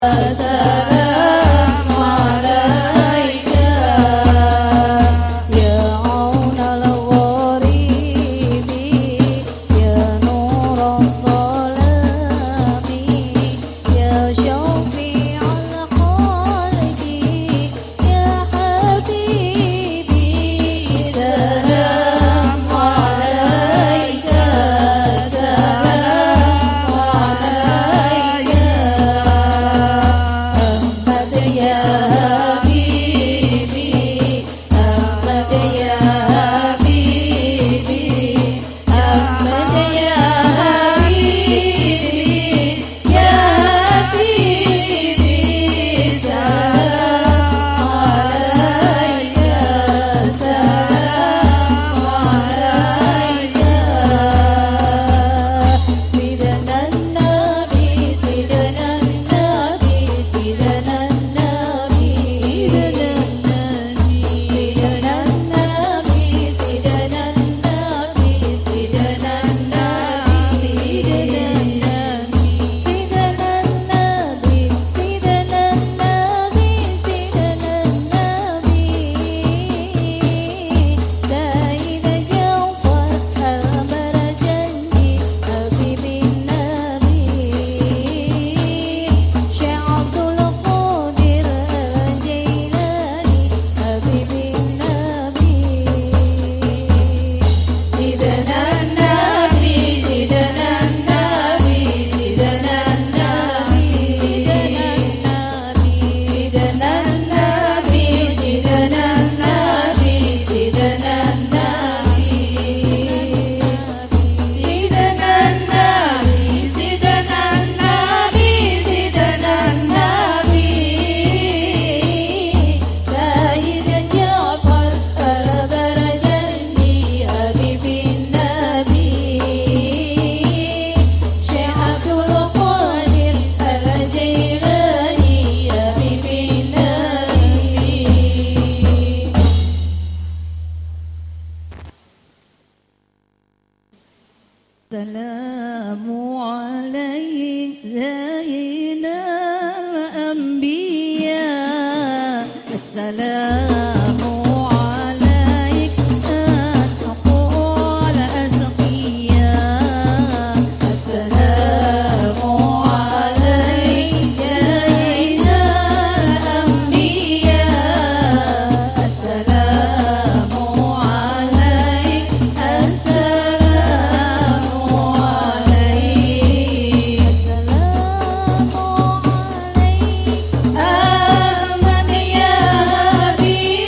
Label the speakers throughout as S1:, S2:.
S1: Ahmad ya Habib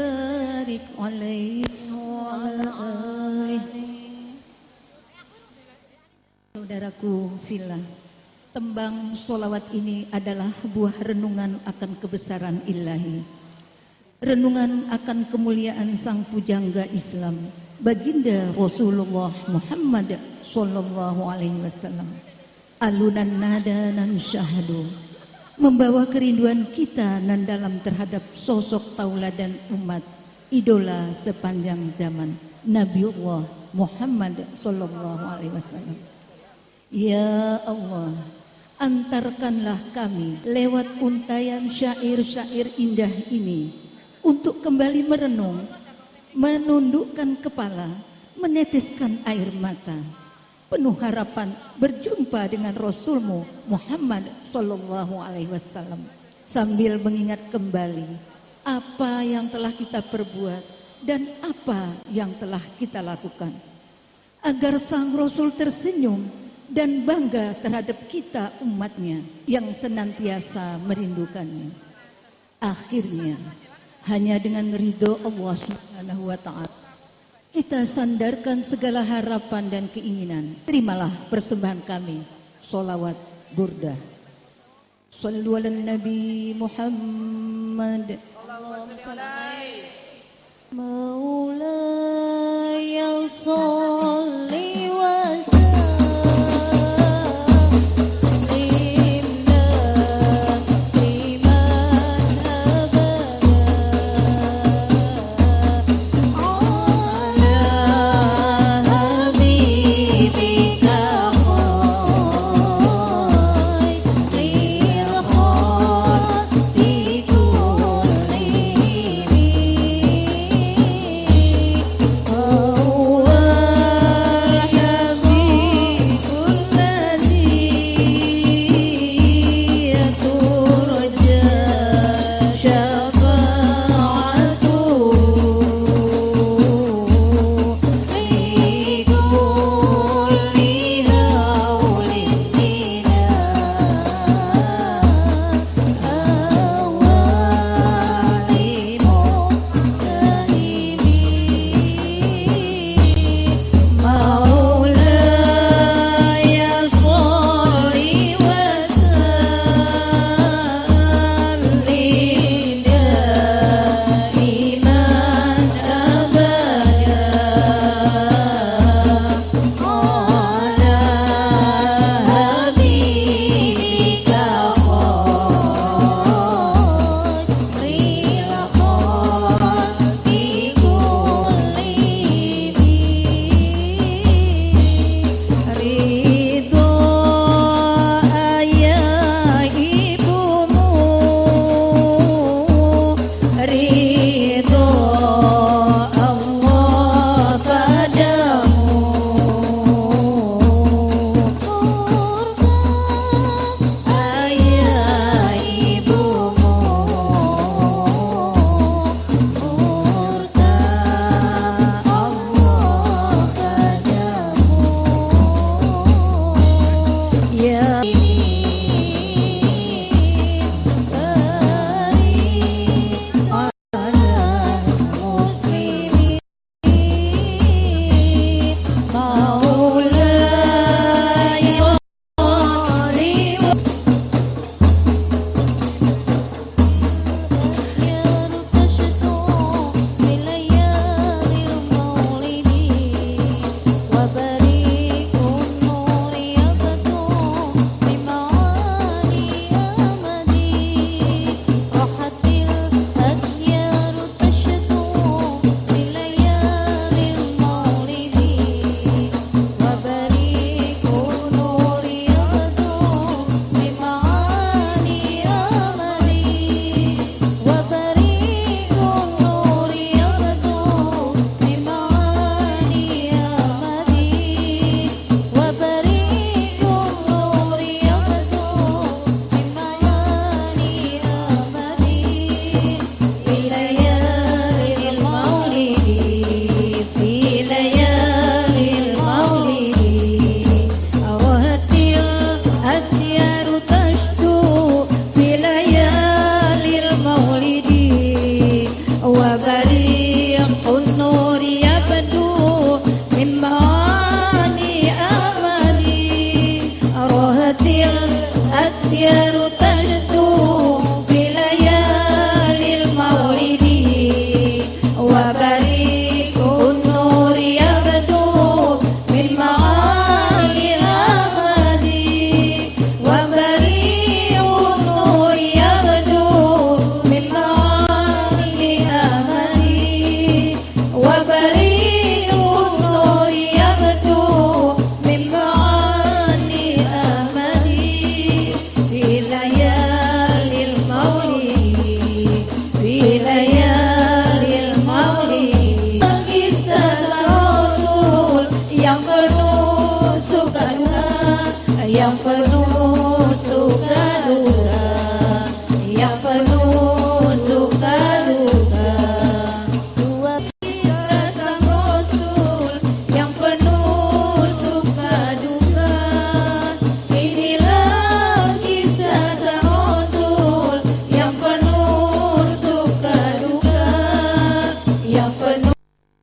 S1: barik alaihi wa ala alihi. Saudaraku fillah, tembang sholawat ini adalah buah renungan akan kebesaran ilahi, renungan akan kemuliaan sang pujangga Islam, baginda Rasulullah Muhammad sallallahu alaihi wasallam. Alunan nada nan syahadu, membawa kerinduan kita nan dalam terhadap sosok tauladan umat, idola sepanjang zaman, Nabiullah Muhammad sallallahu alaihi wasallam. Ya Allah, antarkanlah kami lewat untayan syair-syair indah ini untuk kembali merenung, menundukkan kepala, meneteskan air mata, penuh harapan berjumpa dengan Rasulmu Muhammad sallallahu alaihi wasallam, sambil mengingat kembali apa yang telah kita perbuat dan apa yang telah kita lakukan, agar sang Rasul tersenyum dan bangga terhadap kita umatnya yang senantiasa merindukannya. Akhirnya hanya dengan ridho Allah Subhanahu wa ta'ala kita sandarkan segala harapan dan keinginan. Terimalah persembahan kami, sholawat burdah. Shallu ala Nabi Muhammad. Allahumma shalli Maulaya sholli wa بريق النور يبدو من معاني أملي رهت الأديار تشدو في ليالي المولد وبريق النور يبدو من معاني أملي وبريق النور يبدو من معاني أملي وبريق النور يبدو من معاني أملي في ليالي المولد في ليالي المولد kisah Rasul yang penuh suka duka yang penuh suka duka yang penuh suka duka dua kisah sang Rasul yang penuh suka duka inilah kisah sang Rasul yang penuh suka duka yang penuh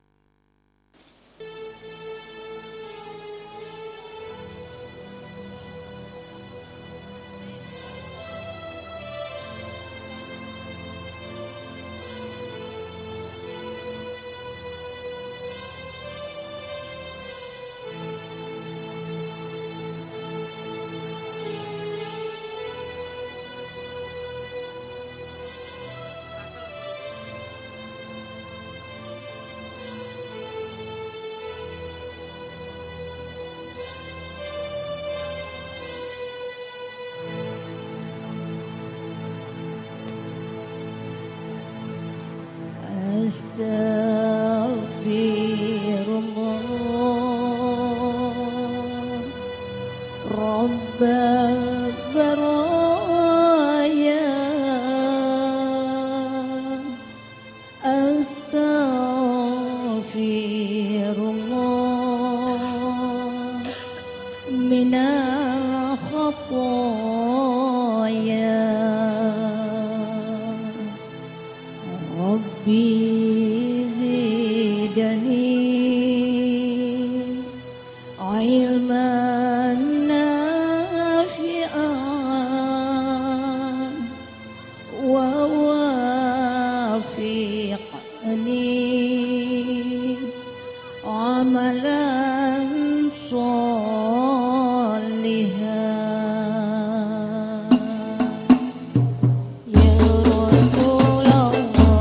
S1: Astaghfirullah Rabbal baraya Astaghfirullah minal khataya Rabbi zidni ilman nafi'an wa wafiqni amalan salihan ya Rasulullah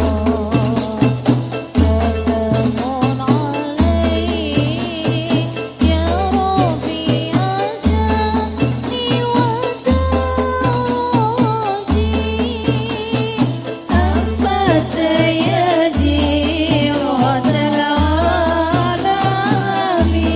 S1: salamun alaik ya Rabbi asani wa daraji anfat yadi radal alami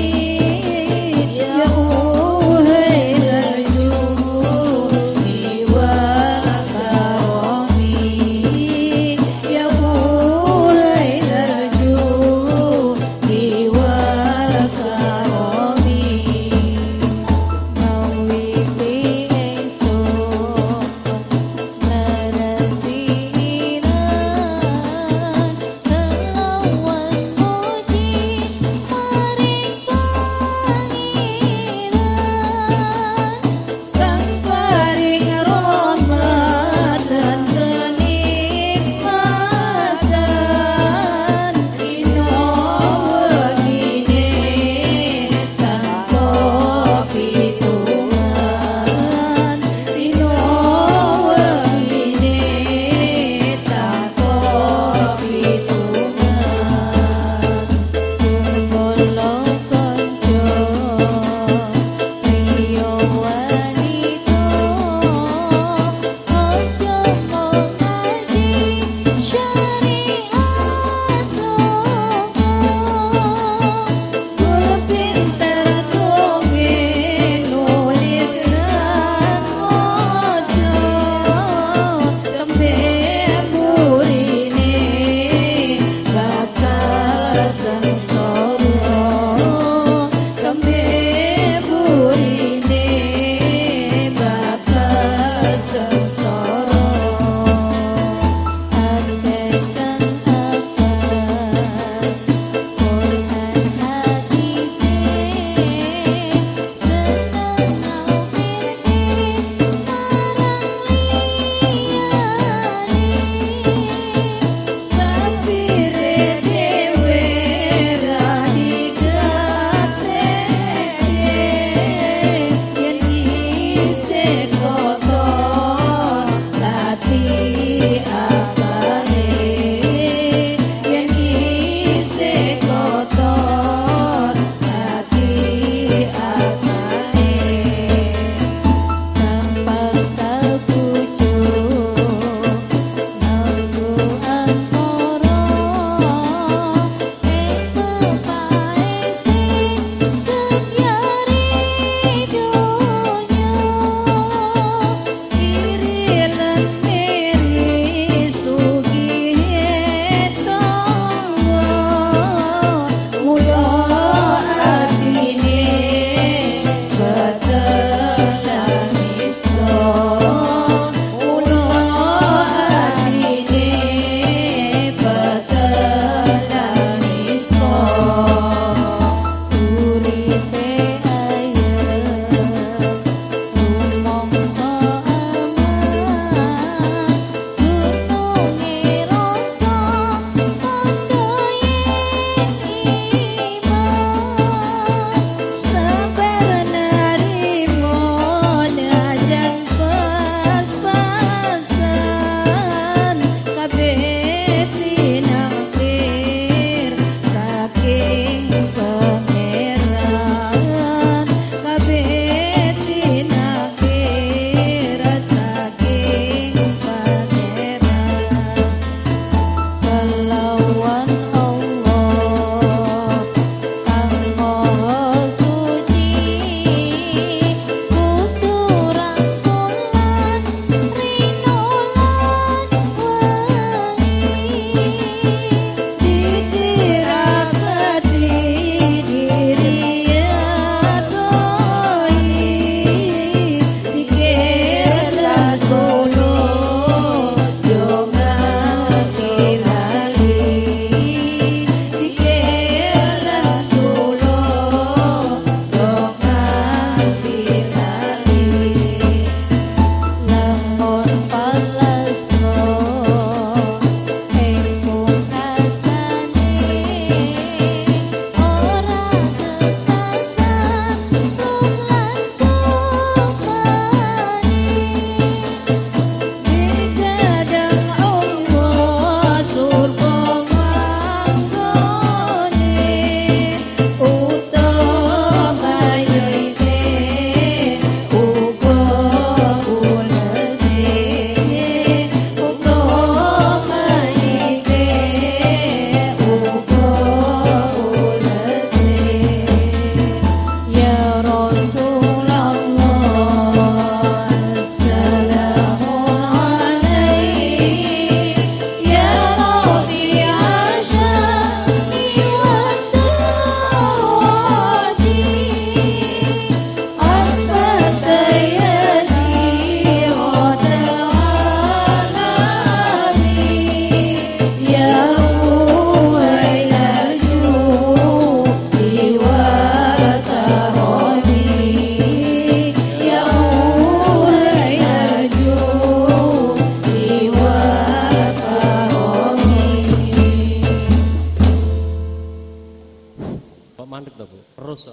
S2: mandek toh, Bu. Terus.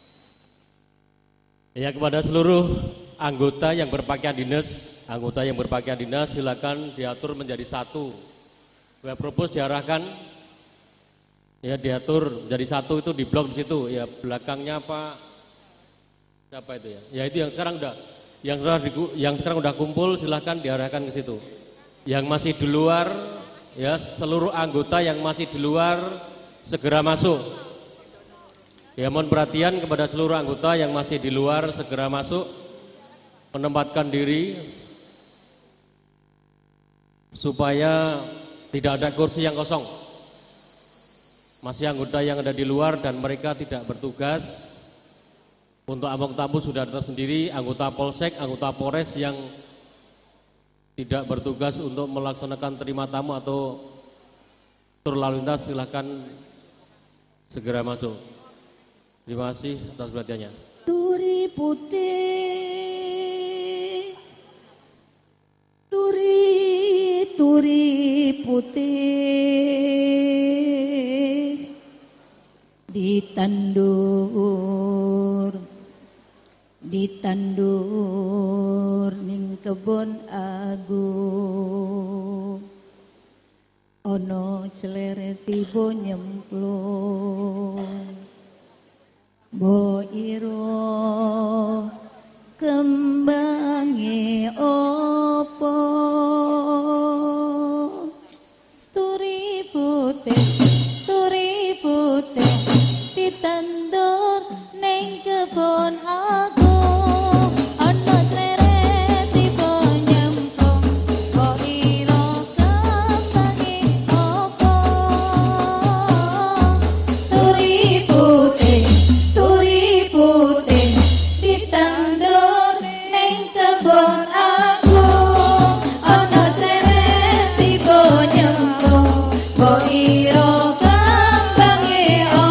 S2: Ya, kepada seluruh anggota yang berpakaian dinas, silakan diatur menjadi satu. Web propos diarahkan, ya diatur menjadi satu itu di blok di situ. Ya belakangnya apa? Siapa itu ya? Ya itu yang sekarang udah kumpul, silakan diarahkan ke situ. Yang masih di luar, ya seluruh anggota yang masih di luar segera masuk. Ya mohon perhatian kepada seluruh anggota yang masih di luar segera masuk, menempatkan diri supaya tidak ada kursi yang kosong. Masih anggota yang ada di luar dan mereka tidak bertugas. Untuk among tamu sudah tersendiri, anggota Polsek, anggota Polres yang tidak bertugas untuk melaksanakan terima tamu atau tur lalu lintas silahkan segera masuk. Terima kasih atas perhatiannya.
S1: Turi putih, turi putih, ditandur ning kebon agung. Ono celeret tiba nyemplung, Bo iro kembange opo, turi putih ditandur ning kebon agung. Ono sleret tiba nyemplung, bo iro kembange opo, turi putih ditandur ning kebon agung. Ono sleret tiba nyemplung, bo iro kembange opo.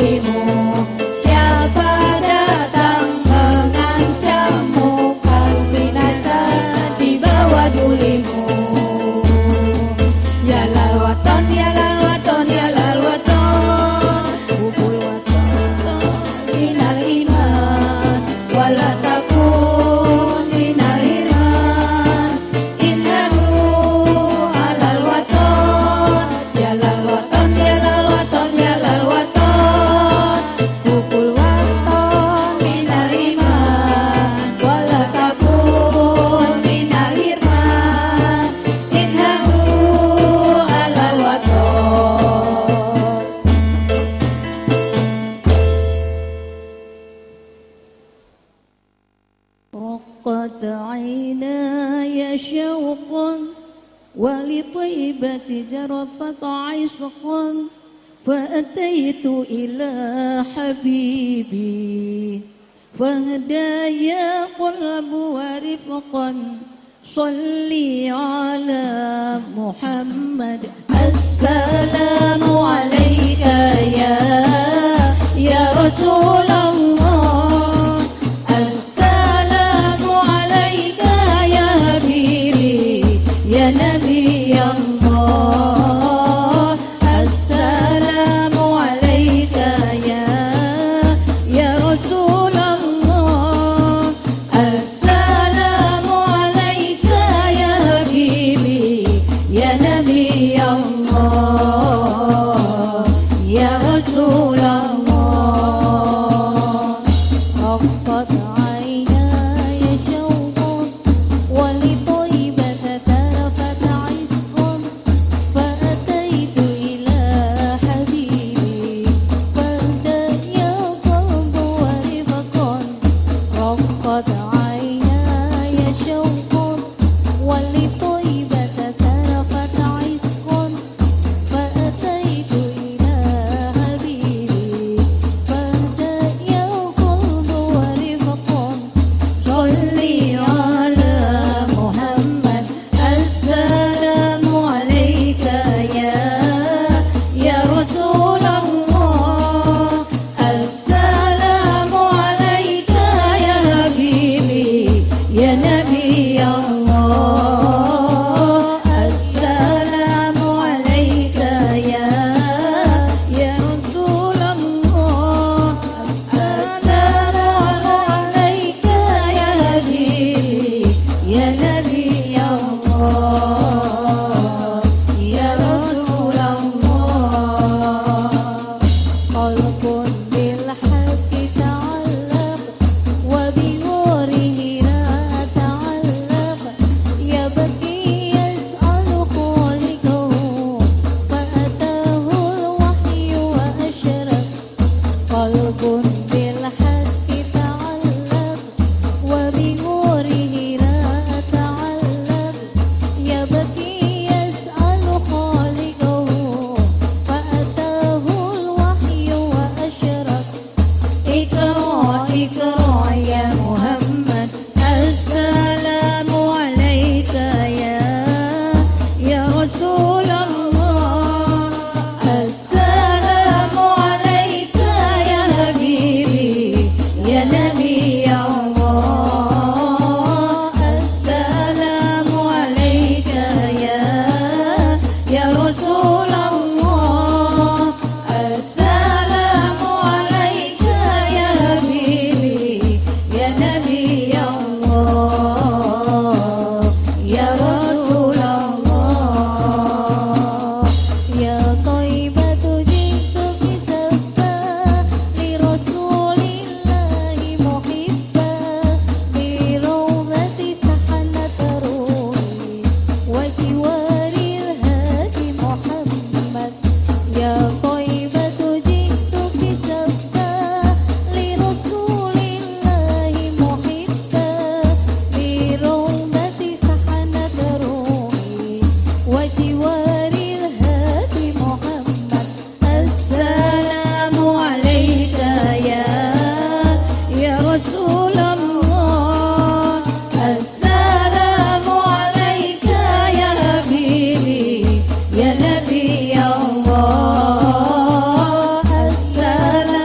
S1: dulimu. Siapa datang mengancammu, kau binasa di bawah dulimu. Ya lal waton, ya lal waton, ya lal waton, hubul waton minal iman, wala takun minal hirman. Innahu alal waton, ya lal waton, ya lal waton, ya lal waton, hubul waton minal iman, wala takun minal hirman. Innahu alal waton. رقت عيناي شوقا ولطيبة جرفت عشقا فأتيت إلى حبيبي فهدايا قلب ورفقا صلي على محمد. السلام عليك يا رسول الله. السلام عليك يا حبيبي يا نبي الله. السلام عليك يا رسول الله. السلام عليك يا حبيبي يا نبي الله يا رسول الله. رقت عيناي شوقا ولطيبة ترفت عشقا فأتيت إلى حبيبي فاهدايا قلب ورفقا. رقت عيناي شوقا ولطيبة ترفت عشقا فأتيت إلى حبيبي فاهدايا قلب ورفقا صلي على محمد. السلام عليك يا رسول الله. السلام عليك يا حبيبي يا نبي الله. السلام عليك يا رسول الله. السلام عليك يا حبيبي يا نبي الله يا رسول الله. قلب بالحق تعلق وبنوره لا تعلق يبكي يسأل خالقه فأتاه الوحي وأشرق. قلب بالحق تعلق وبنوره لا تعلق يبكي يسأل خالقه فأتاه الوحي وأشرق. اقرأ اقرأ يا محمد. السلام عليك يا رسول الله. السلام عليك يا حبيبي يا نبي الله. السلام عليك يا رسول الله. السلام عليك يا حبيبي يا نبي الله يا رسول الله. يا طيبة جئت بسبا لرسول الله محبا بروضة سحنة روحي وجوار الهادي محمد. يا طيبة جئت بسبا لرسول الله محبا بروضة سحنة روحي وجوار الهادي محمد. السلام عليك يا رسول الله. السلام عليك يا حبيبي يا نبي الله. السلام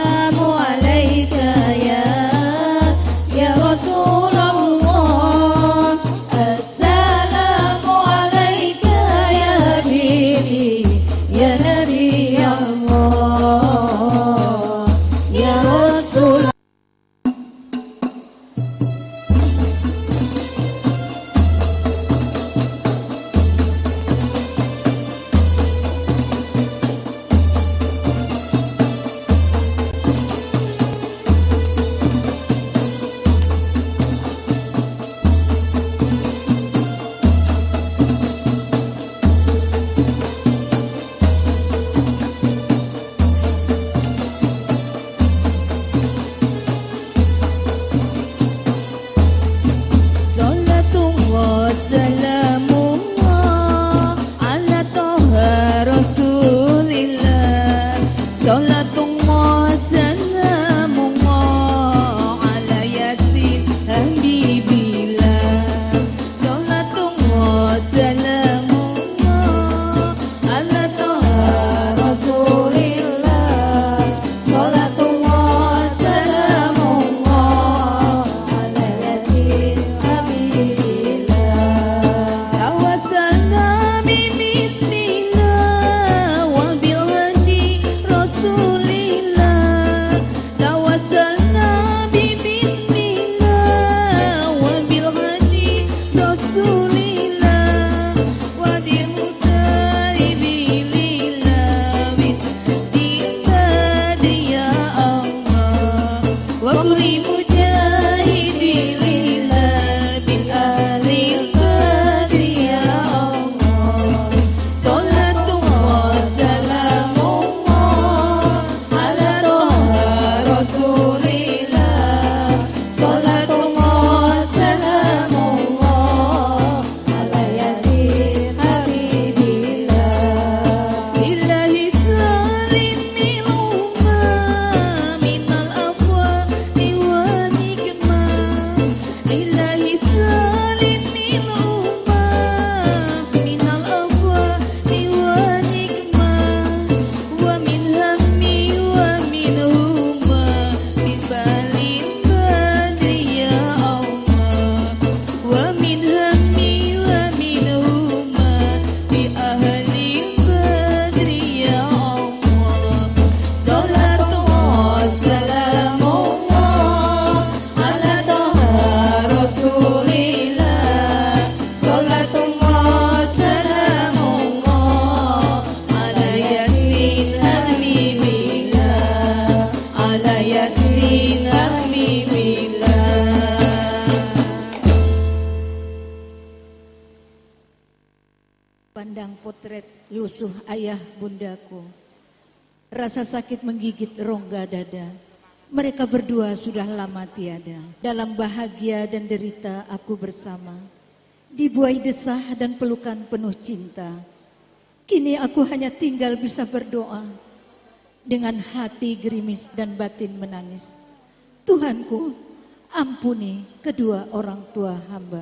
S1: potret lusuh ayah bundaku. Rasa sakit menggigit rongga dada. Mereka berdua sudah lama tiada. Dalam bahagia dan derita aku bersama. Dibuai desah dan pelukan penuh cinta. Kini aku hanya tinggal bisa berdoa. Dengan hati gerimis dan batin menangis. Tuhanku, ampuni kedua orang tua hamba.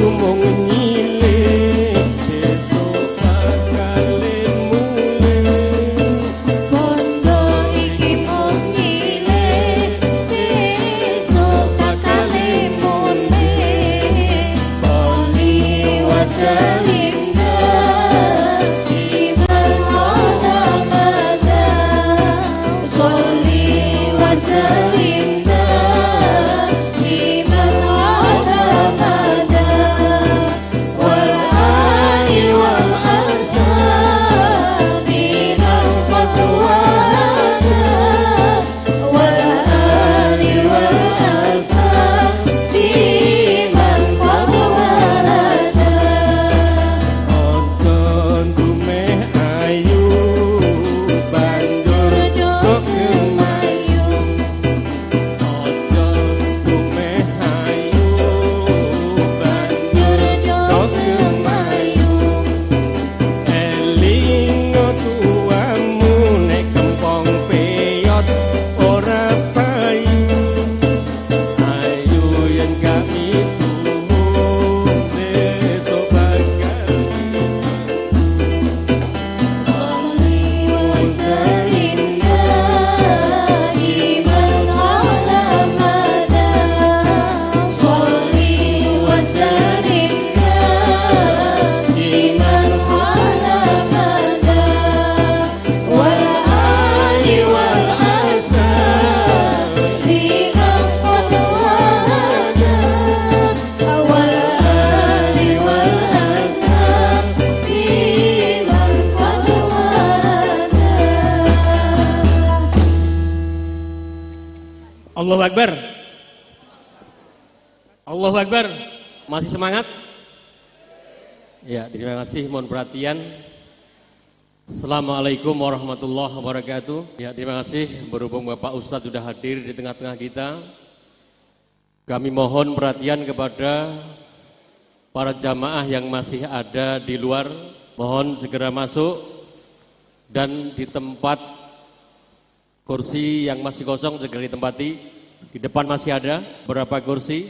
S2: Allahu Akbar. Allahu Akbar. Masih semangat? Ya, terima kasih, mohon perhatian. Assalamualaikum warahmatullahi wabarakatuh. Ya, terima kasih, berhubung Bapak Ustadz sudah hadir di tengah-tengah kita. Kami mohon perhatian kepada para jamaah yang masih ada di luar. Mohon segera masuk dan di tempat kursi yang masih kosong segera ditempati. Di depan masih ada berapa kursi.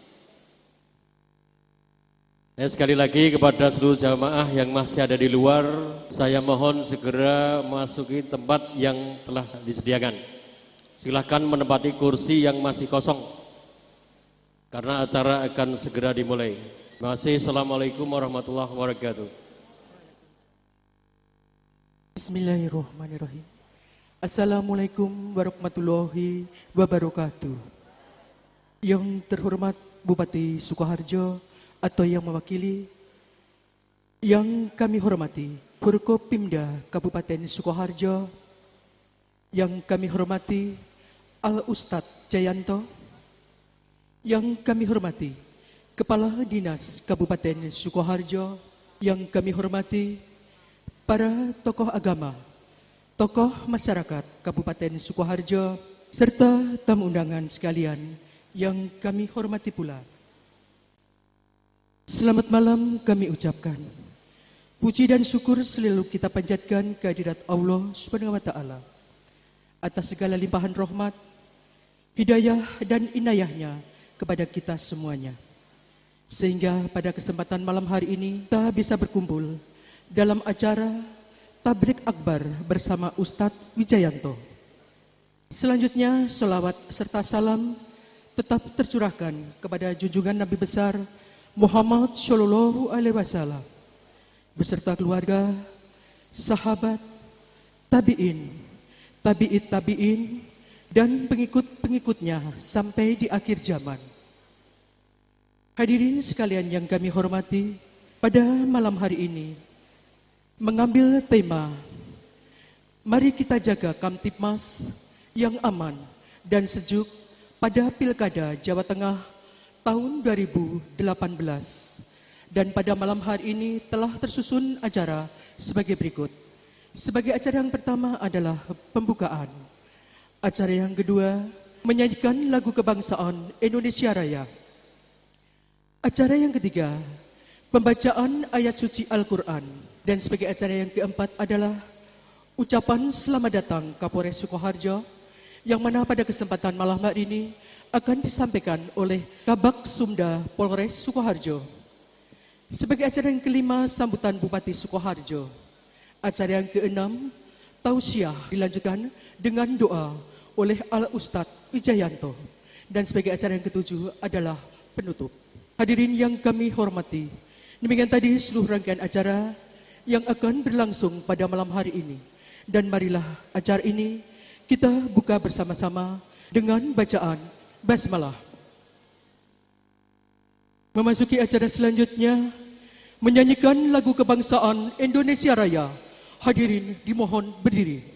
S2: Sekali lagi kepada seluruh jamaah yang masih ada di luar, saya mohon segera masuki tempat yang telah disediakan. Silahkan menempati kursi yang masih kosong, karena acara akan segera dimulai. Terima kasih. Assalamualaikum warahmatullahi wabarakatuh.
S3: Bismillahirrahmanirrahim. Assalamualaikum warahmatullahi wabarakatuh. Yang terhormat Bupati Sukoharjo atau yang mewakili, yang kami hormati Forkopimda Kabupaten Sukoharjo, yang kami hormati Al Ustadz Jayanto, yang kami hormati Kepala Dinas Kabupaten Sukoharjo, yang kami hormati para tokoh agama, tokoh masyarakat Kabupaten Sukoharjo, serta tamu undangan sekalian yang kami hormati pula. Selamat malam kami ucapkan. Puji dan syukur selalu kita panjatkan kehadirat Allah Subhanahu wa Ta'ala atas segala limpahan rahmat, hidayah dan inayahnya kepada kita semuanya. Sehingga pada kesempatan malam hari ini kita bisa berkumpul dalam acara Tablik Akbar bersama Ustadz Wijayanto. Selanjutnya, sholawat serta salam tetap tercurahkan kepada junjungan Nabi besar Muhammad Shallallahu Alaihi Wasallam beserta keluarga, sahabat, tabi'in, tabi'it tabi'in, dan pengikut-pengikutnya sampai di akhir zaman. Hadirin sekalian yang kami hormati, pada malam hari ini mengambil tema mari kita jaga Kamtibmas yang aman dan sejuk pada Pilkada Jawa Tengah tahun 2018. Dan pada malam hari ini telah tersusun acara sebagai berikut. Sebagai acara yang pertama adalah pembukaan. Acara yang kedua menyanyikan lagu kebangsaan Indonesia Raya. Acara yang ketiga pembacaan ayat suci Al-Quran. Dan sebagai acara yang keempat adalah ucapan selamat datang Kapolres Sukoharjo, yang mana pada kesempatan malam hari ini akan disampaikan oleh Kabak Sumda Polres Sukoharjo. Sebagai acara yang kelima, sambutan Bupati Sukoharjo. Acara yang keenam, tausiah dilanjutkan dengan doa oleh Al-Ustadz Wijayanto. Dan sebagai acara yang ketujuh adalah penutup. Hadirin yang kami hormati, demikian tadi seluruh rangkaian acara yang akan berlangsung pada malam hari ini. Dan marilah acara ini kita buka bersama-sama dengan bacaan basmalah. Memasuki acara selanjutnya, menyanyikan lagu kebangsaan Indonesia Raya. Hadirin dimohon berdiri.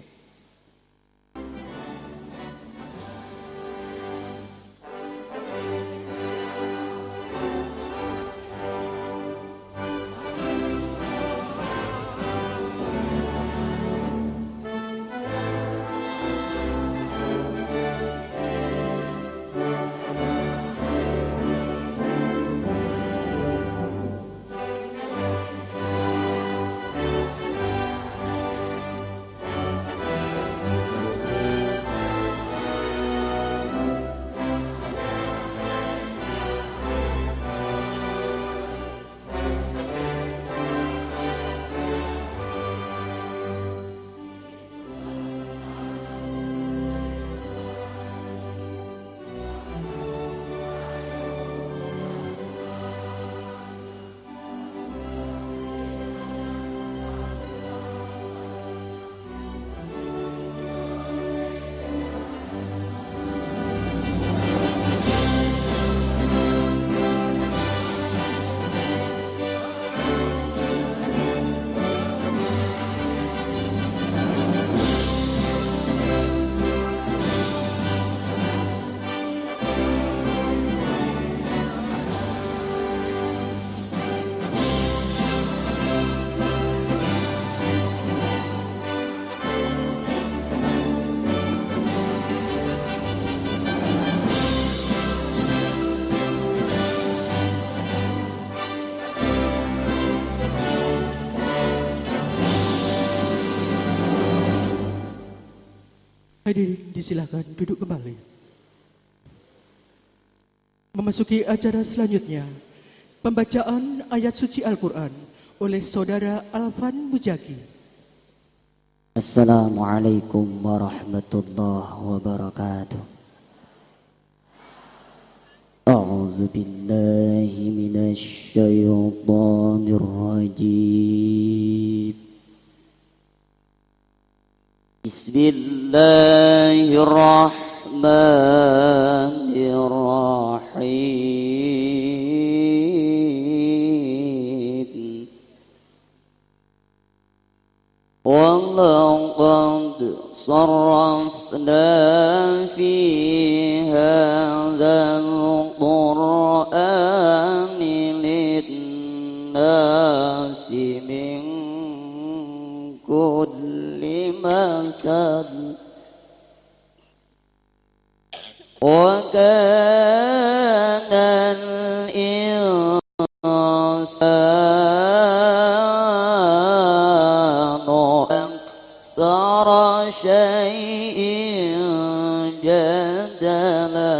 S3: Hadirin disilakan duduk kembali. Memasuki acara selanjutnya, pembacaan ayat suci Al-Quran oleh Saudara Alfan Mujaki.
S4: Assalamualaikum warahmatullahi wabarakatuh. A'udzu billahi minasy syaithanir rajim. Bismillahirrahmanirrahim. وَلَقَدْ صَرَّفْنَا فِي هَذَا الْقُرْآنِ لِلنَّاسِ مِنْ كُلِّ مَثَلٍ وَكَانَ الْإِنسَانُ أَكْثَرَ شَيْءٍ جَدَلًا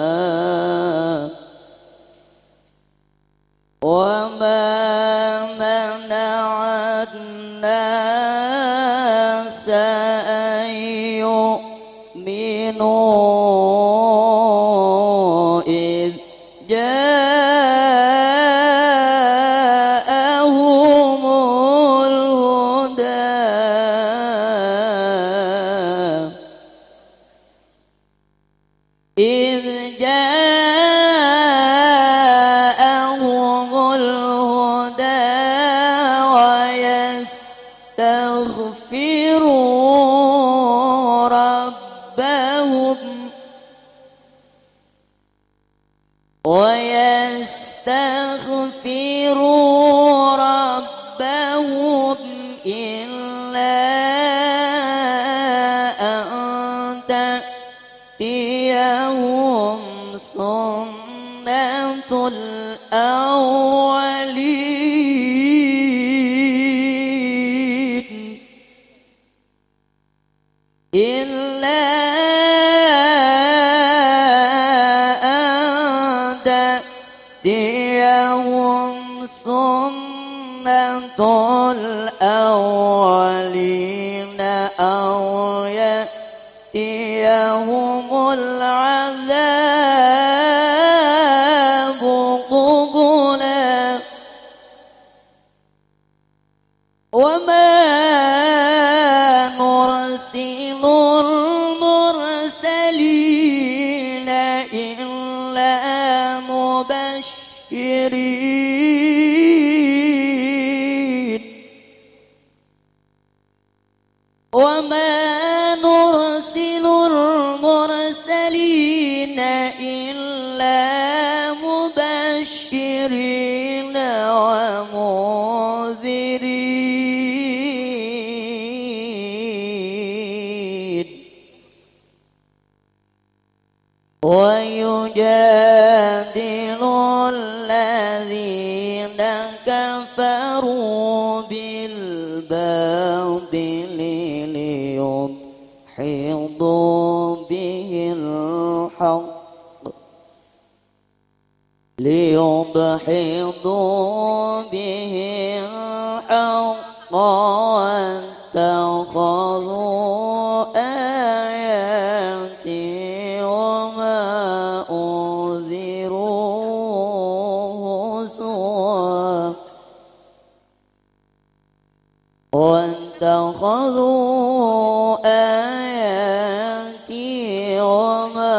S4: وَمَا مَنَعَ النَّاسَ أَن يُؤْمِنُوا إِذْ جَاءَهُمُ الْهُدَى ويستغفروا ربهم إلا أن تأتيهم سنة الأولين إلا أن تأتيهم سنة الأولين أو يأتيهم العذاب قبلا وما نرسل المرسلين إلا مبشرين وما نرسل المرسلين إلا مبشرين ومنذرين ويجادل الذين كفروا بالباطل ليدحضوا به الحق واتخذوا آياتي وما أنذروا هزوا واتخذوا آياتي وما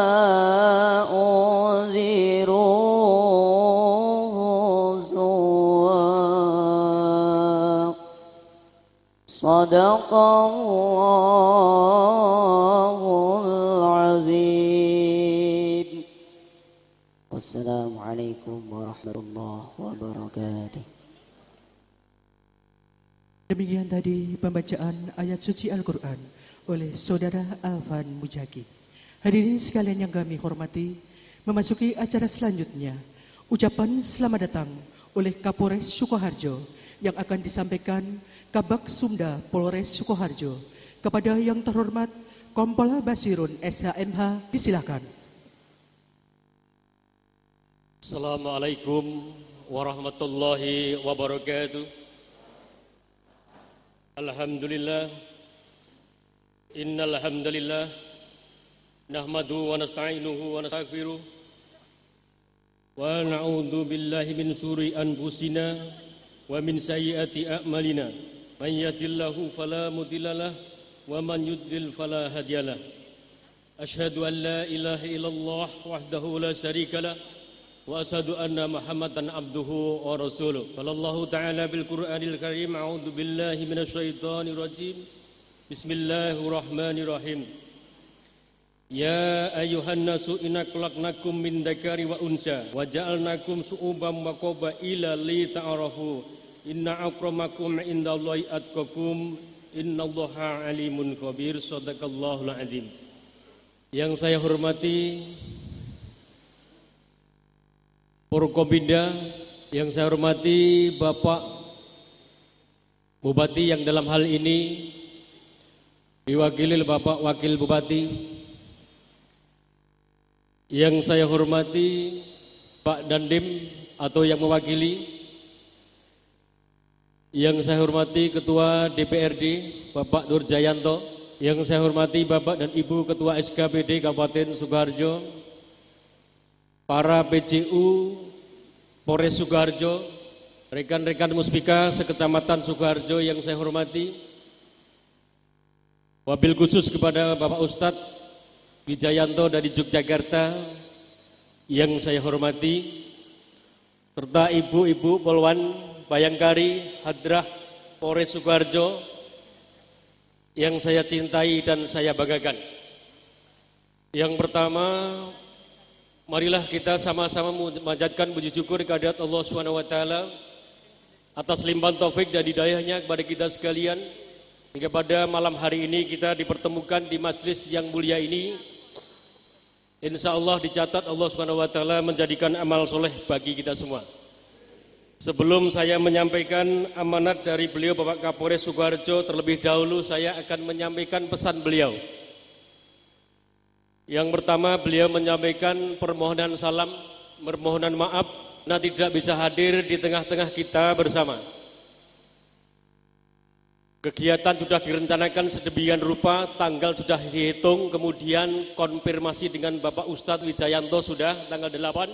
S4: أنذروا هزوا صدق الله العظيم والسلام عليكم ورحمة الله وبركاته.
S3: Demikian tadi pembacaan ayat suci Al-Quran oleh Saudara Alvan Mujaki. Hadirin sekalian yang kami hormati, memasuki acara selanjutnya, ucapan selamat datang oleh Kapolres Sukoharjo yang akan disampaikan Kabak Sumda Polres Sukoharjo. Kepada yang terhormat Kompol Basirun SHMH, disilakan.
S2: Assalamualaikum warahmatullahi wabarakatuh. Alhamdulillah, innal hamdalillah nahmadu wa nasta'inuhu wa nastaghfiruh wa na'udzu billahi min syururi anfusina wa min sayyiati a'malina. Man yahdihillahu fala mudhillalah wa man yudlil fala hadiyalah. Asyhadu an la ilaha illallah wahdahu la syarikalah wa asyhadu anna Muhammadan abduhu wa rasuluh. Sallallahu ta'ala bil Qur'anil Karim. A'udzu billahi minasyaitonir rajim. Bismillahirrahmanirrahim. Ya ayyuhan nasu inna khalaqnakum min dzakari wa unsa wa ja'alnakum syu'uban wa qabaila li ta'arafu. Inna akramakum indallahi atqakum. Innallaha alimun khabir. Shadaqallahul adzim. Yang saya hormati Forkopimda, yang saya hormati Bapak Bupati yang dalam hal ini diwakili Bapak Wakil Bupati, yang saya hormati Pak Dandim atau yang mewakili, yang saya hormati Ketua DPRD Bapak Nurjayanto, yang saya hormati Bapak dan Ibu Ketua SKPD Kabupaten Sukoharjo, para PCU Polres Sukoharjo, rekan-rekan Muspika sekecamatan Sukoharjo yang saya hormati, wabil khusus kepada Bapak Ustadz Wijayanto dari Yogyakarta yang saya hormati, serta ibu-ibu Polwan Bayangkari Hadrah Polres Sukoharjo yang saya cintai dan saya banggakan. Yang pertama, marilah kita sama-sama memanjatkan puji syukur kehadirat Allah SWT atas limpahan taufik dan hidayahnya kepada kita sekalian, hingga pada malam hari ini kita dipertemukan di majelis yang mulia ini. Insya Allah dicatat Allah SWT menjadikan amal soleh bagi kita semua. Sebelum saya menyampaikan amanat dari beliau Bapak Kapolres Sukoharjo, terlebih dahulu saya akan menyampaikan pesan beliau. Yang pertama, beliau menyampaikan permohonan salam, permohonan maaf karena tidak bisa hadir di tengah-tengah kita bersama. Kegiatan sudah direncanakan sedemikian rupa, tanggal sudah dihitung, kemudian konfirmasi dengan Bapak Ustadz Wijayanto sudah tanggal 8.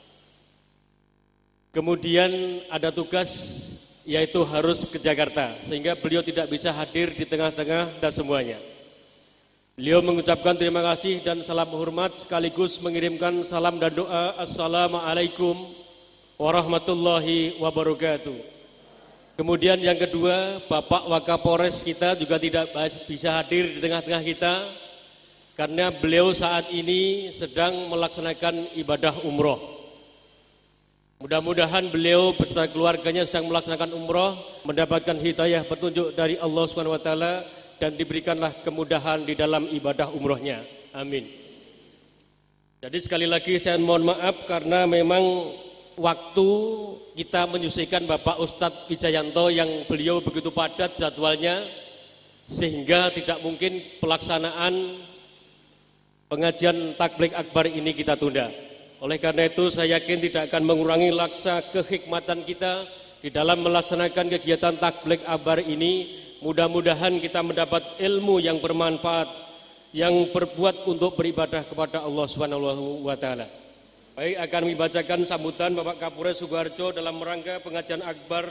S2: Kemudian ada tugas yaitu harus ke Jakarta, sehingga beliau tidak bisa hadir di tengah-tengah kita semuanya. Beliau mengucapkan terima kasih dan salam hormat sekaligus mengirimkan salam dan doa. Assalamualaikum warahmatullahi wabarakatuh. Kemudian yang kedua, Bapak Wakapolres kita juga tidak bisa hadir di tengah-tengah kita karena beliau saat ini sedang melaksanakan ibadah umroh. Mudah-mudahan beliau beserta keluarganya sedang melaksanakan umroh, mendapatkan hidayah petunjuk dari Allah SWT dan diberikanlah kemudahan di dalam ibadah umrohnya. Amin. Jadi sekali lagi saya mohon maaf karena memang waktu kita menyusulkan Bapak Ustadz Wijayanto yang beliau begitu padat jadwalnya sehingga tidak mungkin pelaksanaan pengajian takblik akbar ini kita tunda. Oleh karena itu saya yakin tidak akan mengurangi laksa kehikmatan kita di dalam melaksanakan kegiatan takblik akbar ini. Mudah-mudahan kita mendapat ilmu yang bermanfaat yang berbuat untuk beribadah kepada Allah Subhanahu wa taala. Baik, akan membacakan sambutan Bapak Kapolres Sukoharjo dalam rangka pengajian akbar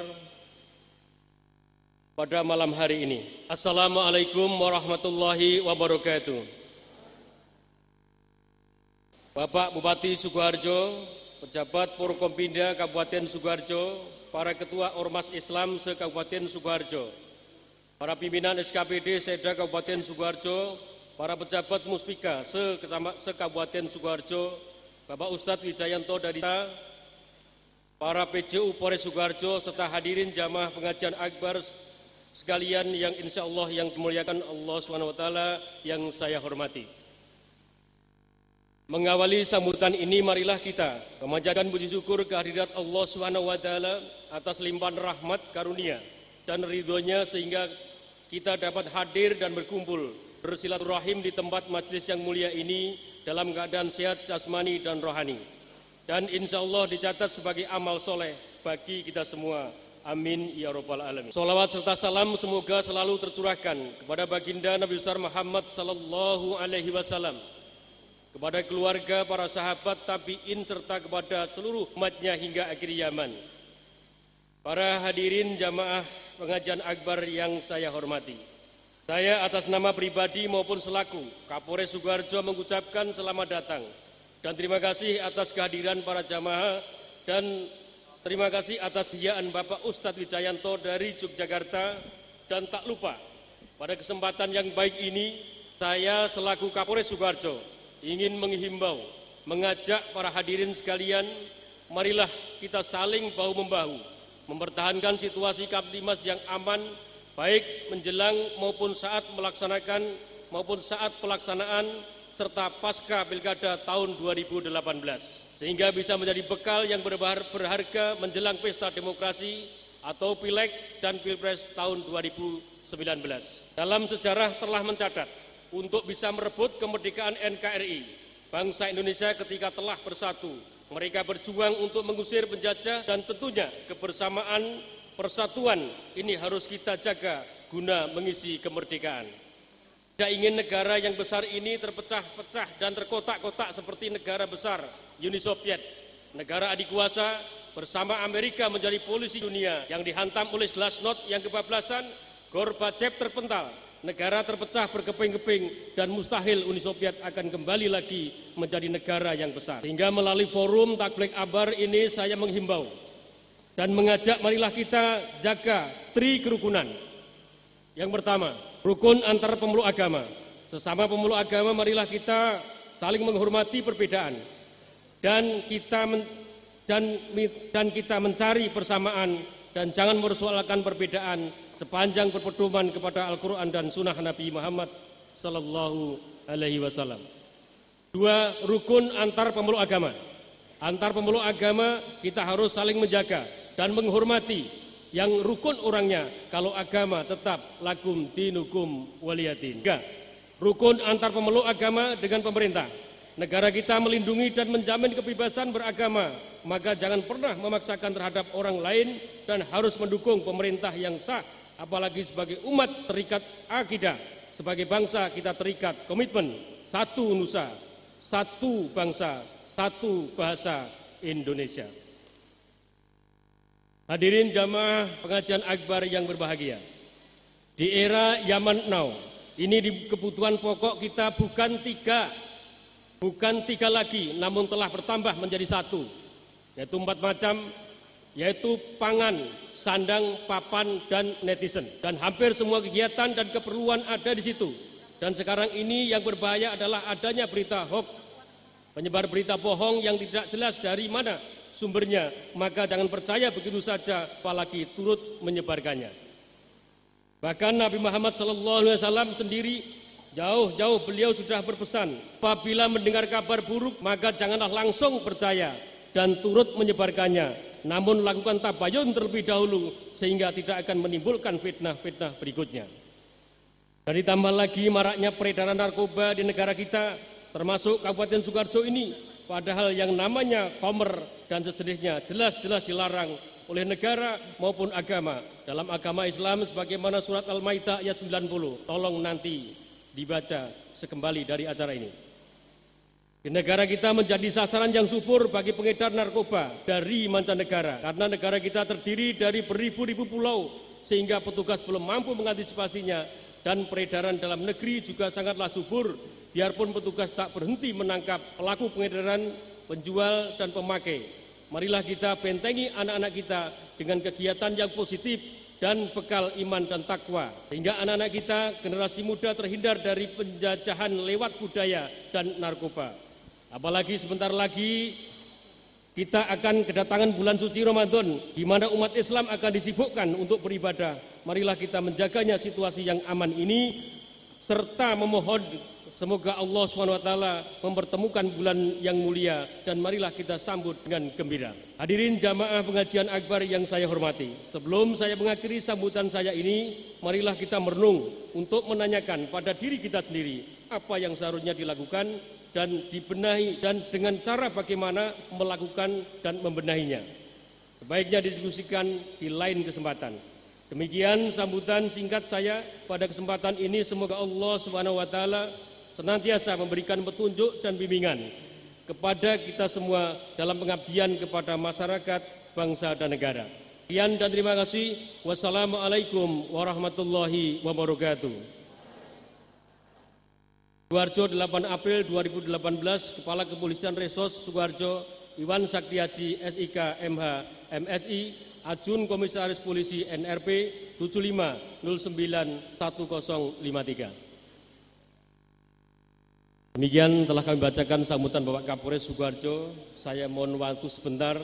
S2: pada malam hari ini. Assalamualaikum warahmatullahi wabarakatuh. Bapak Bupati Sukoharjo, pejabat Forkompinda Kabupaten Sukoharjo, para ketua Ormas Islam se-Kabupaten Sukoharjo, para pimpinan SKPD Seda Kabupaten Sukoharjo, para pejabat Muspika se-Kabupaten Sukoharjo, Bapak Ustadz Wijayanto dari para PJU Polres Sukoharjo serta hadirin jamaah pengajian akbar sekalian yang insya Allah yang dimuliakan Allah SWT yang saya hormati. Mengawali sambutan ini marilah kita memanjatkan puji syukur kehadirat Allah SWT atas limpahan rahmat karunia dan ridhonya sehingga kita dapat hadir dan berkumpul bersilaturahim di tempat majelis yang mulia ini dalam keadaan sehat jasmani dan rohani, dan insya Allah dicatat sebagai amal soleh bagi kita semua. Amin ya rabbal alamin. Salawat serta salam semoga selalu tercurahkan kepada baginda Nabi besar Muhammad sallallahu alaihi wasallam, kepada keluarga, para sahabat, tabi'in serta kepada seluruh umatnya hingga akhir zaman. Para hadirin jamaah pengajian akbar yang saya hormati, saya atas nama pribadi maupun selaku Kapolres Sukoharjo mengucapkan selamat datang dan terima kasih atas kehadiran para jamaah dan terima kasih atas kehadiran Bapak Ustadz Wijayanto dari Yogyakarta. Dan tak lupa pada kesempatan yang baik ini saya selaku Kapolres Sukoharjo ingin menghimbau, mengajak para hadirin sekalian, marilah kita saling bahu-membahu mempertahankan situasi Kamtimas yang aman baik menjelang maupun saat melaksanakan maupun saat pelaksanaan serta pasca Pilkada tahun 2018 sehingga bisa menjadi bekal yang berharga menjelang pesta demokrasi atau Pileg dan Pilpres tahun 2019. Dalam sejarah telah mencatat untuk bisa merebut kemerdekaan NKRI, bangsa Indonesia ketika telah bersatu, mereka berjuang untuk mengusir penjajah dan tentunya kebersamaan persatuan ini harus kita jaga guna mengisi kemerdekaan. Tidak ingin negara yang besar ini terpecah-pecah dan terkotak-kotak seperti negara besar Uni Soviet. Negara adik kuasa bersama Amerika menjadi polisi dunia yang dihantam oleh glasnost yang kebablasan, Gorbachev terpental, negara terpecah berkeping-keping dan mustahil Uni Soviet akan kembali lagi menjadi negara yang besar. Sehingga melalui forum takblik akbar ini saya menghimbau dan mengajak marilah kita jaga tri kerukunan. Yang pertama, rukun antar pemeluk agama. Sesama pemeluk agama marilah kita saling menghormati perbedaan dan kita mencari persamaan dan jangan mempersoalkan perbedaan sepanjang berpedoman kepada Al-Quran dan Sunnah Nabi Muhammad Sallallahu Alaihi Wasallam. 2. Rukun antar pemeluk agama. Antar pemeluk agama kita harus saling menjaga dan menghormati yang rukun orangnya, kalau agama tetap lakum dinukum waliyadin. 3. Rukun antar pemeluk agama dengan pemerintah. Negara kita melindungi dan menjamin kebebasan beragama, maka jangan pernah memaksakan terhadap orang lain dan harus mendukung pemerintah yang sah
S5: apalagi sebagai umat terikat akidah, sebagai bangsa kita terikat komitmen satu nusa, satu bangsa, satu bahasa Indonesia. Hadirin jamaah pengajian akbar yang berbahagia, di era zaman now ini kebutuhan pokok kita bukan tiga lagi, namun telah bertambah menjadi satu, yaitu 4 macam, yaitu pangan, sandang, papan, dan netizen. Dan hampir semua kegiatan dan keperluan ada di situ. Dan sekarang ini yang berbahaya adalah adanya berita hoax, penyebar berita bohong yang tidak jelas dari mana sumbernya, maka jangan percaya begitu saja, apalagi turut menyebarkannya. Bahkan Nabi Muhammad SAW sendiri jauh-jauh beliau sudah berpesan, apabila mendengar kabar buruk maka janganlah langsung percaya dan turut menyebarkannya, namun lakukan tabayun terlebih dahulu sehingga tidak akan menimbulkan fitnah-fitnah berikutnya. Dan ditambah lagi maraknya peredaran narkoba di negara kita, termasuk Kabupaten Sukoharjo ini, padahal yang namanya komer dan sejenisnya jelas-jelas dilarang oleh negara maupun agama. Dalam agama Islam sebagaimana surat Al-Maidah ayat 90, tolong nanti dibaca sekembali dari acara ini. Di negara kita menjadi sasaran yang subur bagi pengedar narkoba dari mancanegara, karena negara kita terdiri dari beribu-ribu pulau sehingga petugas belum mampu mengantisipasinya, dan peredaran dalam negeri juga sangatlah subur, biarpun petugas tak berhenti menangkap pelaku pengedaran, penjual, dan pemakai. Marilah kita bentengi anak-anak kita dengan kegiatan yang positif dan bekal iman dan takwa, sehingga anak-anak kita, generasi muda, terhindar dari penjajahan lewat budaya dan narkoba. Apalagi sebentar lagi kita akan kedatangan bulan suci Ramadan, di mana umat Islam akan disibukkan untuk beribadah. Marilah kita menjaganya situasi yang aman ini, serta memohon semoga Allah SWT mempertemukan bulan yang mulia, dan marilah kita sambut dengan gembira. Hadirin jamaah pengajian akbar yang saya hormati, sebelum saya mengakhiri sambutan saya ini, marilah kita merenung untuk menanyakan pada diri kita sendiri apa yang seharusnya dilakukan dan dibenahi, dan dengan cara bagaimana melakukan dan membenahinya. Sebaiknya didiskusikan di lain kesempatan. Demikian sambutan singkat saya pada kesempatan ini. Semoga Allah SWT senantiasa memberikan petunjuk dan bimbingan kepada kita semua dalam pengabdian kepada masyarakat, bangsa, dan negara. Sekian dan terima kasih. Wassalamualaikum warahmatullahi wabarakatuh. Sukoharjo 8 April 2018, Kepala Kepolisian Resors Sukoharjo Iwan Saktiaji SIK MH MSI, Ajun Komisaris Polisi NRP 75091053. Demikian telah kami bacakan sambutan Bapak Kapolres Sukoharjo. Saya mohon waktu sebentar,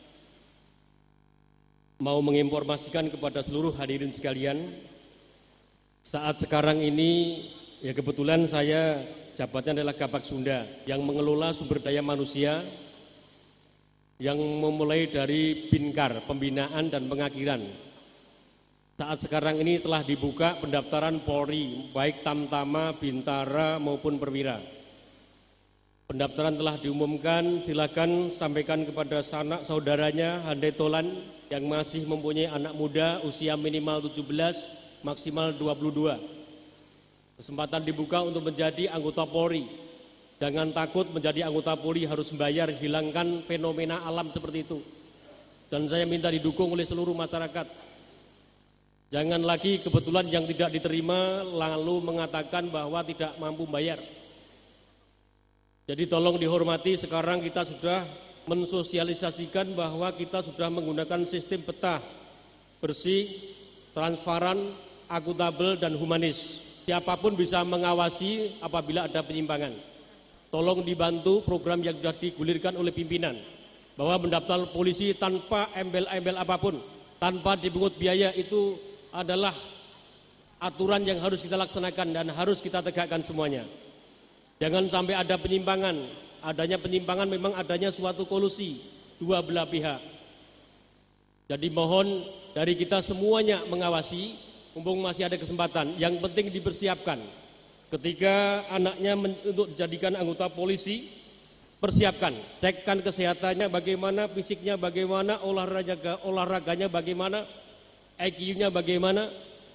S5: mau menginformasikan kepada seluruh hadirin sekalian. Saat sekarang ini, ya kebetulan saya jabatannya adalah Kabak Sunda yang mengelola sumber daya manusia, yang memulai dari Binkar, pembinaan dan pengakhiran. Saat sekarang ini telah dibuka pendaftaran Polri, baik Tamtama, Bintara maupun Perwira. Pendaftaran telah diumumkan, silakan sampaikan kepada sanak saudaranya Handai Tolan yang masih mempunyai anak muda usia minimal 17, maksimal 22. Kesempatan dibuka untuk menjadi anggota Polri. Jangan takut menjadi anggota Polri harus membayar, hilangkan fenomena alam seperti itu. Dan saya minta didukung oleh seluruh masyarakat. Jangan lagi kebetulan yang tidak diterima lalu mengatakan bahwa tidak mampu bayar. Jadi tolong dihormati, sekarang kita sudah mensosialisasikan bahwa kita sudah menggunakan sistem peta bersih, transparan, akuntabel, dan humanis. Siapapun bisa mengawasi apabila ada penyimpangan. Tolong dibantu program yang sudah digulirkan oleh pimpinan, bahwa mendaftar polisi tanpa embel-embel apapun, tanpa dipungut biaya, itu adalah aturan yang harus kita laksanakan dan harus kita tegakkan semuanya. Jangan sampai ada penyimpangan. Adanya penyimpangan memang adanya suatu kolusi dua belah pihak. Jadi mohon dari kita semuanya mengawasi, mumpung masih ada kesempatan. Yang penting dipersiapkan. Ketika anaknya untuk dijadikan anggota polisi, persiapkan, cekkan kesehatannya bagaimana, fisiknya bagaimana, olahraganya bagaimana, IQ-nya bagaimana,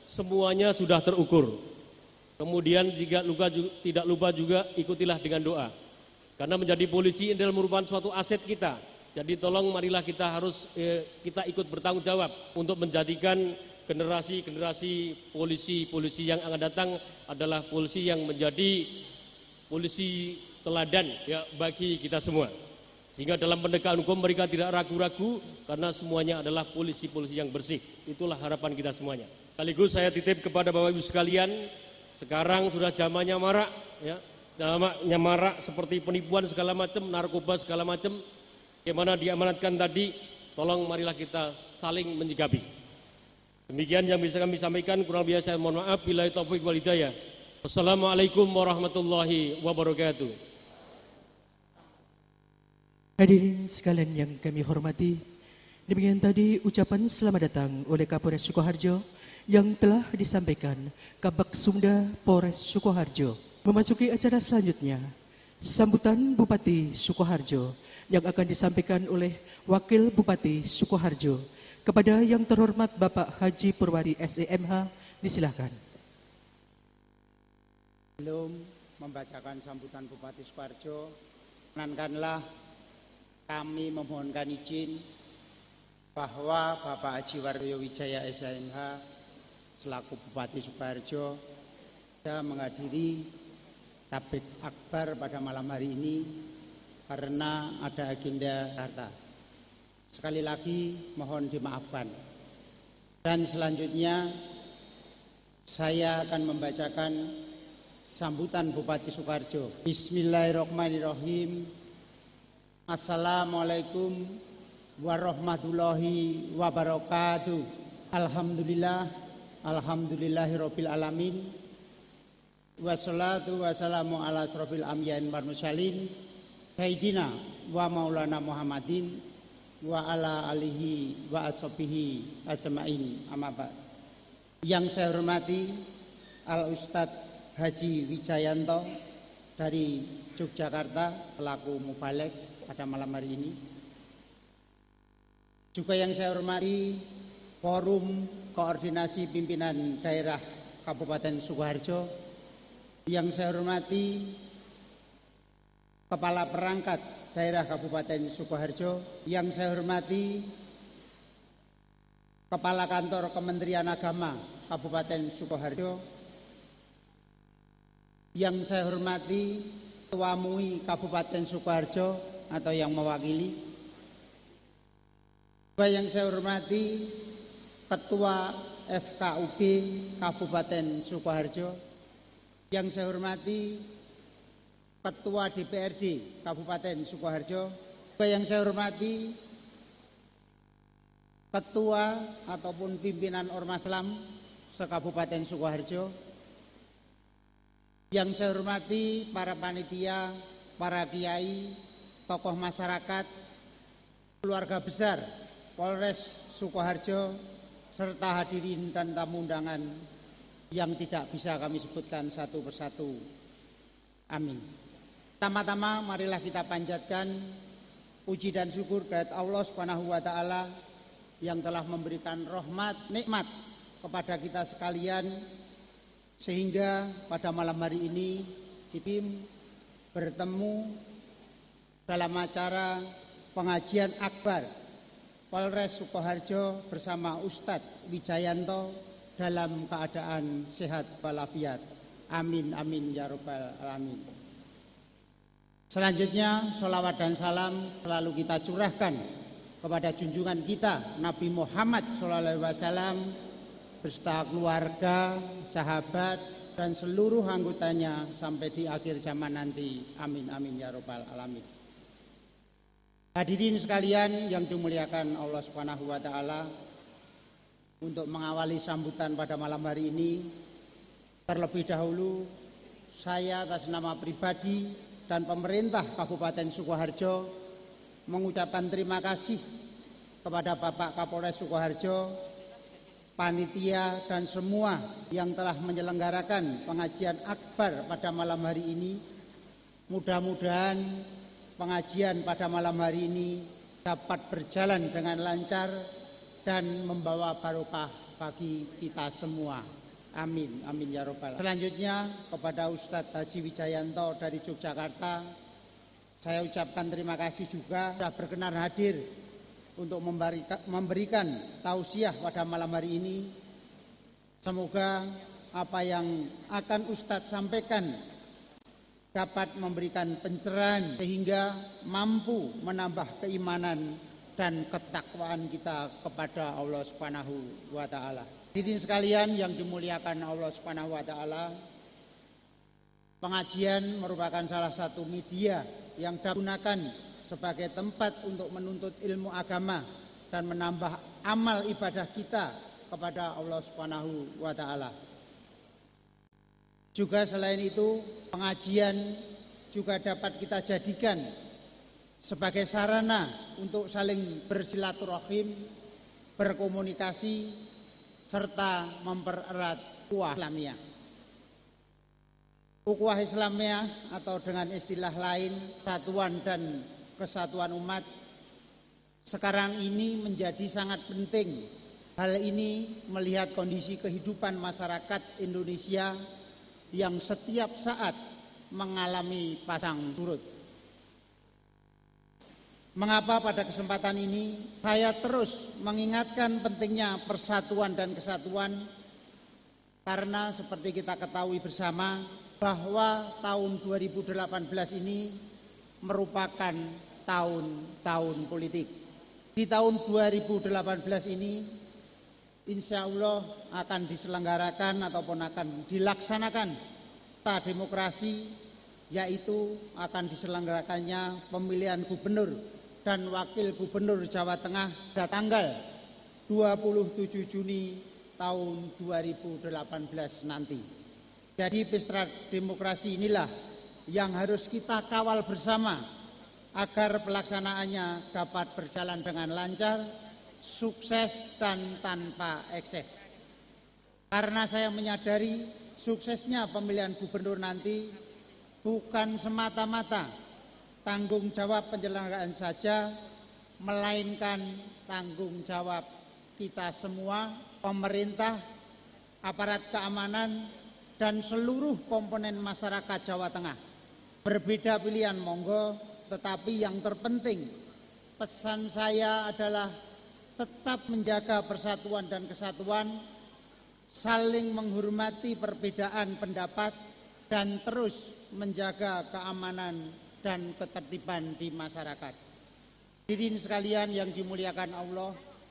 S5: semuanya sudah terukur. Kemudian jika tidak lupa juga ikutilah dengan doa. Karena menjadi polisi adalah merupakan suatu aset kita. Jadi tolong marilah kita kita ikut bertanggung jawab untuk menjadikan generasi polisi yang akan datang adalah polisi yang menjadi polisi teladan ya bagi kita semua. Sehingga dalam penegakan hukum mereka tidak ragu-ragu karena semuanya adalah polisi-polisi yang bersih. Itulah harapan kita semuanya. Sekaligus saya titip kepada Bapak Ibu sekalian, sekarang sudah zamannya marak ya. Zamannya marak seperti penipuan segala macam, narkoba segala macam. Bagaimana diamanatkan tadi, tolong marilah kita saling menyikapi. Demikian yang bisa kami sampaikan, kurang lebih saya mohon maaf. Billahi taufiq wal hidayah. Wassalamualaikum warahmatullahi wabarakatuh.
S3: Hadirin sekalian yang kami hormati, demikian tadi ucapan selamat datang oleh Kapolres Sukoharjo yang telah disampaikan Kabak Sumda Polres Sukoharjo. Memasuki acara selanjutnya, sambutan Bupati Sukoharjo yang akan disampaikan oleh Wakil Bupati Sukoharjo kepada yang terhormat Bapak Haji Purwadi SEMH, disilakan.
S6: Sebelum membacakan sambutan Bupati Sukoharjo, perkenankanlah kami memohonkan izin bahwa Bapak Haji Waluyo Wijaya SEMH selaku Bupati Sukoharjo sudah menghadiri Tablik Akbar pada malam hari ini karena ada agenda harta. Sekali lagi mohon dimaafkan. Dan selanjutnya saya akan membacakan sambutan Bupati Sukoharjo. Bismillahirrahmanirrahim. Assalamualaikum warahmatullahi wabarakatuh. Alhamdulillahirabbil alamin. Wassalatu wassalamu ala asrofil anbiya'i wal mursalin sayyidina wa maulana Muhammadin wa ala alihi wa ashabihi ajmain, amma ba'd. Yang saya hormati Al Ustadz Haji Wijayanto dari Yogyakarta selaku mubalek pada malam hari ini. Juga yang saya hormati Forum Koordinasi Pimpinan Daerah Kabupaten Sukoharjo. Yang saya hormati Kepala Perangkat Daerah Kabupaten Sukoharjo. Yang saya hormati Kepala Kantor Kementerian Agama Kabupaten Sukoharjo. Yang saya hormati Ketua MUI Kabupaten Sukoharjo atau yang mewakili. Juga yang saya hormati Ketua FKUB Kabupaten Sukoharjo. Yang saya hormati Ketua DPRD Kabupaten Sukoharjo. Juga yang saya hormati Ketua ataupun pimpinan Ormas Islam se-Kabupaten Sukoharjo. Yang saya hormati para panitia, para kiai, tokoh masyarakat, keluarga besar Polres Sukoharjo, serta hadirin dan tamu undangan yang tidak bisa kami sebutkan satu persatu. Amin. Pertama-tama marilah kita panjatkan puji dan syukur kepada Allah Subhanahu wa taala yang telah memberikan rahmat, nikmat kepada kita sekalian sehingga pada malam hari ini kita bertemu dalam acara pengajian akbar Polres Sukoharjo bersama Ustadz Wijayanto dalam keadaan sehat walafiat. Amin amin ya rabbal alamin. Selanjutnya sholawat dan salam selalu kita curahkan kepada junjungan kita Nabi Muhammad SAW beserta keluarga, sahabat dan seluruh anggotanya sampai di akhir zaman nanti. Amin amin ya rabbal alamin. Hadirin sekalian yang dimuliakan Allah Subhanahu wa taala, untuk mengawali sambutan pada malam hari ini, terlebih dahulu saya atas nama pribadi dan pemerintah Kabupaten Sukoharjo mengucapkan terima kasih kepada Bapak Kapolres Sukoharjo, panitia dan semua yang telah menyelenggarakan pengajian akbar pada malam hari ini. Mudah-mudahan pengajian pada malam hari ini dapat berjalan dengan lancar dan membawa barokah bagi kita semua. Amin, amin ya robbal. Selanjutnya kepada Ustadz Haji Wijayanto dari Yogyakarta, saya ucapkan terima kasih juga sudah berkenan hadir untuk memberikan tausiah pada malam hari ini. Semoga apa yang akan Ustadz sampaikan dapat memberikan pencerahan sehingga mampu menambah keimanan dan ketakwaan kita kepada Allah Subhanahu wa taala. Hadirin sekalian yang dimuliakan Allah Subhanahu wa taala, pengajian merupakan salah satu media yang digunakan sebagai tempat untuk menuntut ilmu agama dan menambah amal ibadah kita kepada Allah Subhanahu wa taala. Juga selain itu, pengajian juga dapat kita jadikan sebagai sarana untuk saling bersilaturahim, berkomunikasi, serta mempererat ukhuwah Islamiyah. Ukhuwah Islamiyah atau dengan istilah lain persatuan dan kesatuan umat sekarang ini menjadi sangat penting. Hal ini melihat kondisi kehidupan masyarakat Indonesia yang setiap saat mengalami pasang surut. Mengapa pada kesempatan ini saya terus mengingatkan pentingnya persatuan dan kesatuan? Karena seperti kita ketahui bersama bahwa tahun 2018 ini merupakan tahun politik. Di tahun 2018 ini insya Allah akan diselenggarakan ataupun akan dilaksanakan demokrasi, yaitu akan diselenggarakannya pemilihan gubernur dan wakil gubernur Jawa Tengah pada tanggal 27 Juni tahun 2018 nanti. Jadi pesta demokrasi inilah yang harus kita kawal bersama agar pelaksanaannya dapat berjalan dengan lancar, sukses dan tanpa ekses. Karena saya menyadari suksesnya pemilihan gubernur nanti bukan semata-mata tanggung jawab penyelenggaraan saja, melainkan tanggung jawab kita semua, pemerintah, aparat keamanan, dan seluruh komponen masyarakat Jawa Tengah. Berbeda pilihan monggo, tetapi yang terpenting pesan saya adalah tetap menjaga persatuan dan kesatuan, saling menghormati perbedaan pendapat, dan terus menjaga keamanan dan ketertiban di masyarakat. Hadirin sekalian yang dimuliakan Allah,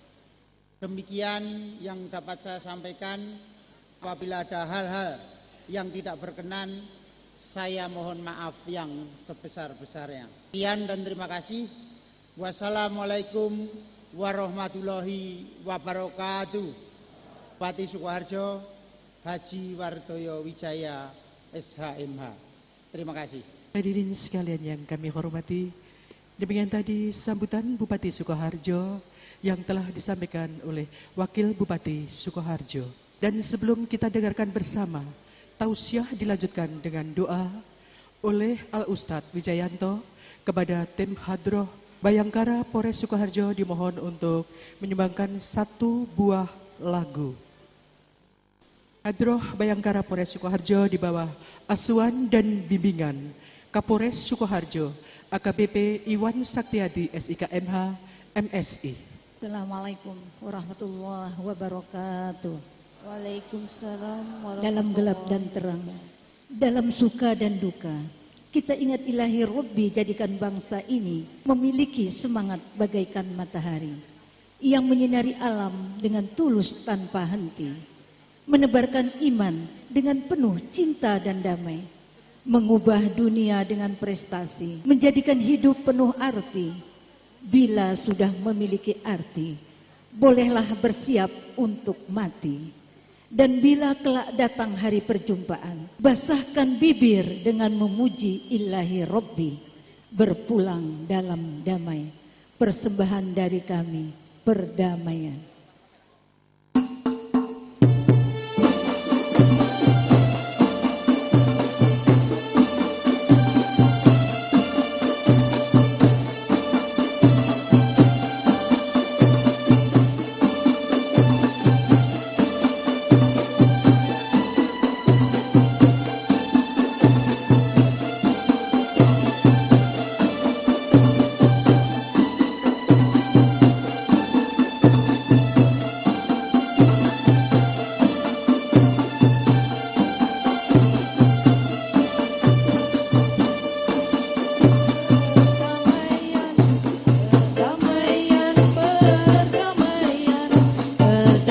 S6: demikian yang dapat saya sampaikan. Apabila ada hal-hal yang tidak berkenan, saya mohon maaf yang sebesar-besarnya. Sekian dan terima kasih. Wassalamualaikum warahmatullahi wabarakatuh. Bupati Sukoharjo, Haji Wardoyo Wijaya, SHMH. Terima kasih.
S3: Hadirin sekalian yang kami hormati, demikian tadi sambutan Bupati Sukoharjo yang telah disampaikan oleh Wakil Bupati Sukoharjo. Dan sebelum kita dengarkan bersama, tausiah dilanjutkan dengan doa oleh Al-Ustadz Wijayanto kepada tim Hadroh Bayangkara Polres Sukoharjo, dimohon untuk menyumbangkan satu buah lagu. Hadroh Bayangkara Polres Sukoharjo di bawah asuhan dan bimbingan Kapolres Sukoharjo, AKBP Iwan Saktiadi, SIK MH, MSI.
S1: Assalamualaikum warahmatullahi wabarakatuh.
S7: Waalaikumsalam warahmatullahi wabarakatuh.
S1: Dalam gelap dan terang, dalam suka dan duka, kita ingat ilahi Rabbi jadikan bangsa ini memiliki semangat bagaikan matahari yang menyinari alam dengan tulus tanpa henti, menebarkan iman dengan penuh cinta dan damai, mengubah dunia dengan prestasi, menjadikan hidup penuh arti. Bila sudah memiliki arti, bolehlah bersiap untuk mati. Dan bila kelak datang hari perjumpaan, basahkan bibir dengan memuji ilahi Rabbi, berpulang dalam damai. Persembahan dari kami, perdamaian.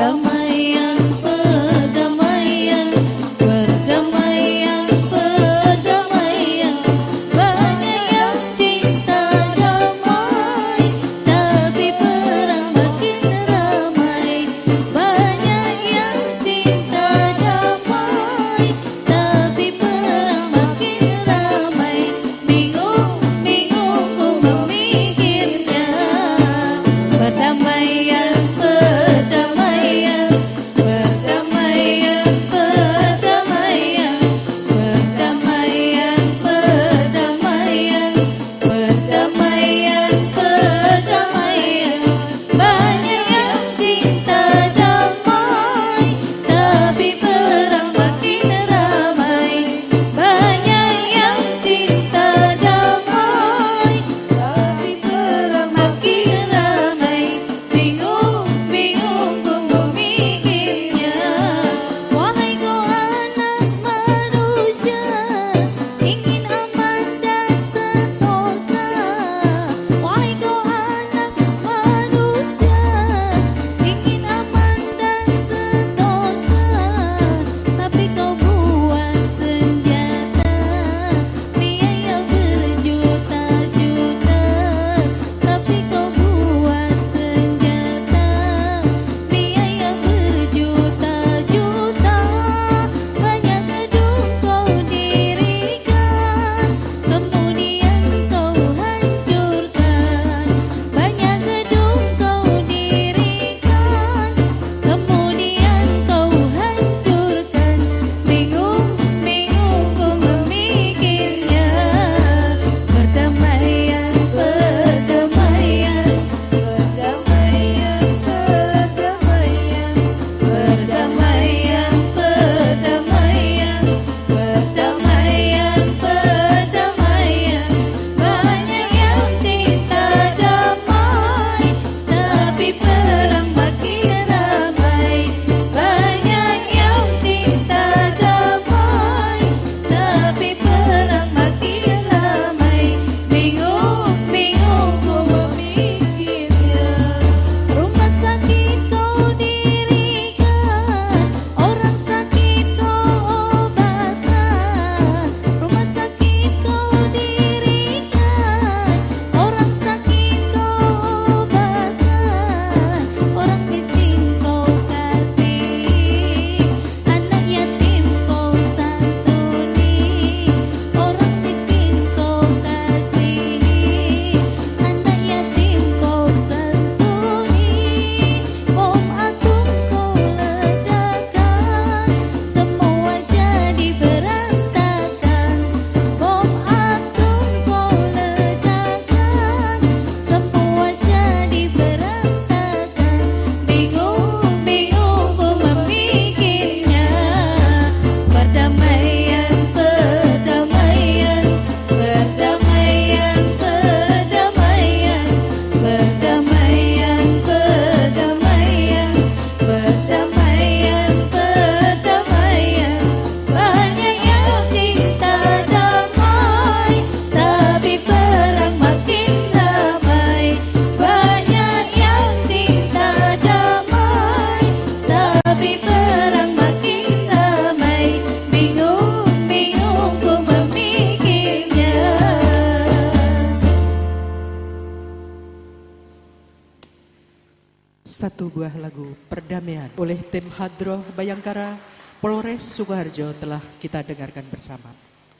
S3: Satu buah lagu Perdamaian oleh tim Hadroh Bayangkara Polres Sukoharjo telah kita dengarkan bersama.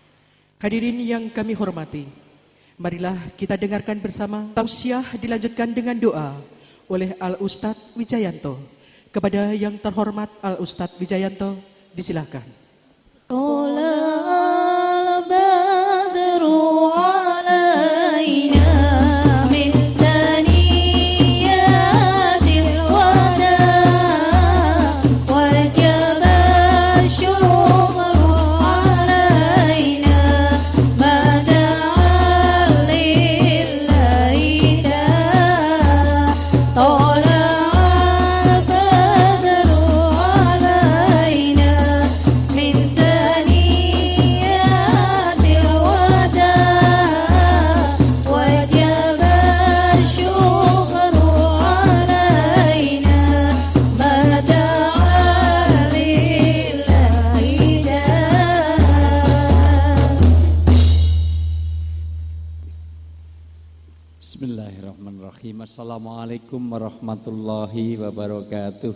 S3: Hadirin yang kami hormati, marilah kita dengarkan bersama. Tausiah dilanjutkan dengan doa oleh Al-Ustadz Wijayanto. Kepada yang terhormat Al-Ustadz Wijayanto, disilahkan.
S7: من
S8: Bismillahirrahmanirrahim. Assalamualaikum warahmatullahi wabarakatuh.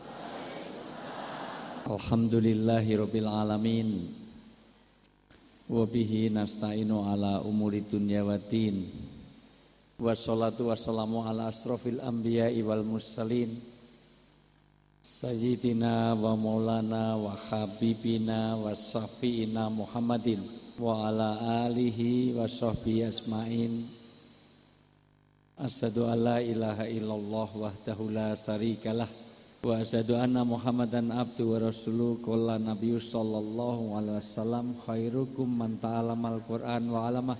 S8: Alhamdulillahirabbil alamin. Wa bihi nasta'inu ala umuri dunya waddin. Wassalatu wassalamu ala asrofil anbiya'i wal mursalin. Sayyidina wa maulana wa habibina wa syafi'ina Muhammadin wa ala alihi wa sahbihi asma'in. Asyhadu an la ilaha illallah wahdahu la syarikalah wa asyhadu anna Muhammadan abduhu wa rasuluhu. Qala Nabi sallallahu alaihi wasallam khairukum man ta'allamal Qur'an wa 'allamah.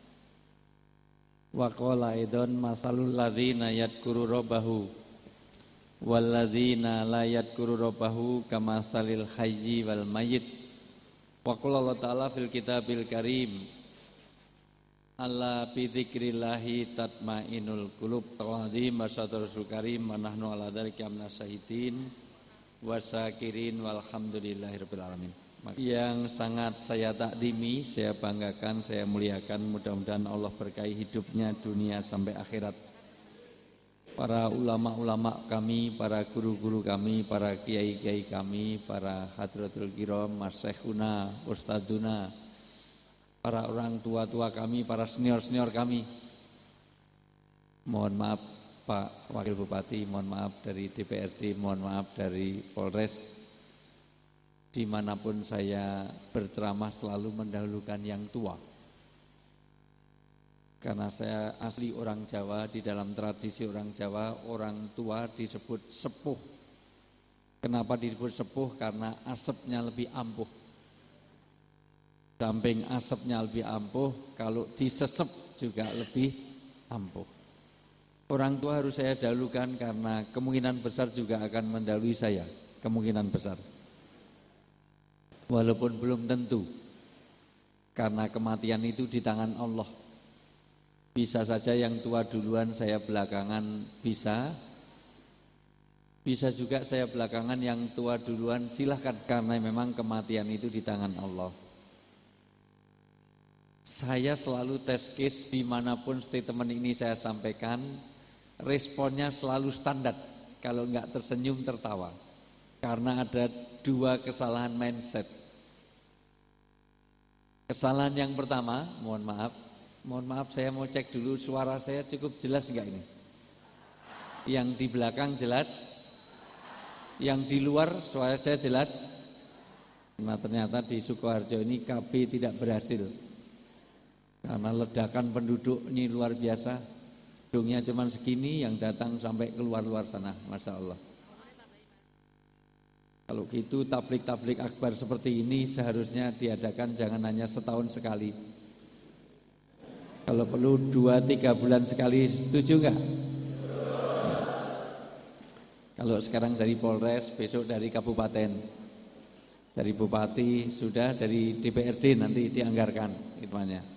S8: Wa qala aidan masalul ladzina yadhkuru rabbahu wal ladzina la yadhkuru rabbahu kamatsalil hayyi wal mayyit. Wa qala Allah ta'ala fil kitabil karim Allah bidzikrillahi tatmainul qulub. Taqdim masyaallah Rasul Karim wa nahnu ala dzalika minas syahidin wasyakirin walhamdulillahirabbil alamin. Yang sangat saya takdimi, saya banggakan, saya muliakan, mudah-mudahan Allah berkahi hidupnya dunia sampai akhirat. Para ulama-ulama kami, para guru-guru kami, para kiai-kiai kami, para hadratul kiram, masyayikhuna, ustadzuna, para orang tua-tua kami, para senior-senior kami. Mohon maaf Pak Wakil Bupati, mohon maaf dari DPRD, mohon maaf dari Polres. Dimanapun saya berceramah selalu mendahulukan yang tua. Karena saya asli orang Jawa, di dalam tradisi orang Jawa, orang tua disebut sepuh. Kenapa disebut sepuh? Karena asapnya lebih ampuh. Samping asapnya lebih ampuh, kalau disesep juga lebih ampuh. Orang tua harus saya dahulukan karena kemungkinan besar juga akan mendahului saya, kemungkinan besar. Walaupun belum tentu, karena kematian itu di tangan Allah. Bisa saja yang tua duluan, saya belakangan, bisa juga saya belakangan yang tua duluan, silahkan, karena memang kematian itu di tangan Allah. Saya selalu test case dimanapun statement ini saya sampaikan, responnya selalu standar. Kalau enggak tersenyum, tertawa. Karena ada dua kesalahan mindset. Kesalahan yang pertama, mohon maaf saya mau cek dulu suara saya cukup jelas enggak ini? Yang di belakang jelas? Yang di luar suara saya jelas? Nah ternyata di Sukoharjo ini KB tidak berhasil. Karena ledakan penduduk ini luar biasa. Gedungnya cuma segini, yang datang sampai keluar-luar sana, Masya Allah. Kalau gitu tablik-tablik akbar seperti ini seharusnya diadakan jangan hanya setahun sekali. Kalau perlu 2-3 bulan sekali, setuju enggak? Kalau sekarang dari Polres, besok dari Kabupaten, dari Bupati, sudah dari DPRD nanti dianggarkan hitungannya.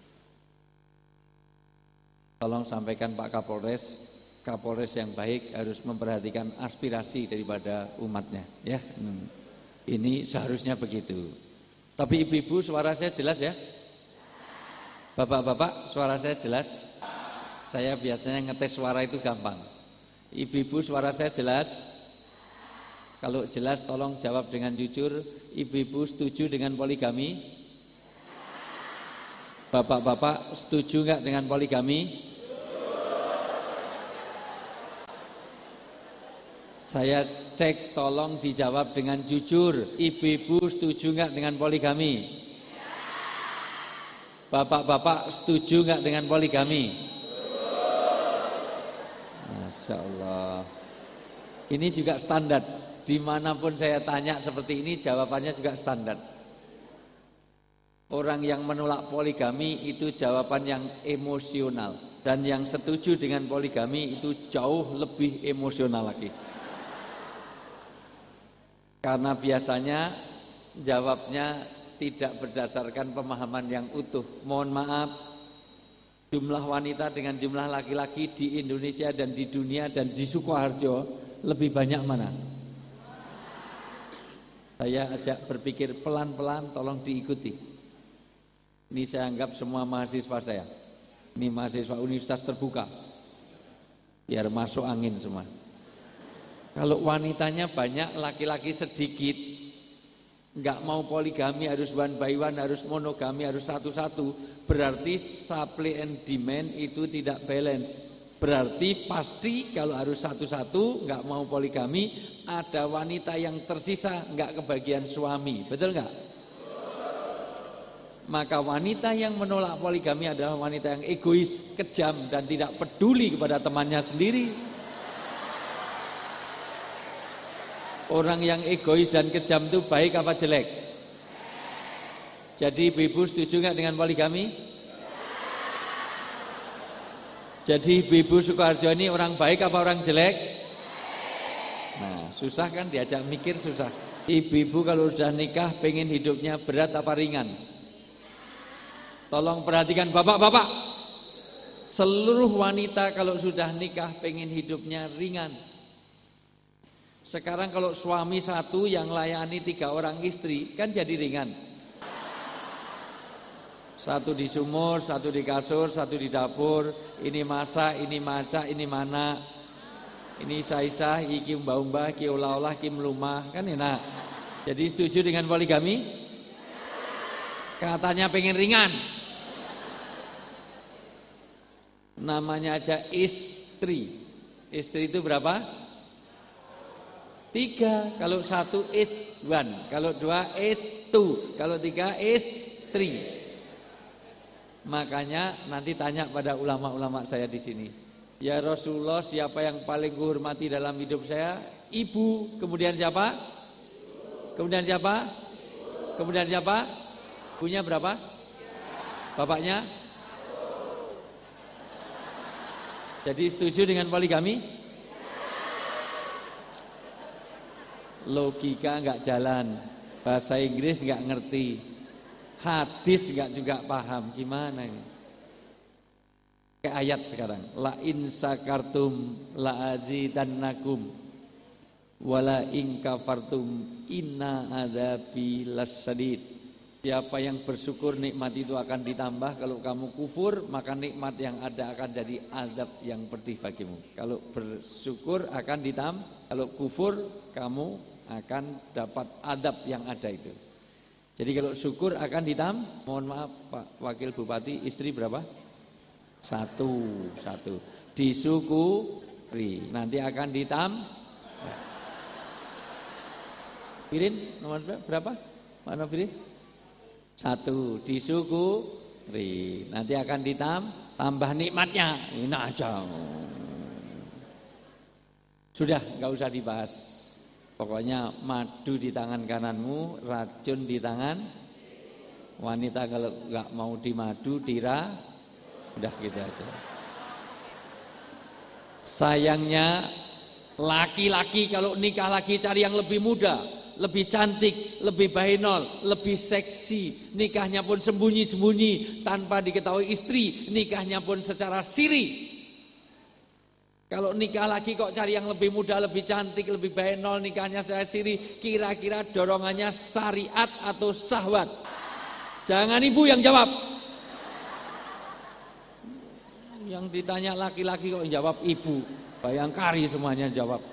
S8: Tolong sampaikan Pak Kapolres yang baik harus memperhatikan aspirasi daripada umatnya, ya. Ini seharusnya begitu. Tapi ibu-ibu suara saya jelas ya? Bapak-bapak suara saya jelas? Saya biasanya ngetes suara itu gampang. Ibu-ibu suara saya jelas? Kalau jelas tolong jawab dengan jujur. Ibu-ibu setuju dengan poligami? Bapak-bapak setuju enggak dengan poligami? Saya cek, tolong dijawab dengan jujur. Ibu-ibu setuju enggak dengan poligami? Bapak-bapak setuju enggak dengan poligami? Masya Allah. Ini juga standar. Dimanapun saya tanya seperti ini, jawabannya juga standar. Orang yang menolak poligami itu jawaban yang emosional. Dan yang setuju dengan poligami itu jauh lebih emosional lagi. Karena biasanya jawabnya tidak berdasarkan pemahaman yang utuh. Mohon maaf, jumlah wanita dengan jumlah laki-laki di Indonesia dan di dunia dan di Sukoharjo lebih banyak mana? Saya ajak berpikir pelan-pelan, tolong diikuti. Ini saya anggap semua mahasiswa saya. Ini mahasiswa universitas terbuka. biar masuk angin semua. Kalau wanitanya banyak, laki-laki sedikit, nggak mau poligami, harus one by one, harus monogami, harus satu-satu, berarti supply and demand itu tidak balance. Berarti pasti kalau harus satu-satu, nggak mau poligami, ada wanita yang tersisa nggak kebagian suami, betul nggak? Maka wanita yang menolak poligami adalah wanita yang egois, kejam, dan tidak peduli kepada temannya sendiri. Orang yang egois dan kejam itu baik apa jelek? Jadi ibu-ibu setuju nggak dengan poligami? Jadi ibu-ibu Sukoharjo ini orang baik apa orang jelek? Nah, susah kan diajak mikir susah. Ibu-ibu kalau sudah nikah pengen hidupnya berat apa ringan? Tolong perhatikan bapak-bapak. Seluruh wanita kalau sudah nikah pengen hidupnya ringan. Sekarang kalau suami satu yang layani 3 orang istri kan jadi ringan. Satu di sumur, satu di kasur, satu di dapur. Ini masak, ini maca, ini mana. Ini isa-isa, iki mbah-mbah, iki olah-olah, iki melumah. Kan enak. Jadi setuju dengan poligami? Katanya pengen ringan. Namanya aja istri. Istri itu berapa? 3. Kalau 1 is 1. Kalau 2 is 2. Kalau 3 is 3. Makanya nanti tanya pada ulama-ulama saya di sini. Ya Rasulullah, siapa yang paling kuhormati dalam hidup saya? Ibu. Kemudian siapa? Kemudian siapa? Kemudian siapa? Punya berapa? Bapaknya? Jadi setuju dengan poligami? Logika enggak jalan, bahasa Inggris enggak ngerti, hadis enggak juga paham, gimana ini? Kayak ayat sekarang, la in sakartum la azidannakum wala in kafartum inna adzabi lasyadid. Siapa yang bersyukur nikmat itu akan ditambah, kalau kamu kufur maka nikmat yang ada akan jadi azab yang pedih bagimu. Kalau bersyukur akan ditambah, kalau kufur kamu akan dapat adab yang ada itu. Jadi kalau syukur akan ditambah. Mohon maaf Pak Wakil Bupati, istri berapa? 1. Disyukuri. Nanti akan ditambah. Pirin nomor berapa? Mana Pirin? 1. Disyukuri. Nanti akan ditambah nikmatnya. Ini aja. Sudah, enggak usah dibahas. Pokoknya madu di tangan kananmu, racun di tangan wanita. Kalau enggak mau dimadu, udah gitu aja. Sayangnya laki-laki kalau nikah lagi cari yang lebih muda, lebih cantik, lebih bahenol, lebih seksi. Nikahnya pun sembunyi-sembunyi tanpa diketahui istri, nikahnya pun secara siri. Kalau nikah lagi kok cari yang lebih muda, lebih cantik, lebih bahenol, nikahnya saya siri, kira-kira dorongannya syariat atau syahwat? Jangan ibu yang jawab. Yang ditanya laki-laki kok jawab ibu. Bayangkari semuanya jawab.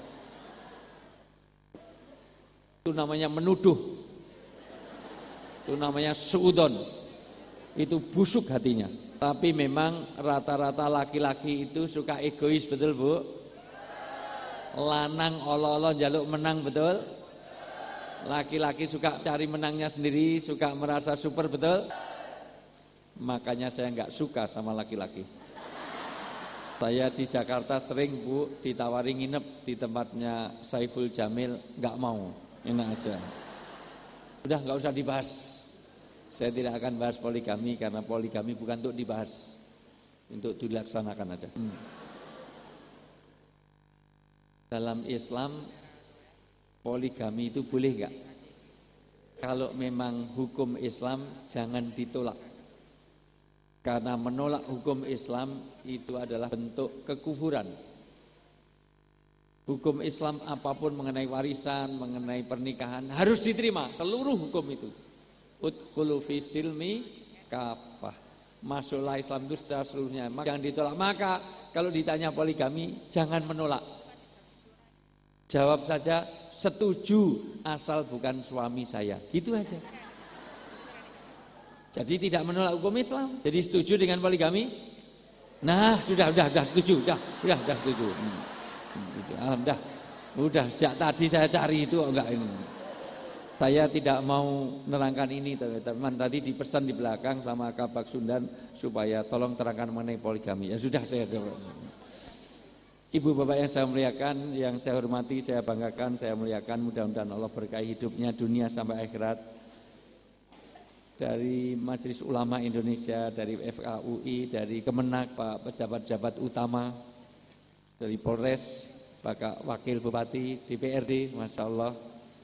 S8: Itu namanya menuduh. Itu namanya suudon. Itu busuk hatinya. Tapi memang rata-rata laki-laki itu suka egois, betul Bu? Lanang olo-olo njaluk menang, betul? Laki-laki suka cari menangnya sendiri, suka merasa super, betul? Makanya saya enggak suka sama laki-laki. Saya di Jakarta sering Bu ditawari nginep di tempatnya Saiful Jamil, enggak mau, enak aja. Udah enggak usah dibahas. Saya tidak akan bahas poligami karena poligami bukan untuk dibahas, untuk dilaksanakan aja. Dalam Islam poligami itu boleh enggak? Kalau memang hukum Islam jangan ditolak. Karena menolak hukum Islam itu adalah bentuk kekufuran. Hukum Islam apapun mengenai warisan, mengenai pernikahan harus diterima, seluruh hukum itu. Udkhulu fi silmi kafah. masuklah Islam itu secara seluruhnya, jangan ditolak. Maka kalau ditanya poligami, jangan menolak. Jawab saja setuju asal bukan suami saya, gitu aja. Jadi tidak menolak hukum Islam. Jadi setuju dengan poligami? Nah, sudah setuju, sudah setuju. Alhamdulillah. Udah sejak tadi saya cari itu enggak ini. Saya tidak mau menerangkan ini, teman-teman. Tadi dipesan di belakang sama Kabak Sundan supaya tolong terangkan mengenai poligami. Ya sudah saya jawab. Ibu bapak yang saya muliakan, yang saya hormati, saya banggakan, saya muliakan, mudah-mudahan Allah berkahi hidupnya dunia sampai akhirat. Dari Majelis Ulama Indonesia, dari FKUI, dari Kemenak, Pak pejabat-pejabat utama, dari Polres, Pak Wakil Bupati, DPRD, Masya Allah,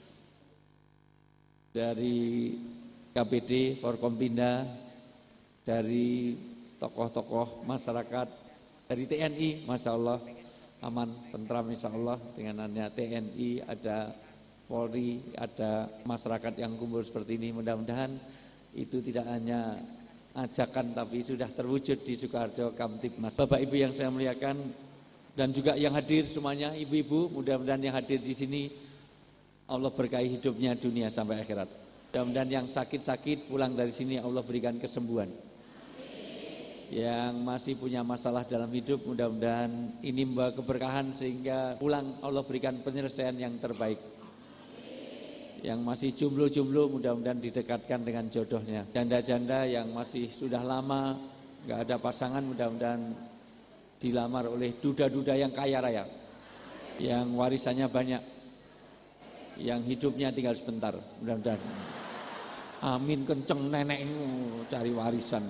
S8: dari KPD, Forkompinda, dari tokoh-tokoh masyarakat, dari TNI, Masya Allah, aman, tentram insya Allah, dengan adanya TNI, ada Polri, ada masyarakat yang kumpul seperti ini, mudah-mudahan itu tidak hanya ajakan tapi sudah terwujud di Sukoharjo Kamtibmas. Bapak Ibu yang saya muliakan dan juga yang hadir semuanya, ibu-ibu, mudah-mudahan yang hadir di sini Allah berkahi hidupnya dunia sampai akhirat. Mudah-mudahan yang sakit-sakit pulang dari sini Allah berikan kesembuhan. Yang masih punya masalah dalam hidup, mudah-mudahan ini membawa keberkahan sehingga pulang Allah berikan penyelesaian yang terbaik. Yang masih jomblo-jomblo mudah-mudahan didekatkan dengan jodohnya. Janda-janda yang masih sudah lama nggak ada pasangan, mudah-mudahan dilamar oleh duda-duda yang kaya raya, yang warisannya banyak, yang hidupnya tinggal sebentar, mudah-mudahan. Amin, kenceng nenekmu cari warisan.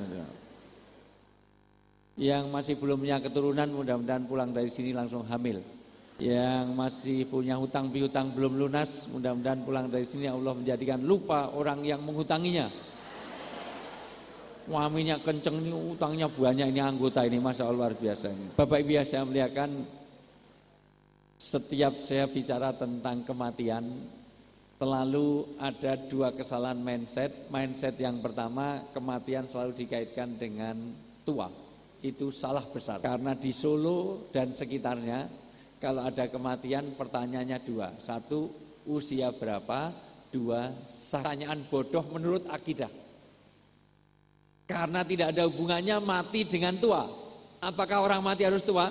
S8: Yang masih belum punya keturunan, mudah-mudahan pulang dari sini langsung hamil. Yang masih punya hutang piutang belum lunas, mudah-mudahan pulang dari sini Allah menjadikan lupa orang yang menghutanginya. Suaminya kenceng ini, utangnya banyak, ini anggota ini, Masya Allah luar biasa ini. Bapak Ibu yang saya muliakan, setiap saya bicara tentang kematian, selalu ada dua kesalahan mindset. Mindset yang pertama, kematian selalu dikaitkan dengan tua. Itu salah besar, karena di Solo dan sekitarnya kalau ada kematian pertanyaannya dua. Satu, usia berapa? Dua, pertanyaan bodoh menurut akidah. Karena tidak ada hubungannya mati dengan tua. Apakah orang mati harus tua?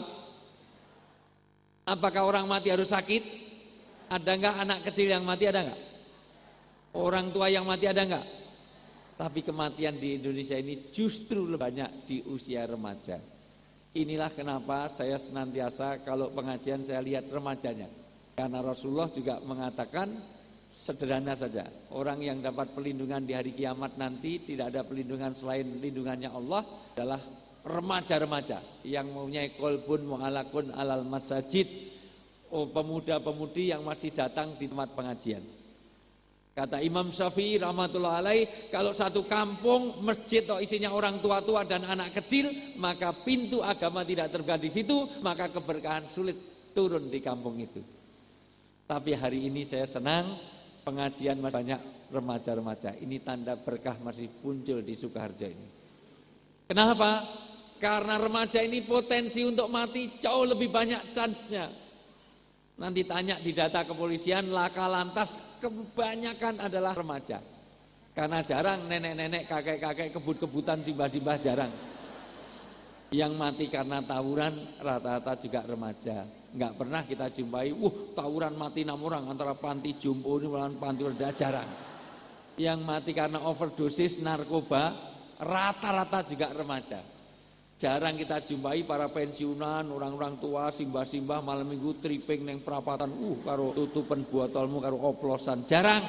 S8: Apakah orang mati harus sakit? Ada enggak anak kecil yang mati, ada enggak? Orang tua yang mati ada enggak? Tapi kematian di Indonesia ini justru lebih banyak di usia remaja. Inilah kenapa saya senantiasa kalau pengajian saya lihat remajanya. Karena Rasulullah juga mengatakan sederhana saja. Orang yang dapat perlindungan di hari kiamat nanti tidak ada perlindungan selain lindungannya Allah adalah remaja-remaja yang mempunyai qalbun mu'allaqun alal masajid. Pemuda-pemudi yang masih datang di tempat pengajian. Kata Imam Syafi'i rahmatullah alaih, kalau satu kampung masjid atau isinya orang tua-tua dan anak kecil, maka pintu agama tidak terbuka di situ, maka keberkahan sulit turun di kampung itu. Tapi hari ini saya senang pengajian masih banyak remaja-remaja. Ini tanda berkah masih muncul di Sukoharjo ini. Kenapa? Karena remaja ini potensi untuk mati jauh lebih banyak chance-nya. Nanti tanya di data kepolisian, laka lantas kebanyakan adalah remaja. Karena jarang nenek-nenek, kakek-kakek, kebut-kebutan, simbah-simbah jarang. Yang mati karena tawuran rata-rata juga remaja. Enggak pernah kita jumpai, tawuran mati 6 orang antara panti jumbo ini melawan panti rendah, jarang. Yang mati karena overdosis narkoba rata-rata juga remaja. Jarang kita jumpai para pensiunan, orang-orang tua, simbah-simbah malam minggu tripping neng perapatan, karo tutupan botolmu karo oplosan, jarang.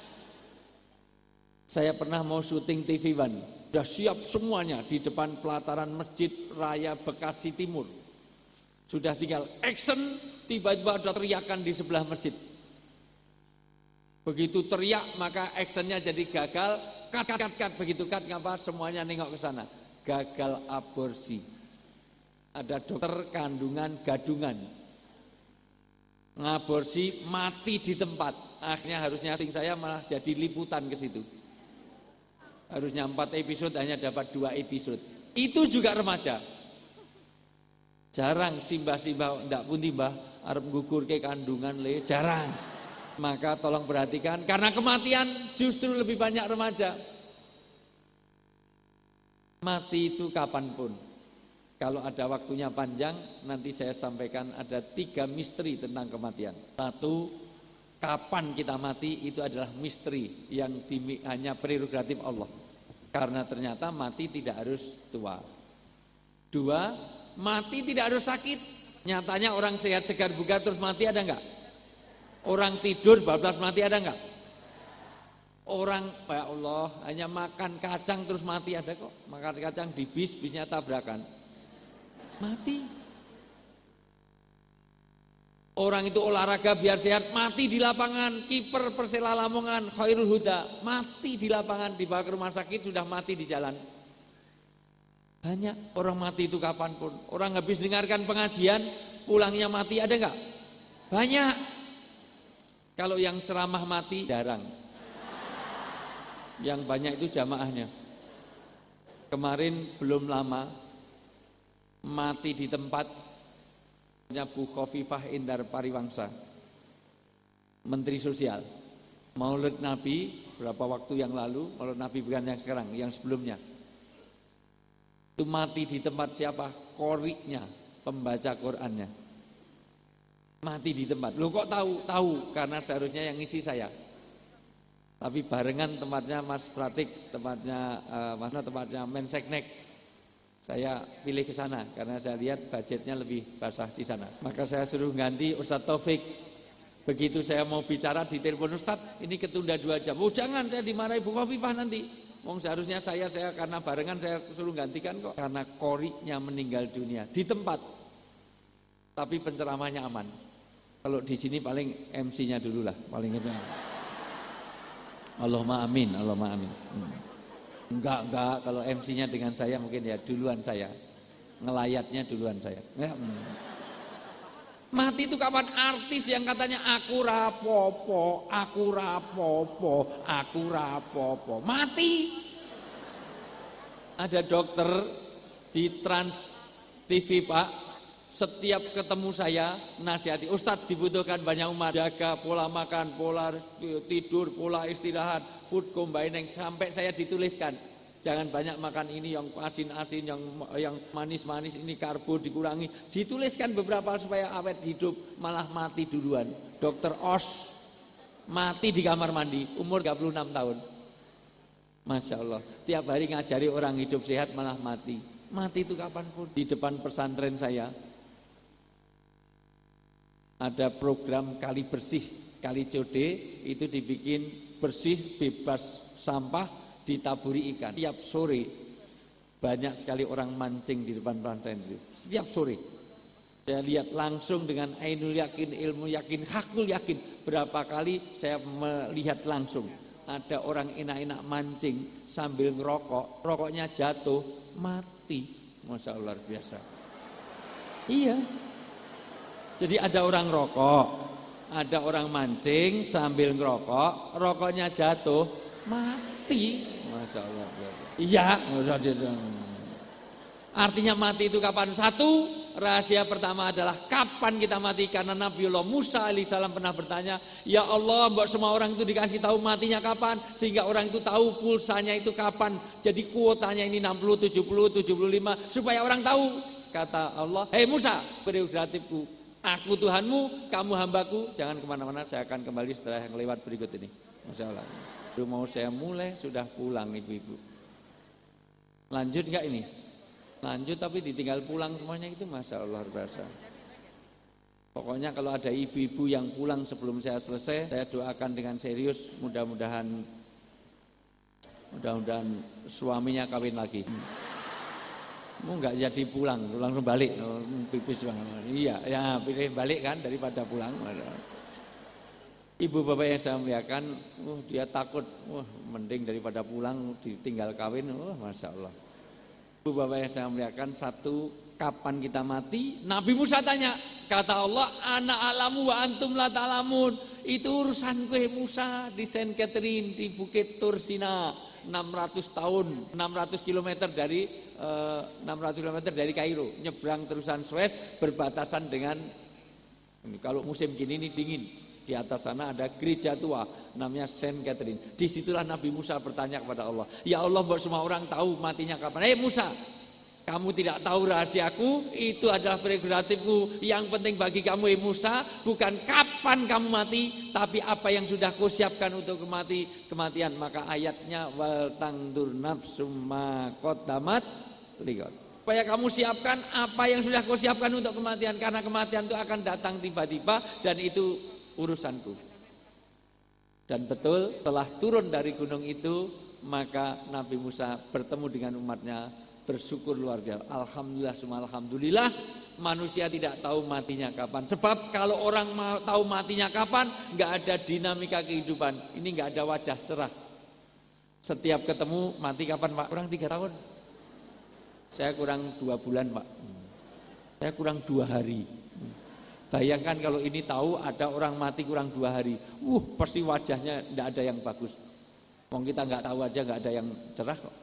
S8: Saya pernah mau syuting TV One, sudah siap semuanya di depan pelataran Masjid Raya Bekasi Timur. Sudah tinggal action, tiba-tiba ada teriakan di sebelah masjid. Begitu teriak maka actionnya jadi gagal, cut, begitu cut ngapa semuanya nengok ke sana. Gagal aborsi. Ada dokter kandungan gadungan, ngaborsi mati di tempat. Akhirnya harusnya saya malah jadi liputan ke situ. Harusnya 4 episode hanya dapat 2 episode. Itu juga remaja. Jarang simbah-simbah ndak pun timbah arep gugur ke kandungan le, jarang. Maka tolong perhatikan, karena kematian justru lebih banyak remaja. Mati itu kapanpun. Kalau ada waktunya panjang, nanti saya sampaikan ada 3 misteri tentang kematian. 1, kapan kita mati itu adalah misteri yang hanya prerogatif Allah. Karena ternyata mati tidak harus tua. 2, mati tidak harus sakit. Nyatanya orang sehat segar bugar terus mati ada enggak? Orang tidur bablas mati ada enggak? Orang, ya Allah, hanya makan kacang terus mati ada kok. Makan kacang di bisnya tabrakan. Mati. Orang itu olahraga biar sehat, mati di lapangan. Kiper Persela Lamongan, Khairul Huda, mati di lapangan, dibawa ke rumah sakit sudah mati di jalan. Banyak orang mati itu kapanpun. Orang habis dengarkan pengajian, pulangnya mati ada enggak? Banyak. Kalau yang ceramah mati jarang. Yang banyak itu jamaahnya. Kemarin belum lama mati di tempat Bu Khofifah Indar Pariwangsa, Menteri Sosial. Maulid Nabi berapa waktu yang lalu, Maulid Nabi bukan yang sekarang, yang sebelumnya. Itu mati di tempat siapa? Qori'nya, pembaca Qur'annya. Mati di tempat. Loh kok tahu? Tahu, karena seharusnya yang ngisi saya. Tapi barengan tempatnya Mas Pratik, tempatnya Menseknek. Saya pilih ke sana karena saya lihat budgetnya lebih basah di sana. Maka saya suruh ganti Ustadz Taufik. Begitu saya mau bicara di telepon Ustadz, ini ketunda 2 jam. Oh jangan, saya dimarahi Bu Khofifah nanti. Seharusnya saya karena barengan saya suruh gantikan kok. Karena Qori'nya meninggal dunia di tempat. Tapi penceramahnya aman. Kalau di sini paling MC-nya dulu lah, paling itu. Allahumma amin, Allahumma amin. Enggak, kalau MC-nya dengan saya mungkin ya duluan saya. Ngelayatnya duluan saya. Mati itu kapan? Artis yang katanya aku rapopo, aku rapopo, aku rapopo. Mati. Ada dokter di Trans TV Pak, setiap ketemu saya nasihati, Ustadz dibutuhkan banyak umat, jaga pola makan, pola tidur, pola istirahat, food combining, sampai saya dituliskan jangan banyak makan ini yang asin-asin, yang manis-manis, ini karbo dikurangi, dituliskan beberapa supaya awet hidup, malah mati duluan. Dokter Os mati di kamar mandi umur 36 tahun. Masya Allah, tiap hari ngajari orang hidup sehat malah mati. Mati itu kapanpun. Di depan pesantren saya ada program kali bersih, kali Code, itu dibikin bersih, bebas sampah, ditaburi ikan. Setiap sore banyak sekali orang mancing di depan pesantren itu. Setiap sore saya lihat langsung dengan ainul yakin, ilmu yakin, hakul yakin. Berapa kali saya melihat langsung ada orang enak-enak mancing sambil ngerokok, rokoknya jatuh, mati. Masya Allah, luar biasa. Iya. Jadi ada orang rokok, ada orang mancing sambil ngerokok, rokoknya jatuh, mati. Masya Allah. Iya. Artinya mati itu kapan? 1, rahasia pertama adalah kapan kita mati. Karena Nabiullah Musa alaihissalam pernah bertanya, ya Allah, mbok semua orang itu dikasih tahu matinya kapan, sehingga orang itu tahu pulsanya itu kapan. Jadi kuotanya ini 60, 70, 75, supaya orang tahu. Kata Allah, hei Musa, prerogatifku, aku Tuhanmu, kamu hambaku, jangan kemana-mana, saya akan kembali setelah yang lewat berikut ini. Masya Allah. Baru mau saya mulai, sudah pulang ibu-ibu. Lanjut enggak ini? Lanjut tapi ditinggal pulang semuanya itu, Masya Allah, luar biasa. Pokoknya kalau ada ibu-ibu yang pulang sebelum saya selesai, saya doakan dengan serius, mudah-mudahan suaminya kawin lagi. Mau nggak jadi pulang, langsung balik, pipis banget. Iya, ya pilih balik kan daripada pulang. Ibu bapak yang saya muliakan, dia takut, mending daripada pulang ditinggal kawin, Masya Allah. Ibu bapak yang saya muliakan, 1, kapan kita mati? Nabi Musa tanya, kata Allah, ana alamu wa antum la ta'lamun. Itu urusan gue Musa di Saint Catherine di Bukit Tursina, 600 tahun, 600 km dari 600 km dari Kairo, nyebrang terusan Suez, berbatasan dengan, kalau musim gini ini dingin, di atas sana ada gereja tua namanya Saint Catherine. Disitulah Nabi Musa bertanya kepada Allah, ya Allah, buat semua orang tahu matinya kapan. Musa, kamu tidak tahu rahasiaku, itu adalah prerogatifku. Yang penting bagi kamu Musa, bukan kapan kamu mati, tapi apa yang sudah kau siapkan untuk kematian. Maka ayatnya wal tangdur nafsum ma qaddamat liqad. Supaya kamu siapkan apa yang sudah kau siapkan untuk kematian, karena kematian itu akan datang tiba-tiba dan itu urusanku. Dan betul, telah turun dari gunung itu, maka Nabi Musa bertemu dengan umatnya, bersyukur luar biasa. Alhamdulillah, semua alhamdulillah. Manusia tidak tahu matinya kapan. Sebab kalau orang tahu matinya kapan, nggak ada dinamika kehidupan. Ini nggak ada wajah cerah. Setiap ketemu, mati kapan Pak? Kurang 3 tahun. Saya kurang 2 bulan Pak. Saya kurang 2 hari. Bayangkan kalau ini tahu ada orang mati kurang 2 hari. Pasti wajahnya nggak ada yang bagus. Wong kita nggak tahu aja nggak ada yang cerah kok.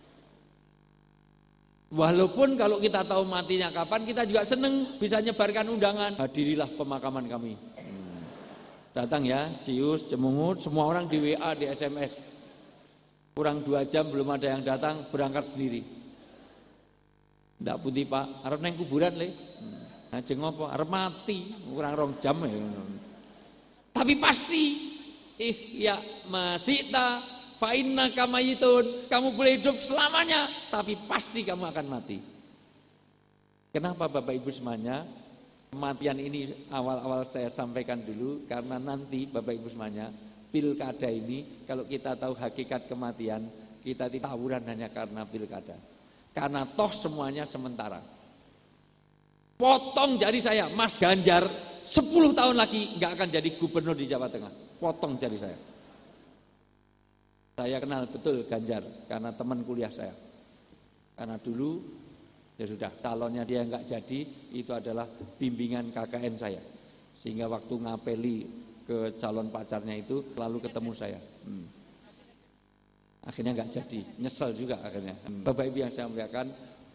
S8: Walaupun kalau kita tahu matinya kapan, kita juga seneng bisa nyebarkan undangan. Hadirilah pemakaman kami. Datang ya, Cius, Cemungut, semua orang di WA, di SMS. Kurang 2 jam belum ada yang datang, berangkat sendiri. Ndak putih Pak, arep neng kuburan le. Ajeng ngopo? Arep mati, kurang 2 jam ya. Tapi pasti ya masita fa innaka mayitun, kamu boleh hidup selamanya, tapi pasti kamu akan mati. Kenapa Bapak Ibu semuanya? Kematian ini awal-awal saya sampaikan dulu, karena nanti Bapak Ibu semuanya, pilkada ini kalau kita tahu hakikat kematian, kita tidak tawuran hanya karena pilkada. Karena toh semuanya sementara. Potong jari saya, Mas Ganjar 10 tahun lagi nggak akan jadi gubernur di Jawa Tengah. Potong jari saya. Saya kenal betul Ganjar karena teman kuliah saya. Karena dulu ya sudah calonnya dia nggak jadi, itu adalah bimbingan KKN saya. Sehingga waktu ngapeli ke calon pacarnya itu lalu ketemu saya. Akhirnya nggak jadi, nyesel juga akhirnya. Bapak Ibu yang saya muliakan,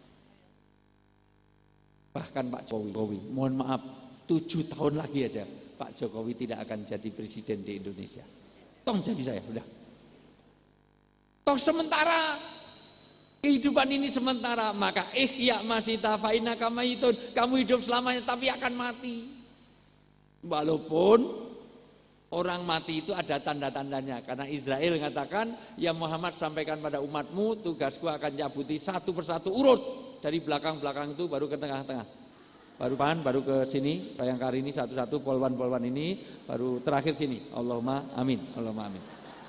S8: bahkan Pak Jokowi, mohon maaf, 7 tahun lagi aja Pak Jokowi tidak akan jadi presiden di Indonesia. Tong jadi saya, udah. Toh sementara, kehidupan ini sementara, maka ihya masita fa innaka mayitun, kamu hidup selamanya tapi akan mati. Walaupun orang mati itu ada tanda-tandanya, karena Israel mengatakan, ya Muhammad sampaikan pada umatmu, tugasku akan nyabuti satu persatu urut dari belakang-belakang itu baru ke tengah-tengah. Baru ke sini, Bayangkari ini satu-satu, polwan-polwan ini, baru terakhir sini. Allahumma amin, Allahumma amin.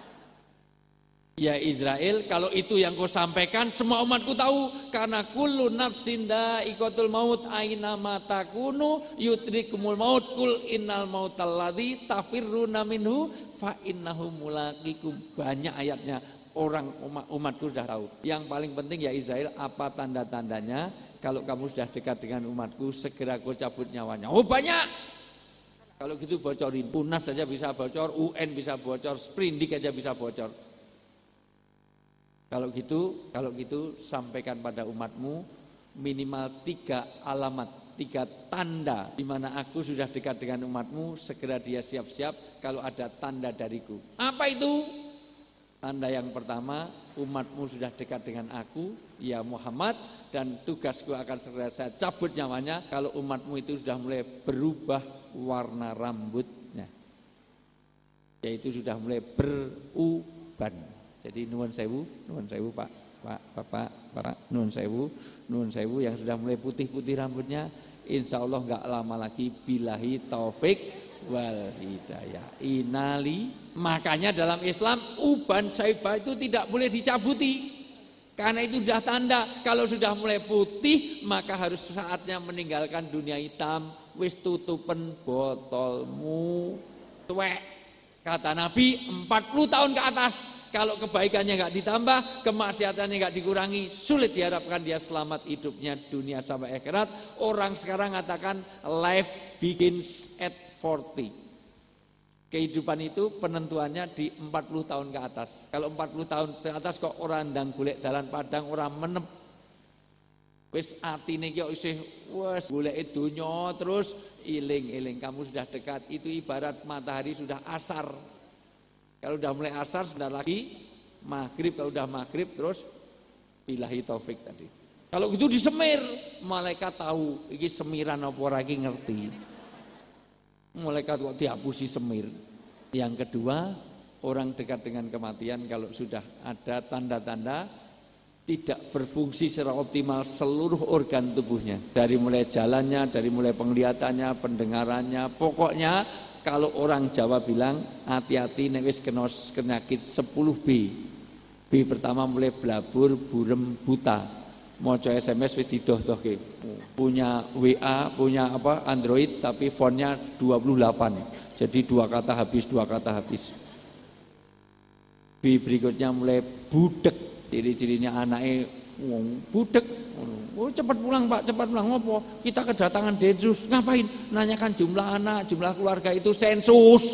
S8: Ya Israel, kalau itu yang kau sampaikan, semua umatku tahu, karena kullu nafsin dha'iqatul maut aina ma takunu yudrikumul maut kul innal mautal ladzi tafirruna minhu fa innahu mulaqikum. Banyak ayatnya, orang umatku sudah tahu. Yang paling penting ya Israel, apa tanda-tandanya? Kalau kamu sudah dekat dengan umatku, segera kau cabut nyawanya. Oh banyak. Kalau gitu bocorin, UNAS saja bisa bocor, UN bisa bocor, Sprindik aja bisa bocor. Kalau gitu sampaikan pada umatmu minimal 3 alamat, 3 tanda di mana aku sudah dekat dengan umatmu, segera dia siap-siap kalau ada tanda dariku. Apa itu? Tanda yang pertama, umatmu sudah dekat dengan aku, ya Muhammad, dan tugasku akan segera saya cabut nyawanya kalau umatmu itu sudah mulai berubah warna rambutnya, yaitu sudah mulai beruban. Jadi nuwun sewu Pak, Bapak, nuwun sewu yang sudah mulai putih-putih rambutnya, insya Allah nggak lama lagi, billahi taufik wal hidayah. Inali, makanya dalam Islam uban saibah itu tidak boleh dicabuti, karena itu sudah tanda kalau sudah mulai putih maka harus saatnya meninggalkan dunia hitam. Wis tutupen botolmu tuwek, kata Nabi, 40 tahun ke atas. Kalau kebaikannya nggak ditambah, kemaksiatannya nggak dikurangi, sulit diharapkan dia selamat hidupnya dunia sampai akhirat. Orang sekarang katakan life begins at 40. Kehidupan itu penentuannya di 40 tahun ke atas. Kalau 40 tahun ke atas kok orang ndang golek dalan padang, orang menep. Wis atine ki isih wis goleki donya terus iling-iling kamu sudah dekat. Itu ibarat matahari sudah asar. Kalau udah mulai asar sebentar lagi maghrib, kalau udah maghrib terus billahi taufik tadi. Kalau gitu disemir, malaikat tahu iki semiran apa ora iki ngerti. Malaikat kok dihapusi semir. Yang kedua, orang dekat dengan kematian kalau sudah ada tanda-tanda tidak berfungsi secara optimal seluruh organ tubuhnya. Dari mulai jalannya, dari mulai penglihatannya, pendengarannya. Pokoknya kalau orang Jawa bilang hati-hati nek wis kena penyakit 10B. B pertama mulai blabur, burem, buta. Maca SMS wis didoh-dohke. Punya WA, punya apa Android tapi fontnya 28. Jadi 2 kata habis. B berikutnya mulai budek. Ciri-cirinya anaknya budek. Oh, cepat pulang Pak, cepat pulang. Ngopo? Kita kedatangan Densus. Ngapain? Nanyakan jumlah anak, jumlah keluarga itu sensus.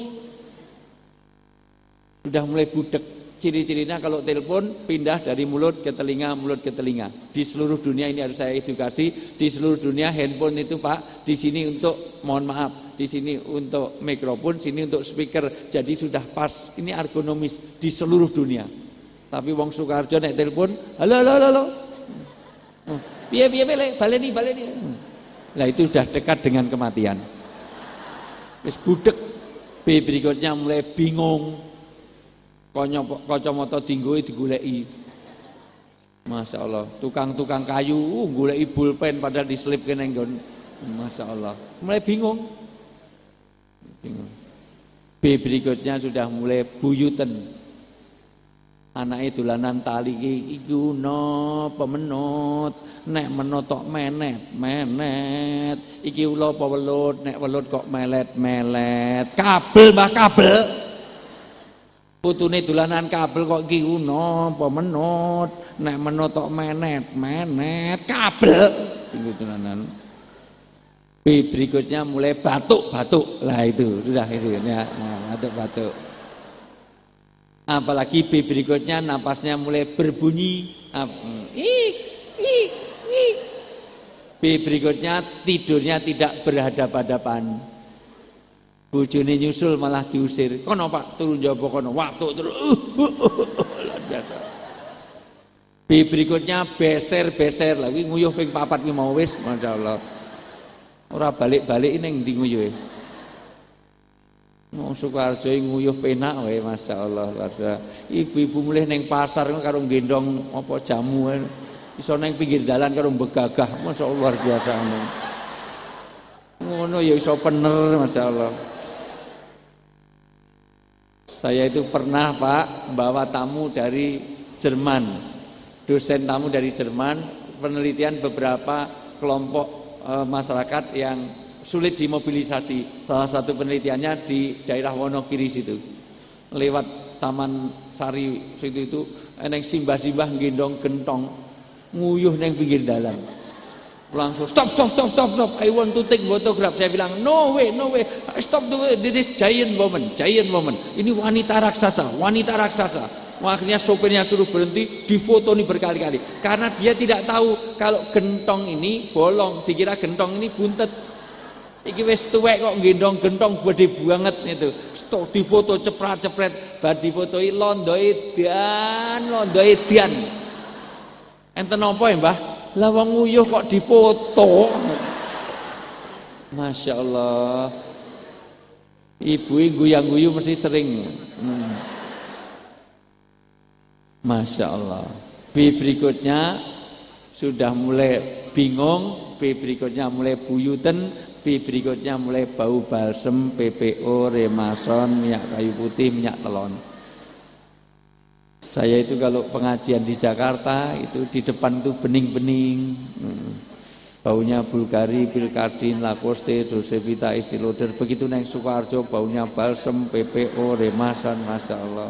S8: Sudah mulai budek. Ciri-cirinya kalau telepon pindah dari mulut ke telinga. Di seluruh dunia ini harus saya edukasi. Di seluruh dunia handphone itu Pak, di sini untuk mohon maaf, di sini untuk mikrofon, sini untuk speaker. Jadi sudah pas. Ini ergonomis di seluruh dunia. Tapi wong Sukarjo nek telepon, halo. Piye baleni. Lah itu sudah dekat dengan kematian. Wis budek. B berikutnya mulai bingung. Kacamata dinggoe digoleki. Masya Allah, tukang kayu goleki pulpen padahal diselipke nang nggon. Masya Allah, mulai bingung. B berikutnya sudah mulai buyuten. Anake dolanan tali iki napa menut, nek menut tok menet. Iki ula apa welut, nek welut kok melet. Kabel Mbah kabel. Putune dolanan kabel kok iki napa menut, nek menut tok menet. Kabel. Iki dolanan. B berikutnya mulai batuk. Lah itu sudah itu ya, batuk. Apalagi B berikutnya napasnya mulai berbunyi. B berikutnya tidurnya tidak berhadap-hadapan. Bojone nyusul malah diusir. Kono Pak, turun jaba kono. Watuk terus. B berikutnya beser. Lagi nguyuh ping 4 ki mau wis, masyaallah. Ora balik-balik ning ndi nguyuhe. Wong Sukoharjo nguyuh penak wae masyaallah. Ibu-ibu mulih ning pasar karo gendong apa jamu iso ning pinggir dalan karo begagah masyaallah luar biasa ngono ya iso pener masyaallah. Saya itu pernah Pak bawa tamu dari Jerman. Dosen tamu dari Jerman penelitian beberapa kelompok masyarakat yang sulit dimobilisasi. Salah satu penelitiannya di daerah Wonogiri situ. Lewat Taman Sari situ itu eneng simbah-simbah gendong gentong nguyuh neng pinggir dalan. Langsung stop. I want to take photograph. Saya bilang no way. Stop the way. This is giant woman. Ini wanita raksasa. Akhirnya sopirnya suruh berhenti, difoto nih berkali-kali. Karena dia tidak tahu kalau gentong ini bolong, dikira gentong ini buntet. Iki wis tuwek kok gendong gentong gede banget itu. Stok difoto cepret-cepret, bar difotoi londoe dian. Enten apa ya, Mbah? Lah wong nguyuh kok difoto. Masya Allah. Ibu guyang-guyu mesti sering. Masya Allah. B berikutnya sudah mulai bingung, B berikutnya mulai buyuten, B berikutnya mulai bau balsem, PPO, remason, minyak kayu putih, minyak telon. Saya itu kalau pengajian di Jakarta itu di depan itu bening-bening. Baunya Bulgari, Pilkardin, Lacoste, Dolce Vita, Estée Lauder. Begitu neng Sukoharjo baunya balsem, PPO, remason, Masya Allah.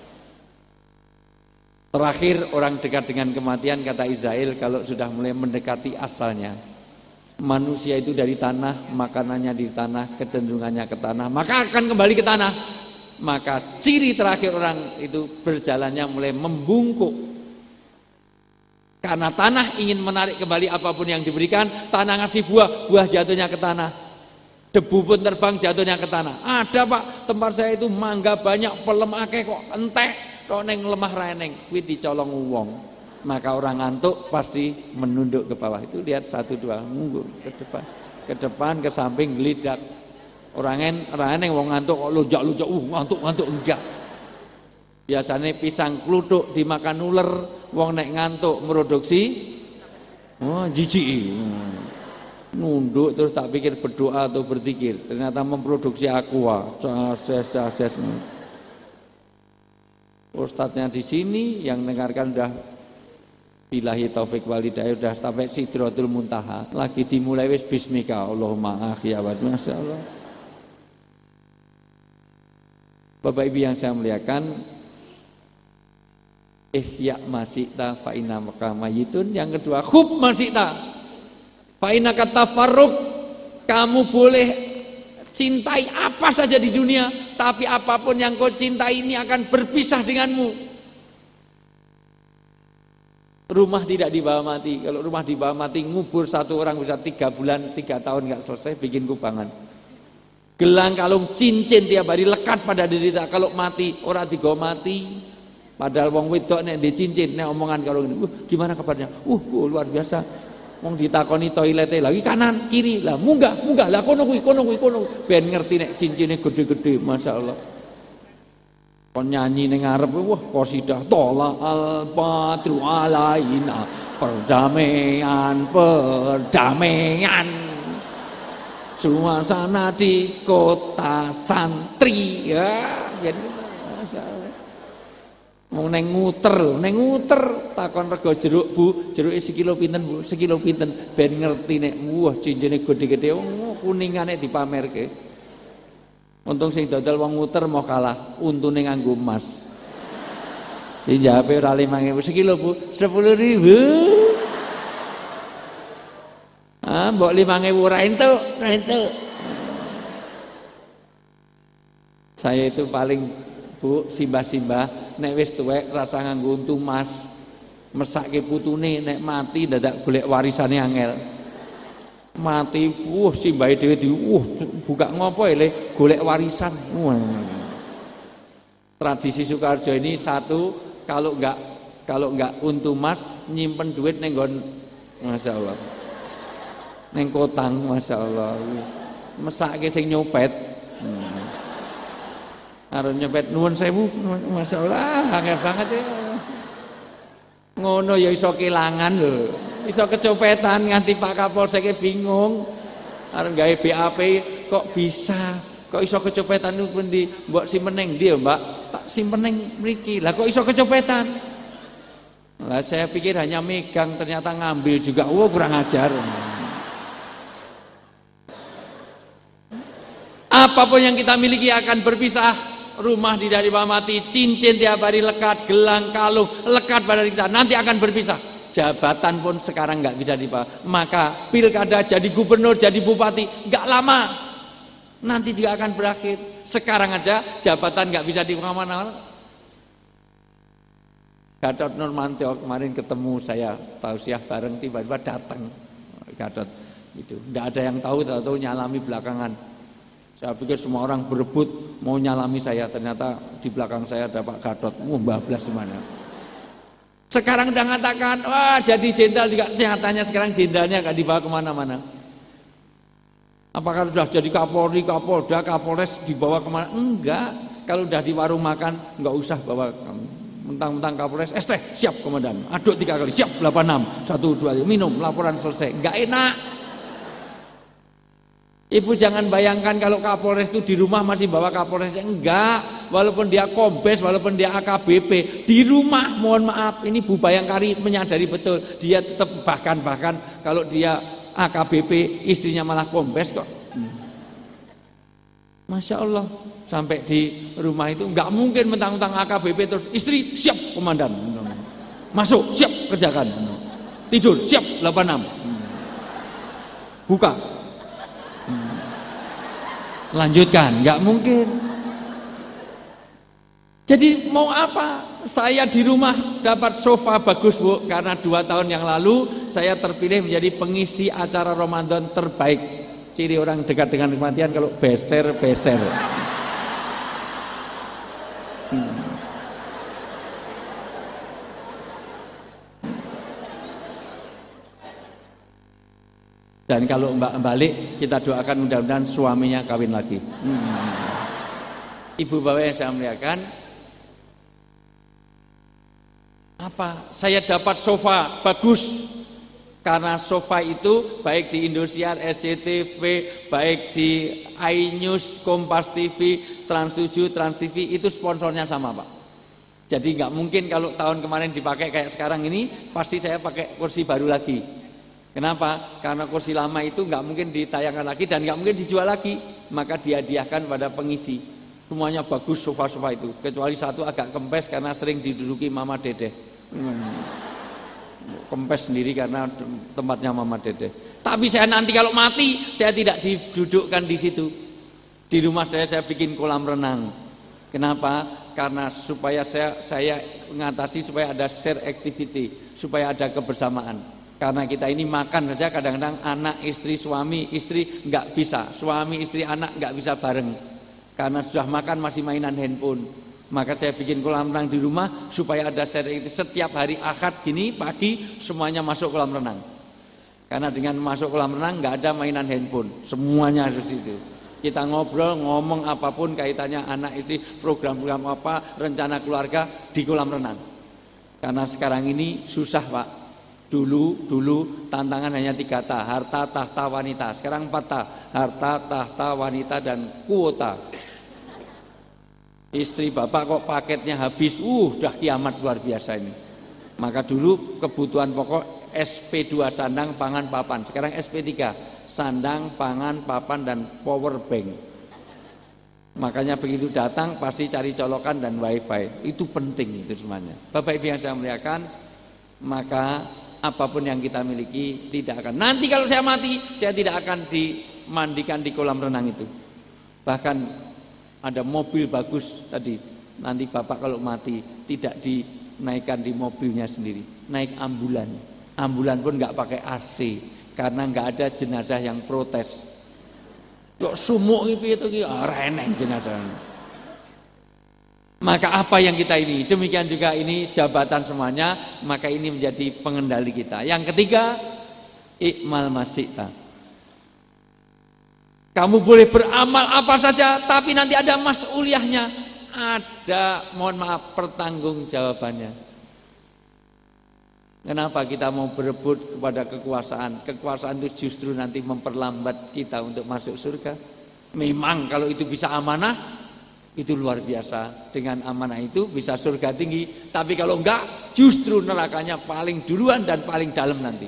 S8: Terakhir orang dekat dengan kematian kata Israel kalau sudah mulai mendekati asalnya. Manusia itu dari tanah, makanannya di tanah, kecenderungannya ke tanah, maka akan kembali ke tanah. Maka ciri terakhir orang itu berjalannya mulai membungkuk. Karena tanah ingin menarik kembali apapun yang diberikan. Tanah ngasih buah, buah jatuhnya ke tanah. Debu pun terbang, jatuhnya ke tanah. Ada Pak, tempat saya itu mangga banyak, pelem akeh kok entek, kok neng lemah raeneng, kuwi dicolong wong. Maka orang ngantuk pasti menunduk ke bawah. Itu lihat 1, 2, nunggu ke depan, ke samping, gelidak. Orang raeneng wong ngantuk kok lunjak-lunjak, ngantuk enggak. Biasanya pisang kluthuk dimakan ular, wong nek ngantuk produksi jijik. Nunduk terus tak pikir berdoa atau berzikir, ternyata memproduksi aqua. Cas. Ustadznya di sini yang dengarkan udah billahi taufik walhidayah, udah sampai Sidratul Muntaha. Lagi dimulai wis bismika Allahumma akhiyawat. Masyaallah. Bapak Ibu yang saya muliakan, ihya masita fa inna mamayitun. Yang kedua, hub masita fa inna katafarruq. Kamu boleh cintai apa saja di dunia, tapi apapun yang kau cintai ini akan berpisah denganmu. Rumah tidak dibawa mati. Kalau rumah dibawa mati, ngubur satu orang bisa 3 bulan, 3 tahun nggak selesai, bikin kubangan. Gelang kalung cincin tiap hari lekat pada diri tak. Kalau mati orang digawa mati. Padahal wong wedok nek di cincin, nek omongan kalung ini, gimana kabarnya? Luar biasa. Wong ditakoni toilete lagi kanan kiri lah, munggah lah kono kuwi ben ngerti nek cincine gede-gede, masyaallah. Kon nyanyi ning ngarep, wah qasidah tola al badru alaina, perdamaian suasana di kota santri ya, jadi masyaallah. Mau neng nguter takon rego jeruk Bu, jeruke sekilo pinten Bu? Sekilo pinten? Ben ngerti nek wah cincine gede-gede kuningane dipamerke. Untung sing dodol wong nguter mau kalah, untune nganggo emas. Sing jawabe ora 5.000 sekilo Bu, 10.000. Mbok 5.000 ora entuk. Saya itu paling Bu, simbah-simbah nek wis tuwek rasa nganggo untu mas, mesake putune nek mati dadak golek warisane angel. Mati, simbahe dhewe buka ngopo le golek warisan. Tradisi Sukoharjo ini satu, kalau enggak untu mas nyimpen duit ning nggon masyaallah. Ning kotang masyaallah. Mesake sing nyopet. Arep nyepet nuwun sewu, masyaallah, angel banget ya. Ngono ya iso kelangan lho. Iso kecopetan nganti Pak Kapolsek bingung. Arep gawe BAP kok bisa? Kok iso kecopetan niku pundi? Mbok simpen ning ndi ya, Mbak? Tak simpen ning mriki. Lah kok iso kecopetan? Lah saya pikir hanya megang, ternyata ngambil juga. Kurang ajar. Apapun yang kita miliki akan berpisah. Rumah tidak dibawa mati, cincin tiap hari lekat, gelang, kalung lekat pada kita, nanti akan berpisah. Jabatan pun sekarang nggak bisa dibawa. Maka pilkada jadi gubernur, jadi bupati nggak lama, nanti juga akan berakhir. Sekarang aja jabatan nggak bisa dibawa mana-mana. Gatot Nurmantio kemarin ketemu saya tausiah bareng, tiba-tiba datang Gatot itu, nggak ada yang tahu nyalami belakangan. Saya pikir semua orang berebut mau nyalami saya, ternyata di belakang saya ada Pak Gatot, bablas semuanya. Sekarang udah mengatakan, jadi jenderal juga, nyatanya sekarang jenderalnya gak dibawa kemana-mana. Apakah sudah jadi Kapolri, Kapolda, Kapolres dibawa kemana? Enggak, kalau udah di warung makan nggak usah bawa kamu. Mentang-mentang Kapolres, teh siap komandan, aduk 3 kali, siap 86, 1, 2, minum, laporan selesai, nggak enak. Ibu jangan bayangkan kalau Kapolres itu di rumah masih bawa Kapolres, enggak. Walaupun dia Kombes, walaupun dia AKBP, di rumah mohon maaf, ini Bu Bayangkari menyadari betul, dia tetap bahkan kalau dia AKBP istrinya malah Kombes kok. Masya Allah, sampai di rumah itu enggak mungkin mentang-mentang AKBP terus istri siap komandan, masuk siap kerjakan, tidur siap 86, buka. Lanjutkan, nggak mungkin. Jadi mau apa? Saya di rumah dapat sofa bagus Bu, karena 2 tahun yang lalu saya terpilih menjadi pengisi acara Ramadan terbaik. Ciri orang dekat dengan kematian kalau beser-beser. Dan kalau Mbak balik, kita doakan mudah-mudahan suaminya kawin lagi. Ibu bapak yang saya muliakan, apa? Saya dapat sofa bagus. Karena sofa itu baik di Indosiar, SCTV, baik di iNews, Kompas TV, Trans 7, Trans TV, itu sponsornya sama Pak. Jadi nggak mungkin kalau tahun kemarin dipakai kayak sekarang ini, pasti saya pakai kursi baru lagi. Kenapa? Karena kursi lama itu nggak mungkin ditayangkan lagi dan nggak mungkin dijual lagi, maka dihadiahkan pada pengisi. Semuanya bagus sofa-sofa itu, kecuali satu agak kempes karena sering diduduki Mama Dedeh. Kempes sendiri karena tempatnya Mama Dedeh. Tapi saya nanti kalau mati, saya tidak didudukkan di situ. Di rumah saya bikin kolam renang. Kenapa? Karena supaya saya mengatasi supaya ada share activity, supaya ada kebersamaan. Karena kita ini makan saja kadang-kadang anak, istri, suami, istri nggak bisa, suami, istri, anak nggak bisa bareng. Karena sudah makan masih mainan handphone. Maka saya bikin kolam renang di rumah supaya ada sharing. Setiap hari Ahad gini pagi semuanya masuk kolam renang. Karena dengan masuk kolam renang nggak ada mainan handphone, semuanya harus itu. Kita ngobrol, ngomong apapun kaitannya anak, istri, program-program apa, rencana keluarga di kolam renang. Karena sekarang ini susah Pak. Dulu tantangan hanya 3 ta, harta, tahta, wanita. Sekarang 4 ta, harta, tahta, wanita, dan kuota. Istri bapak kok paketnya habis, udah kiamat luar biasa ini. Maka dulu kebutuhan pokok SP2, sandang, pangan, papan. Sekarang SP3, sandang, pangan, papan, dan power bank. Makanya begitu datang pasti cari colokan dan wifi. Itu penting itu semuanya. Bapak Ibu yang saya muliakan, maka apapun yang kita miliki tidak akan. Nanti kalau saya mati, saya tidak akan dimandikan di kolam renang itu. Bahkan ada mobil bagus tadi. Nanti Bapak kalau mati tidak dinaikkan di mobilnya sendiri, naik ambulan. Ambulan pun nggak pakai AC karena nggak ada jenazah yang protes. Kok sumuk itu reneng jenazah. Maka apa yang kita ini, demikian juga ini jabatan semuanya, maka ini menjadi pengendali kita. Yang ketiga, ikmal masyita. Kamu boleh beramal apa saja, tapi nanti ada mas'uliyahnya, ada, mohon maaf, pertanggungjawabannya. Kenapa kita mau berebut kepada kekuasaan? Kekuasaan itu justru nanti memperlambat kita untuk masuk surga. Memang kalau itu bisa amanah, itu luar biasa. Dengan amanah itu bisa surga tinggi. Tapi kalau enggak, justru nerakanya paling duluan dan paling dalam nanti.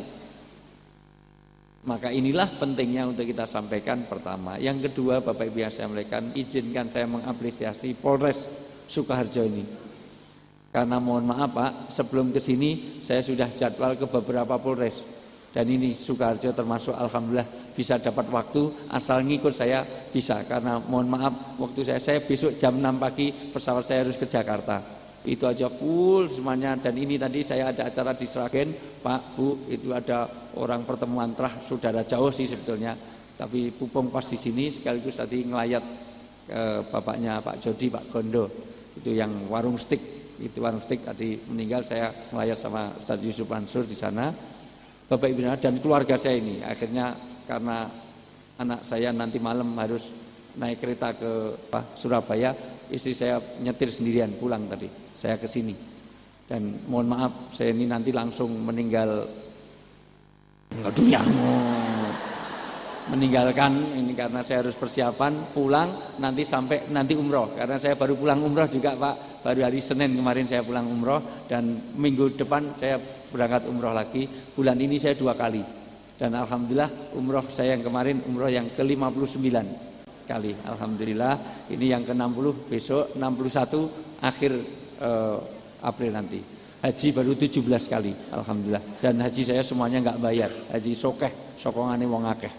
S8: Maka inilah pentingnya untuk kita sampaikan pertama. Yang kedua, Bapak Ibu yang saya muliakan, izinkan saya mengapresiasi Polres Sukoharjo ini. Karena mohon maaf Pak, sebelum ke sini saya sudah jadwal ke beberapa Polres. Dan ini Sukoharjo termasuk alhamdulillah bisa dapat waktu, asal ngikut saya bisa. Karena mohon maaf, waktu saya besok jam 6 pagi pesawat saya harus ke Jakarta. Itu aja full semuanya. Dan ini tadi saya ada acara di Sragen, Pak, Bu, itu ada orang pertemuan terah saudara jauh sih sebetulnya. Tapi Pupung pas di sini sekaligus tadi ngelayat bapaknya Pak Jody, Pak Gondo. Itu yang warung stik, itu warung stik tadi meninggal, saya ngelayat sama Ustadz Yusuf Mansur di sana. Bapak Ibu dan keluarga saya ini akhirnya karena anak saya nanti malam harus naik kereta ke Surabaya, istri saya nyetir sendirian pulang tadi. Saya ke sini. Dan mohon maaf, saya ini nanti langsung meninggal dunia. Meninggalkan ini karena saya harus persiapan pulang nanti sampai nanti umroh. Karena saya baru pulang umroh juga Pak. Baru hari Senin kemarin saya pulang umroh dan minggu depan saya berangkat umroh lagi. Bulan ini saya 2 kali. Dan alhamdulillah umroh saya yang kemarin umroh yang ke-59 kali. Alhamdulillah ini yang ke-60 besok 61 akhir April nanti. Haji baru 17 kali alhamdulillah. Dan haji saya semuanya enggak bayar. Haji sokeh, sokongane wong akeh.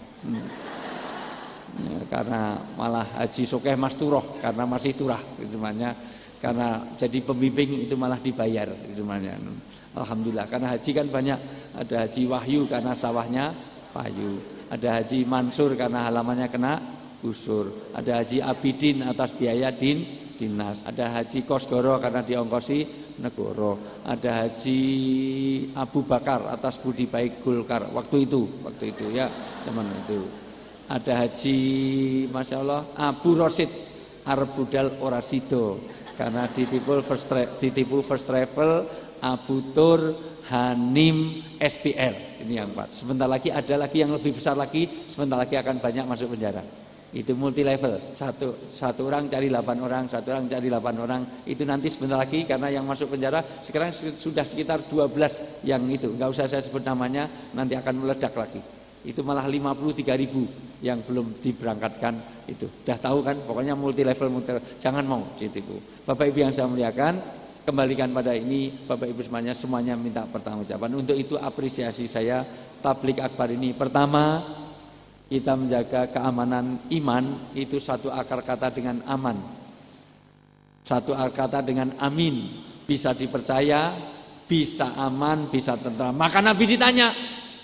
S8: Ya, karena malah haji sokeh mas turoh karena masih turah semuanya. Karena jadi pembimbing itu malah dibayar itu namanya. Alhamdulillah, karena haji kan banyak. Ada haji Wahyu karena sawahnya payu, ada haji Mansur karena halamannya kena gusur, ada haji Abidin atas biaya dinas, ada haji Kosgoro karena diongkosi negoro, ada haji Abu Bakar atas budi baik Golkar waktu itu ya zaman itu, ada haji Masya Allah Abu Rosid arep budal ora sido karena ditipu first travel Abu Tur Hanim SPL, ini yang 4. Sebentar lagi ada lagi yang lebih besar lagi, sebentar lagi akan banyak masuk penjara. Itu multi level, satu orang cari 8 orang, satu orang cari 8 orang. Itu nanti sebentar lagi karena yang masuk penjara sekarang sudah sekitar 12 yang itu. Enggak usah saya sebut namanya, nanti akan meledak lagi. Itu malah 53.000 yang belum diberangkatkan itu. Udah tahu kan, pokoknya multi level, jangan mau ditipu. Bapak Ibu yang saya muliakan, kembalikan pada ini Bapak Ibu semuanya minta pertanggungjawaban. Untuk itu apresiasi saya tablik akbar ini. Pertama, kita menjaga keamanan iman, itu satu akar kata dengan aman, satu akar kata dengan amin, bisa dipercaya, bisa aman, bisa tentram. Maka Nabi ditanya,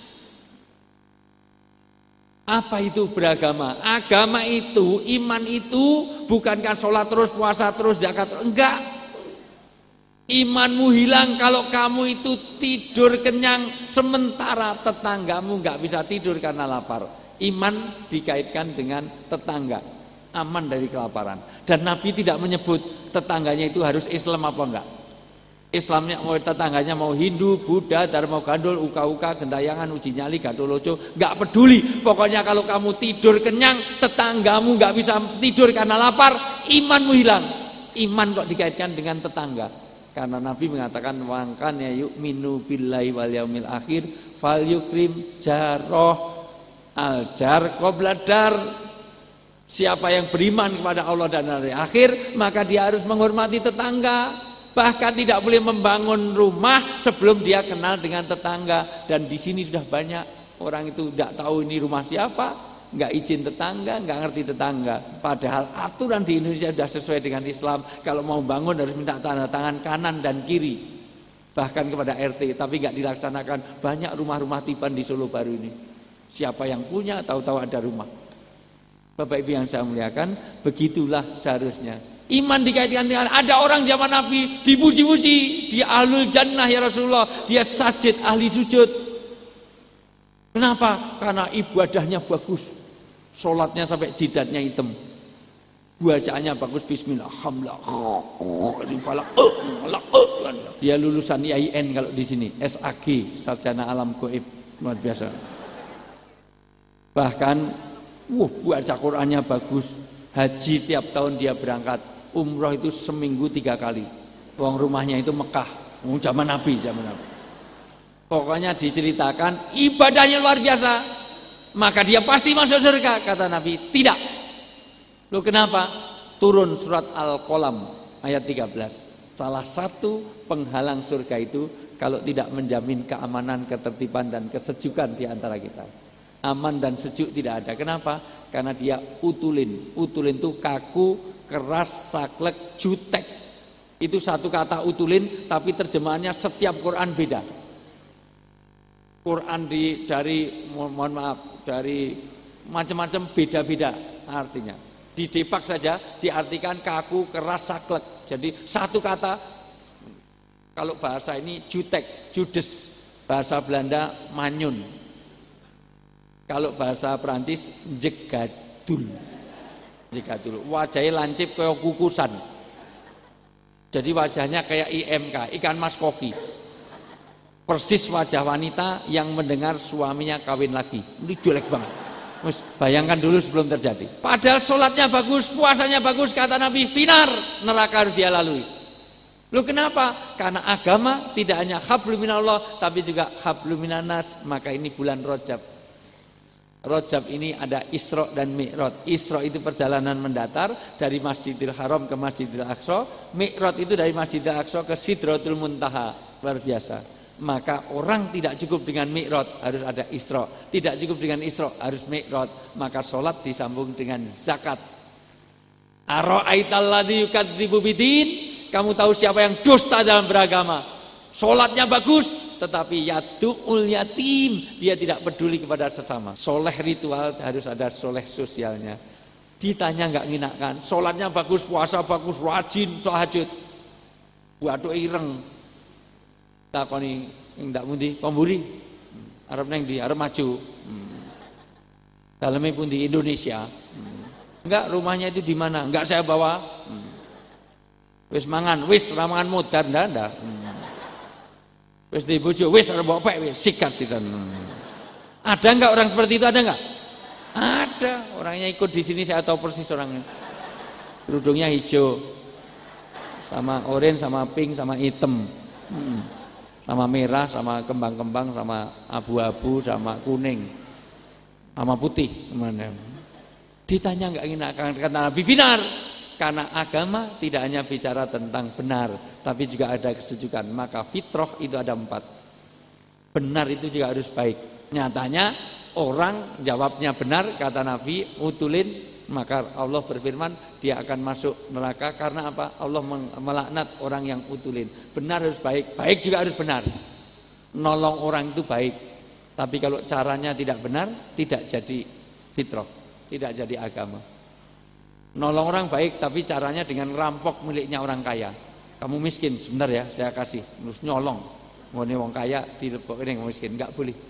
S8: apa itu beragama? Agama itu, iman itu bukankah sholat terus, puasa terus, zakat terus? Enggak. Imanmu hilang kalau kamu itu tidur kenyang, sementara tetanggamu enggak bisa tidur karena lapar. Iman dikaitkan dengan tetangga, aman dari kelaparan. Dan Nabi tidak menyebut tetangganya itu harus Islam apa enggak. Islamnya mau tetangganya mau Hindu, Buddha, Dharma Gandul, Uka-uka, Gentayangan, Uji Nyali, Gadoloco, enggak peduli. Pokoknya kalau kamu tidur kenyang, tetanggamu enggak bisa tidur karena lapar, imanmu hilang. Iman kok dikaitkan dengan tetangga. Karena Nabi mengatakan wangkan ya yu'minu billahi wal yaumil akhir fal yukrim jaroh al-jar qobladar. Siapa yang beriman kepada Allah dan hari akhir, maka dia harus menghormati tetangga. Bahkan tidak boleh membangun rumah sebelum dia kenal dengan tetangga. Dan di sini sudah banyak orang itu tidak tahu ini rumah siapa, nggak izin tetangga, nggak ngerti tetangga. Padahal aturan di Indonesia sudah sesuai dengan Islam. Kalau mau bangun harus minta tanda tangan kanan dan kiri, bahkan kepada RT. Tapi nggak dilaksanakan. Banyak rumah-rumah tiban di Solo baru ini. Siapa yang punya tahu-tahu ada rumah. Bapak Ibu yang saya muliakan, begitulah seharusnya. Iman dikaitkan dengan ada orang zaman Nabi dipuji-puji, dia ahlul jannah ya Rasulullah, dia sajid ahli sujud. Kenapa? Karena ibadahnya bagus, sholatnya sampai jidatnya hitam, bacaannya bagus, bismillah, dia lulusan IAIN kalau di sini, SAG, sarjana alam gaib, luar biasa. Bahkan baca Qurannya bagus, haji tiap tahun dia berangkat, umroh itu seminggu 3 kali. Uang rumahnya itu Mekah, zaman Nabi. Pokoknya diceritakan ibadahnya luar biasa, maka dia pasti masuk surga. Kata Nabi, tidak. Loh kenapa? Turun surat Al-Qalam ayat 13. Salah satu penghalang surga itu kalau tidak menjamin keamanan, ketertiban dan kesejukan di antara kita. Aman dan sejuk tidak ada. Kenapa? Karena dia utulin. Utulin itu kaku, keras, saklek, jutek. Itu satu kata utulin, tapi terjemahannya setiap Quran beda. Quran dari macam-macam beda-beda artinya. Di Depak saja diartikan kaku, keras, saklek. Jadi satu kata, kalau bahasa ini jutek, judes. Bahasa Belanda manyun. Kalau bahasa Perancis jegadul. Wajahnya lancip kayak kukusan. Jadi wajahnya kayak IMK, ikan mas koki. Persis wajah wanita yang mendengar suaminya kawin lagi. Ini jelek banget. Bayangkan dulu sebelum terjadi. Padahal sholatnya bagus, puasanya bagus, kata Nabi, finar, neraka harus dia lalui. Loh kenapa? Karena agama tidak hanya hablum minallah, tapi juga hablum minanas. Maka ini bulan Rajab. Rajab ini ada Isra dan Mi'raj. Isra itu perjalanan mendatar dari Masjidil Haram ke Masjidil Aqsa. Mi'raj itu dari Masjidil Aqsa ke Sidratul Muntaha. Luar biasa. Maka orang tidak cukup dengan Mi'raj, harus ada Isra. Tidak cukup dengan Isra, harus Mi'raj. Maka sholat disambung dengan zakat. Ara'aital ladzi yukadzibu bidin. kamu tahu siapa yang dusta dalam beragama. Sholatnya bagus, tetapi yadu'ul yatim, dia tidak peduli kepada sesama. Soleh ritual harus ada soleh sosialnya. Ditanya nggak nginakan, sholatnya bagus, puasa bagus, rajin, tahajud. Waduh ireng. Takoni ndak mundi, pemburi. Arep neng di, arep maju. Dalamnya pun di Indonesia. Enggak, rumahnya itu di mana? Enggak saya bawa. Wis mangan, wis ramangan modar ndak. Wis di bojo, wis arep bawa pek, wis sikat sisan. Ada enggak orang seperti itu, ada enggak? Ada, orangnya ikut di sini saya tahu persis orangnya. Kerudungnya hijau. Sama oranye, sama pink, sama hitam. Sama merah, sama kembang-kembang, sama abu-abu, sama kuning, sama putih. Mana? Ditanya nggak ingin akan kata Nabi benar, karena agama tidak hanya bicara tentang benar, tapi juga ada kesejukan. Maka fitrah itu ada 4. Benar itu juga harus baik. Nyatanya orang jawabnya benar, kata Nabi, utulin. Maka Allah berfirman dia akan masuk neraka karena apa? Allah melaknat orang yang utulin. Benar harus baik, baik juga harus benar. Nolong orang itu baik, tapi kalau caranya tidak benar, tidak jadi fitrah, tidak jadi agama. Nolong orang baik, tapi caranya dengan rampok miliknya orang kaya. Kamu miskin, sebentar ya, saya kasih. Terus nyolong, ngene wong kaya direbok ini miskin, enggak boleh.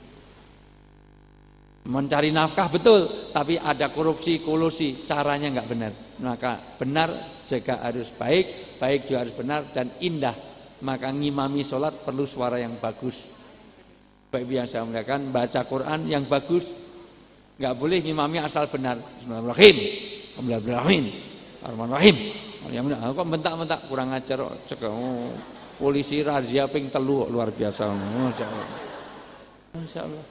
S8: Mencari nafkah betul, tapi ada korupsi, kolusi, caranya nggak benar. Maka benar juga harus baik, baik juga harus benar dan indah. Maka ngimami sholat perlu suara yang bagus. Baik biasa mengatakan baca Quran yang bagus, nggak boleh ngimami asal benar. Bismillahirrahmanirrahim, Alhamdulillahirrahmanirrahim, Ar-Rahmanirrahim. Yang benar, kok bentak-bentak kurang ajar kok. Polisi razia ping 3 luar biasa. Masya Allah. Masya Allah.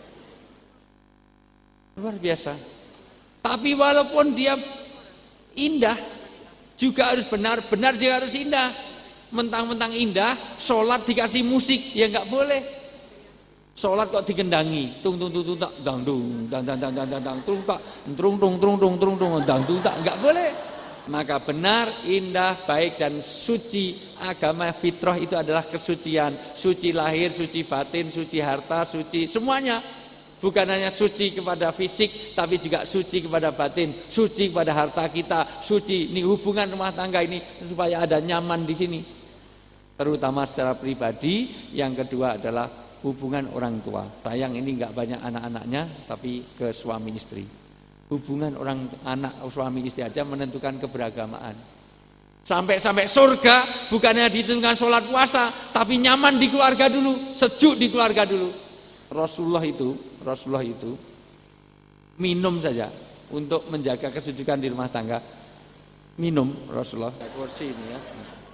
S8: Luar biasa. Tapi walaupun dia indah juga harus benar, benar juga harus indah. Mentang-mentang indah, sholat dikasih musik ya nggak boleh. Sholat kok dikendangi, tung tung tung tung tak, dang dung, dang dang dang dang dang, tung tak, trung tung trung tung trung tung, dang dung tak, nggak boleh. Maka benar, indah, baik dan suci. Agama fitrah itu adalah kesucian, suci lahir, suci batin, suci harta, suci semuanya. Bukan hanya suci kepada fisik, tapi juga suci kepada batin, suci kepada harta kita, suci ini hubungan rumah tangga ini supaya ada nyaman di sini. Terutama secara pribadi, yang kedua adalah hubungan orang tua. Sayang ini nggak banyak anak-anaknya, tapi ke suami istri. Hubungan orang anak suami istri aja menentukan keberagamaan. Sampai surga bukannya ditentukan sholat puasa, tapi nyaman di keluarga dulu, sejuk di keluarga dulu. Rasulullah itu minum saja untuk menjaga kesejukan di rumah tangga. Minum Rasulullah. Kursi ini ya.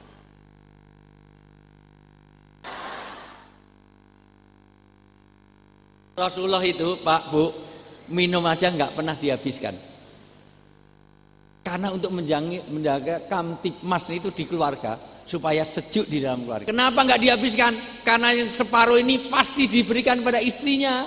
S8: Rasulullah itu Pak Bu minum aja nggak pernah dihabiskan. Karena untuk menjaga kamtipmas itu di keluarga. Supaya sejuk di dalam keluarga. Kenapa nggak dihabiskan? Karena yang separuh ini pasti diberikan pada istrinya.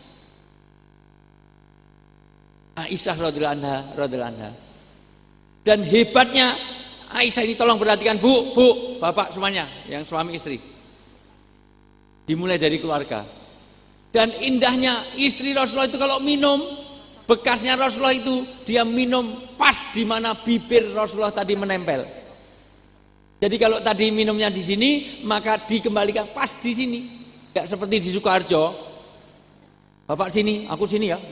S8: Aisyah radhiyallahu anha. Dan hebatnya Aisyah ini, tolong perhatikan Bu, Bapak semuanya yang suami istri. Dimulai dari keluarga. Dan indahnya istri Rasulullah itu kalau minum, bekasnya Rasulullah itu dia minum pas di mana bibir Rasulullah tadi menempel. Jadi kalau tadi minumnya di sini, maka dikembalikan pas di sini. Tidak seperti di Sukoharjo. Bapak sini, aku sini ya.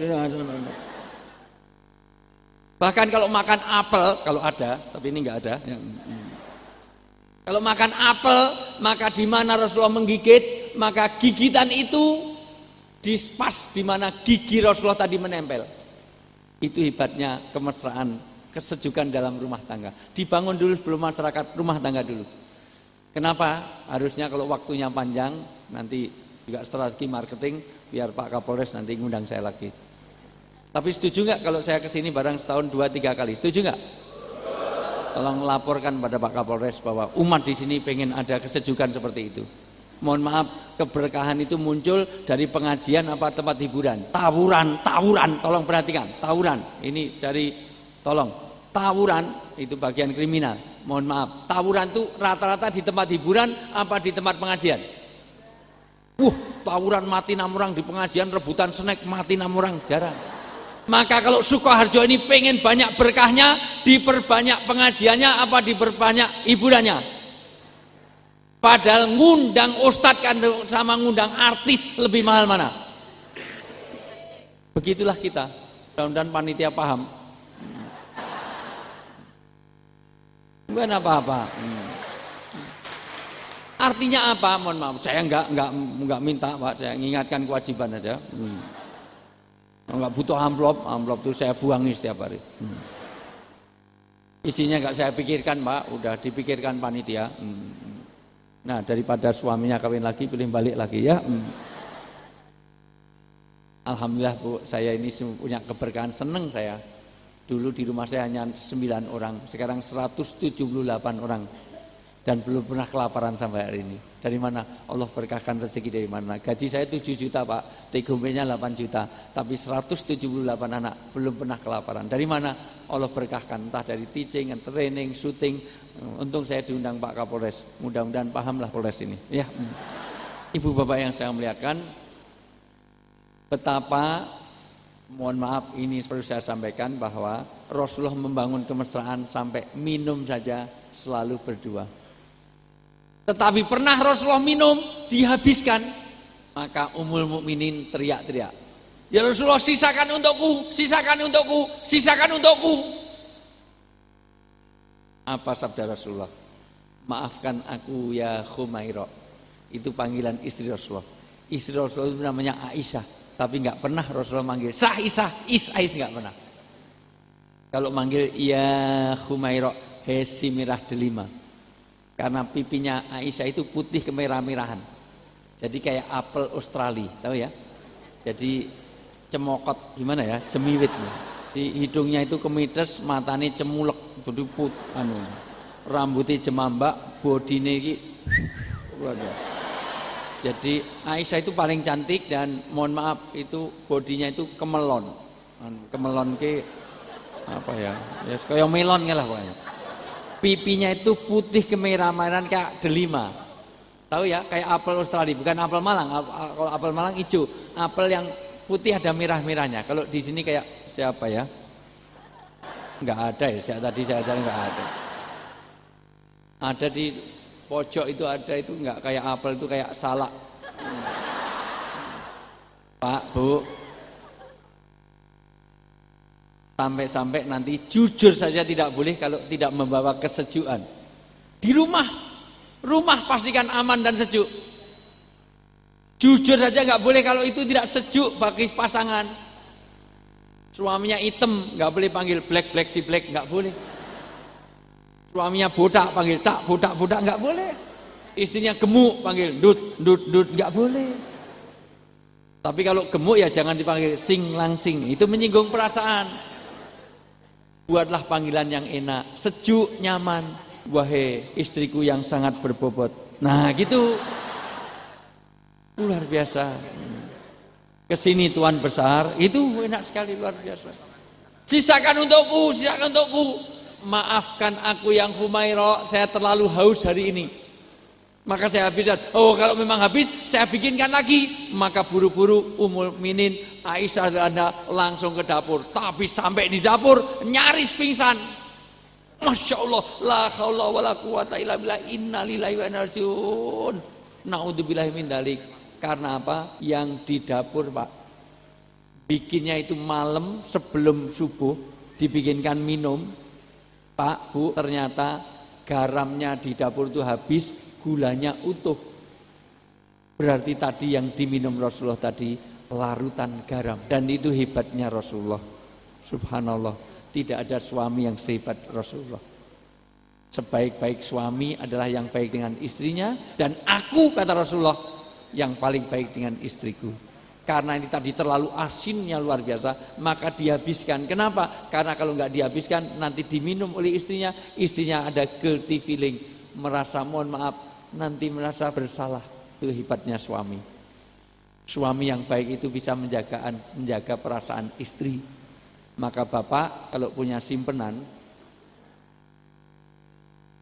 S8: Bahkan kalau makan apel, kalau ada, tapi ini enggak ada. Kalau makan apel, maka di mana Rasulullah menggigit, maka gigitan itu pas di mana gigi Rasulullah tadi menempel. Itu hebatnya kemesraan, kesejukan dalam rumah tangga. Dibangun dulu sebelum masyarakat rumah tangga dulu. Kenapa? Harusnya kalau waktunya panjang, nanti juga strategi marketing, biar Pak Kapolres nanti ngundang saya lagi. Tapi setuju nggak kalau saya kesini barang setahun 2-3 kali? Setuju nggak? Tolong laporkan pada Pak Kapolres bahwa umat di sini pengen ada kesejukan seperti itu. Mohon maaf, keberkahan itu muncul dari pengajian apa tempat hiburan. Tawuran, tolong perhatikan, tawuran. Ini dari, tolong. Tawuran itu bagian kriminal. Mohon maaf, tawuran itu rata-rata di tempat hiburan apa di tempat pengajian? Tawuran mati 6 orang di pengajian, rebutan snack mati 6 orang, jarang. Maka kalau Sukoharjo ini pengen banyak berkahnya, diperbanyak pengajiannya apa diperbanyak hiburannya? Padahal ngundang ustadz kan sama ngundang artis lebih mahal mana? Begitulah kita. Mudah-mudahan panitia paham. Bukan apa-apa. Artinya apa? Mohon maaf, saya enggak minta, Pak. Saya mengingatkan kewajiban aja. Enggak butuh amplop itu saya buangi setiap hari. Isinya enggak saya pikirkan, Pak. Udah dipikirkan panitia. Nah, daripada suaminya kawin lagi, pilih balik lagi ya. Alhamdulillah Bu, saya ini punya keberkahan, seneng saya. Dulu di rumah saya hanya 9 orang, sekarang 178 orang. Dan belum pernah kelaparan sampai hari ini. Dari mana? Allah berkahkan rezeki dari mana? Gaji saya 7 juta Pak, TGP-nya 8 juta. Tapi 178 anak belum pernah kelaparan. Dari mana? Allah berkahkan, entah dari teaching, training, syuting. Untung saya diundang Pak Kapolres. Mudah-mudahan pahamlah Polres ini. Ya. Ibu Bapak yang saya muliakan, betapa, mohon maaf ini perlu saya sampaikan bahwa Rasulullah membangun kemesraan sampai minum saja selalu berdua. Tetapi pernah Rasulullah minum dihabiskan, maka Ummul Mukminin teriak-teriak, "Ya Rasulullah, sisakan untukku, sisakan untukku, sisakan untukku." Apa sabda Rasulullah? "Maafkan aku ya Khumairah." Itu panggilan istri Rasulullah. Istri Rasulullah itu namanya Aisyah, tapi enggak pernah Rasulullah manggil Sah Isah, Is enggak pernah. Kalau manggil ya Khumairah, hesi mirah delima. Karena pipinya Aisyah itu putih kemerah-merahan. Jadi kayak apel Australia, tahu ya? Jadi cemokot gimana ya? Cemiwit. Di hidungnya itu kemites, matanya cemulek, berput rambutnya jemambak, bodine iki. Jadi Aisyah itu paling cantik dan mohon maaf itu bodinya itu kemelon. Kemelon ke apa ya? Ya kayak melon lah pokoknya. Pipinya itu putih kemerah-merahan kayak delima. Tahu ya, kayak apel Australia, bukan apel Malang. Kalau apel Malang hijau, apel yang putih ada merah-merahnya. Kalau di sini kayak siapa ya? Enggak ada ya, tadi saya enggak ada. Ada di pojok itu ada, itu enggak kayak apel, itu kayak salak. Pak, Bu, sampai-sampai nanti jujur saja tidak boleh kalau tidak membawa kesejukan. Di rumah pastikan aman dan sejuk. Jujur saja nggak boleh kalau itu tidak sejuk bagi pasangan. Suaminya hitam nggak boleh panggil black si black, nggak boleh. Suaminya botak panggil tak botak nggak boleh. Istrinya gemuk panggil dut nggak boleh. Tapi kalau gemuk ya jangan dipanggil sing langsing, itu menyinggung perasaan. Buatlah panggilan yang enak, sejuk, nyaman. Wahai istriku yang sangat berbobot. Nah gitu. Luar biasa. Kesini Tuan besar, itu enak sekali, luar biasa. Sisakan untukku, sisakan untukku. Maafkan aku yang Khumairah, saya terlalu haus hari ini. Maka saya habiskan. Oh kalau memang habis, saya bikinkan lagi. Maka buru-buru Ummul Mukminin Aisyah Anda langsung ke dapur. Tapi sampai di dapur nyaris pingsan. Masya Allah, la haula wala quwata illa billah, inna lillahi wa inna ilaihi raji'un. Naudzubillahi min dzalik. Karena apa? Yang di dapur Pak, bikinnya itu malam sebelum subuh, dibikinkan minum. Pak, Bu, ternyata garamnya di dapur itu habis, gulanya utuh. Berarti tadi yang diminum Rasulullah tadi larutan garam. Dan itu hebatnya Rasulullah. Subhanallah, tidak ada suami yang sehebat Rasulullah. Sebaik-baik suami adalah yang baik dengan istrinya. Dan aku, kata Rasulullah, yang paling baik dengan istriku. Karena ini tadi terlalu asinnya luar biasa, maka dihabiskan. Kenapa? Karena kalau nggak dihabiskan nanti diminum oleh istrinya. Istrinya ada guilty feeling, merasa mohon maaf, nanti merasa bersalah. Itu hebatnya suami. Suami yang baik itu bisa menjaga perasaan istri. Maka bapak kalau punya simpenan,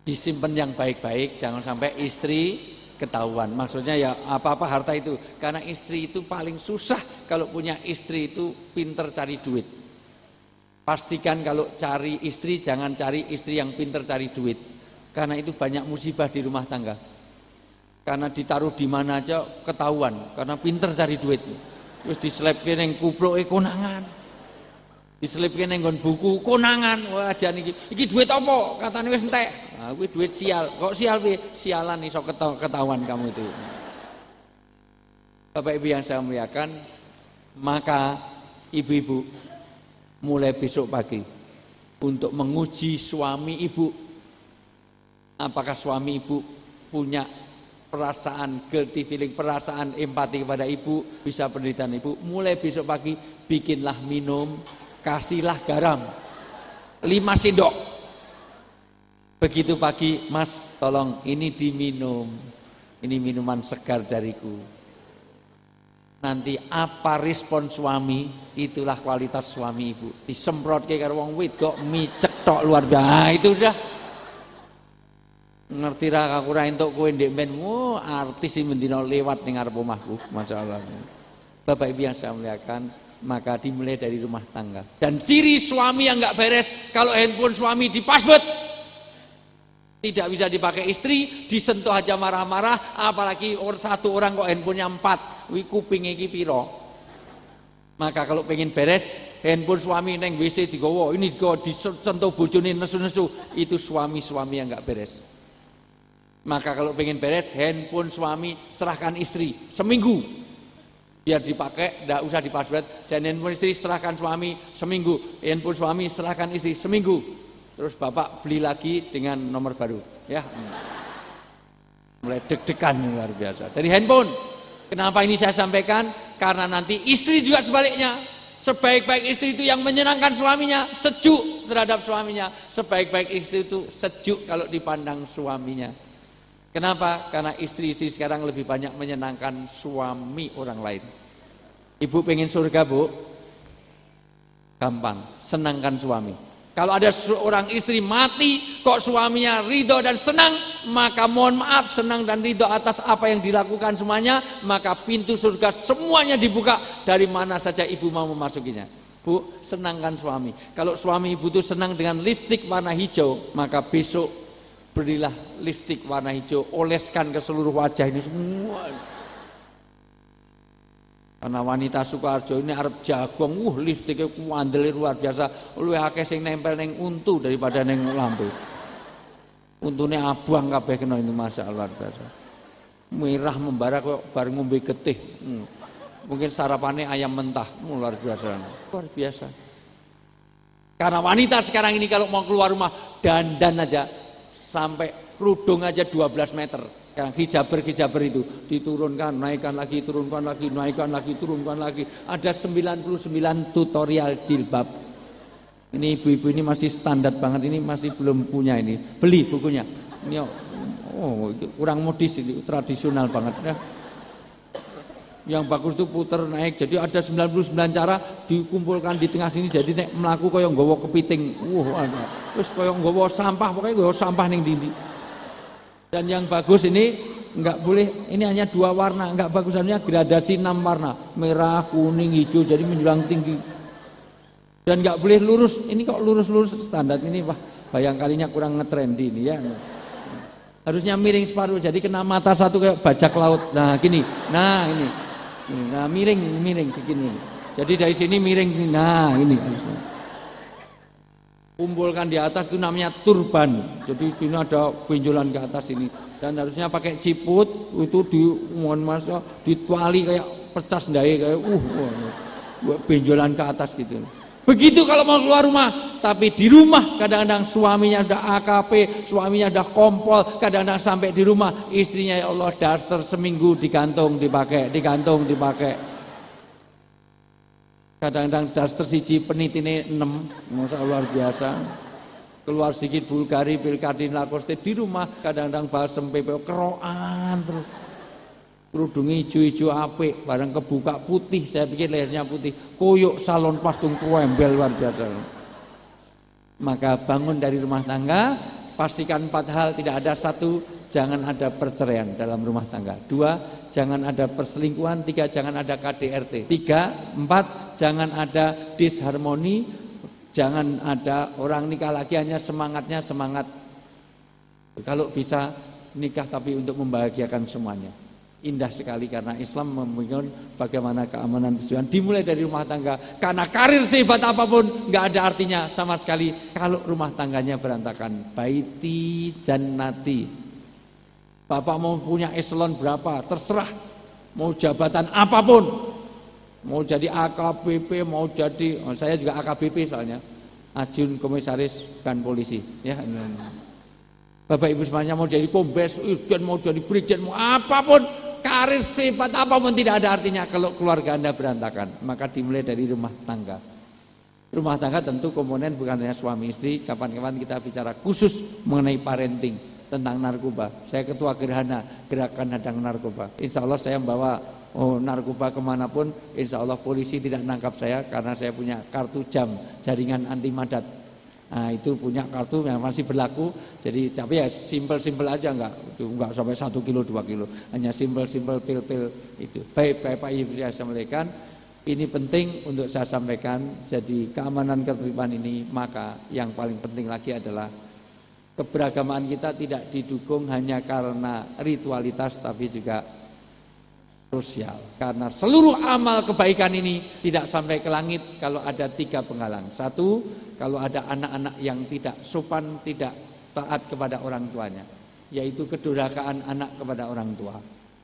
S8: Disimpan yang baik-baik, jangan sampai istri ketahuan. Maksudnya ya apa-apa harta itu. Karena istri itu paling susah kalau punya istri itu pinter cari duit. Pastikan kalau cari istri jangan cari istri yang pinter cari duit. Karena itu banyak musibah di rumah tangga. Karena ditaruh di mana aja ketahuan. Karena pinter cari duit. Terus diselipke ning kupluke konangan. Diselipke ning nggon buku konangan. Wah jan iki duit apa? Katane wis entek. Nah, kuwi duit sial. Kok sial piye? Sialan iso ketahuan kamu itu. Bapak Ibu yang saya muliakan, maka ibu-ibu mulai besok pagi untuk menguji suami ibu. Apakah suami ibu punya perasaan guilty feeling, perasaan empati kepada ibu, bisa penderitaan ibu. Mulai besok pagi bikinlah minum, kasihlah garam 5 sendok. Begitu pagi, Mas tolong ini diminum, ini minuman segar dariku. Nanti apa respon suami, itulah kualitas suami ibu. Disemprot kayak wong wedok micek tok luar biasa. Nah, itu sudah ngerti ra aku ra entuk kowe ndek men. Artis iki mendina lewat ning ngarep omahku, masyaallah. Bapak Ibu yang saya muliakan, maka dimulai dari rumah tangga. Dan ciri suami yang enggak beres, kalau handphone suami dipasbet, tidak bisa dipakai istri, disentuh aja marah-marah, apalagi satu orang kok handphonenya 4, wih kuping iki piro. Maka kalau pengen beres, handphone suami neng WC digowo, ini disentuh bojone nesu-nesu, itu suami-suami yang enggak beres. Maka kalau pengen beres, handphone suami serahkan istri seminggu, biar dipakai, tidak usah dipasbet. Dan handphone istri serahkan suami seminggu, handphone suami serahkan istri seminggu. Terus bapak beli lagi dengan nomor baru, ya. Mulai deg-degan luar biasa dari handphone. Kenapa ini saya sampaikan? Karena nanti istri juga sebaliknya. Sebaik-baik istri itu yang menyenangkan suaminya, sejuk terhadap suaminya. Sebaik-baik istri itu sejuk kalau dipandang suaminya. Kenapa? Karena istri-istri sekarang lebih banyak menyenangkan suami orang lain. Ibu pengen surga, Bu? Gampang, senangkan suami. Kalau ada seorang istri mati kok suaminya ridho dan senang, maka mohon maaf, senang dan ridho atas apa yang dilakukan semuanya, maka pintu surga semuanya dibuka dari mana saja ibu mau memasukinya. Bu, senangkan suami. Kalau suami ibu itu senang dengan lipstik warna hijau, maka besok berilah lipstik warna hijau, oleskan ke seluruh wajah ini semua. Karena wanita Sukoharjo ini arep jagung, lipstiknya kuandel luar biasa, luwih akeh sing nempel neng untu daripada neng lampu. Untune abang kabeh kena ini, masyaallah biasa. Merah membara kok bareng ngombe getih. Mungkin sarapannya ayam mentah, luar biasa. Luar biasa. Karena wanita sekarang ini kalau mau keluar rumah dandan aja sampai kerudung aja 12 meter. Yang hijaber itu diturunkan, naikkan lagi, turunkan lagi, naikkan lagi, turunkan lagi. Ada 99 tutorial jilbab. Ini ibu-ibu ini masih standar banget, ini masih belum punya ini. Beli bukunya. Ini kurang modis ini, tradisional banget ya. Yang bagus itu puter naik. Jadi ada 99 cara dikumpulkan di tengah sini, jadi nek mlaku kaya nggawa kepiting. Terus kaya nggawa sampah, pokoknya nggawa sampah ning ndi. Dan yang bagus ini enggak boleh, ini hanya 2 warna, enggak bagus, hanya gradasi 6 warna, merah, kuning, hijau, jadi menjulang tinggi. Dan enggak boleh lurus, ini kok lurus-lurus standar ini, wah bayang kalinya kurang ngetrendi ini ya. Harusnya miring separuh, jadi kena mata satu kayak bajak laut. Nah gini, nah ini, nah miring begini. Jadi dari sini miring, nah ini. Kumpulkan di atas itu namanya turban. Jadi sini ada benjolan ke atas ini. Dan harusnya pakai ciput itu dituali kayak pecah sendai kayak benjolan ke atas gitu. Begitu kalau mau keluar rumah, tapi di rumah kadang-kadang suaminya udah AKP, suaminya udah kompol, kadang-kadang sampai di rumah istrinya ya Allah daster seminggu digantung dipakai. Kadang-kadang daster siji penitine 6, masa luar biasa. Keluar sedikit Bulgari, Pilkadin, Lacoste di rumah, kadang-kadang balsem PPO kerokan terus. Kerudung hijau-hijau apik, barang kebuka putih, saya pikir lehernya putih. Koyok salon pastung kuembel luar biasa. Maka bangun dari rumah tangga pastikan 4 hal, tidak ada 1, jangan ada perceraian dalam rumah tangga. 2, jangan ada perselingkuhan. 3, jangan ada KDRT. 3, 4, jangan ada disharmoni. Jangan ada orang nikah lagi hanya semangatnya semangat. Kalau bisa nikah tapi untuk membahagiakan semuanya. Indah sekali karena Islam membangun bagaimana keamanan kesejahteraan dimulai dari rumah tangga. Karena karir sehebat apapun nggak ada artinya sama sekali kalau rumah tangganya berantakan. Baiti jannati. Bapak mau punya eselon berapa terserah, mau jabatan apapun, mau jadi AKBP, mau jadi saya juga AKBP soalnya, Ajun Komisaris dan Polisi ya. Bapak Ibu semuanya mau jadi kombes, irjen, mau jadi brigjen, mau apapun, karir sifat apapun tidak ada artinya kalau keluarga Anda berantakan. Maka dimulai dari rumah tangga. Rumah tangga tentu komponen bukan hanya suami istri. Kapan-kapan kita bicara khusus mengenai parenting, tentang narkoba. Saya ketua Gerhana, Gerakan Hadang Narkoba. Insya Allah saya membawa narkoba kemanapun, insya Allah polisi tidak nangkap saya karena saya punya kartu jam jaringan anti madat. Nah, itu punya kartu yang masih berlaku. Jadi tapi ya simpel-simpel aja, enggak sampai 1 kilo 2 kilo. Hanya simpel-simpel pil-pil itu. Baik Bapak Ibu saya sampaikan, ini penting untuk saya sampaikan. Jadi keamanan ketertiban ini, maka yang paling penting lagi adalah keberagamaan kita tidak didukung hanya karena ritualitas tapi juga sosial. Karena seluruh amal kebaikan ini tidak sampai ke langit kalau ada 3 penghalang. 1, kalau ada anak-anak yang tidak sopan, tidak taat kepada orang tuanya, yaitu kedurhakaan anak kepada orang tua.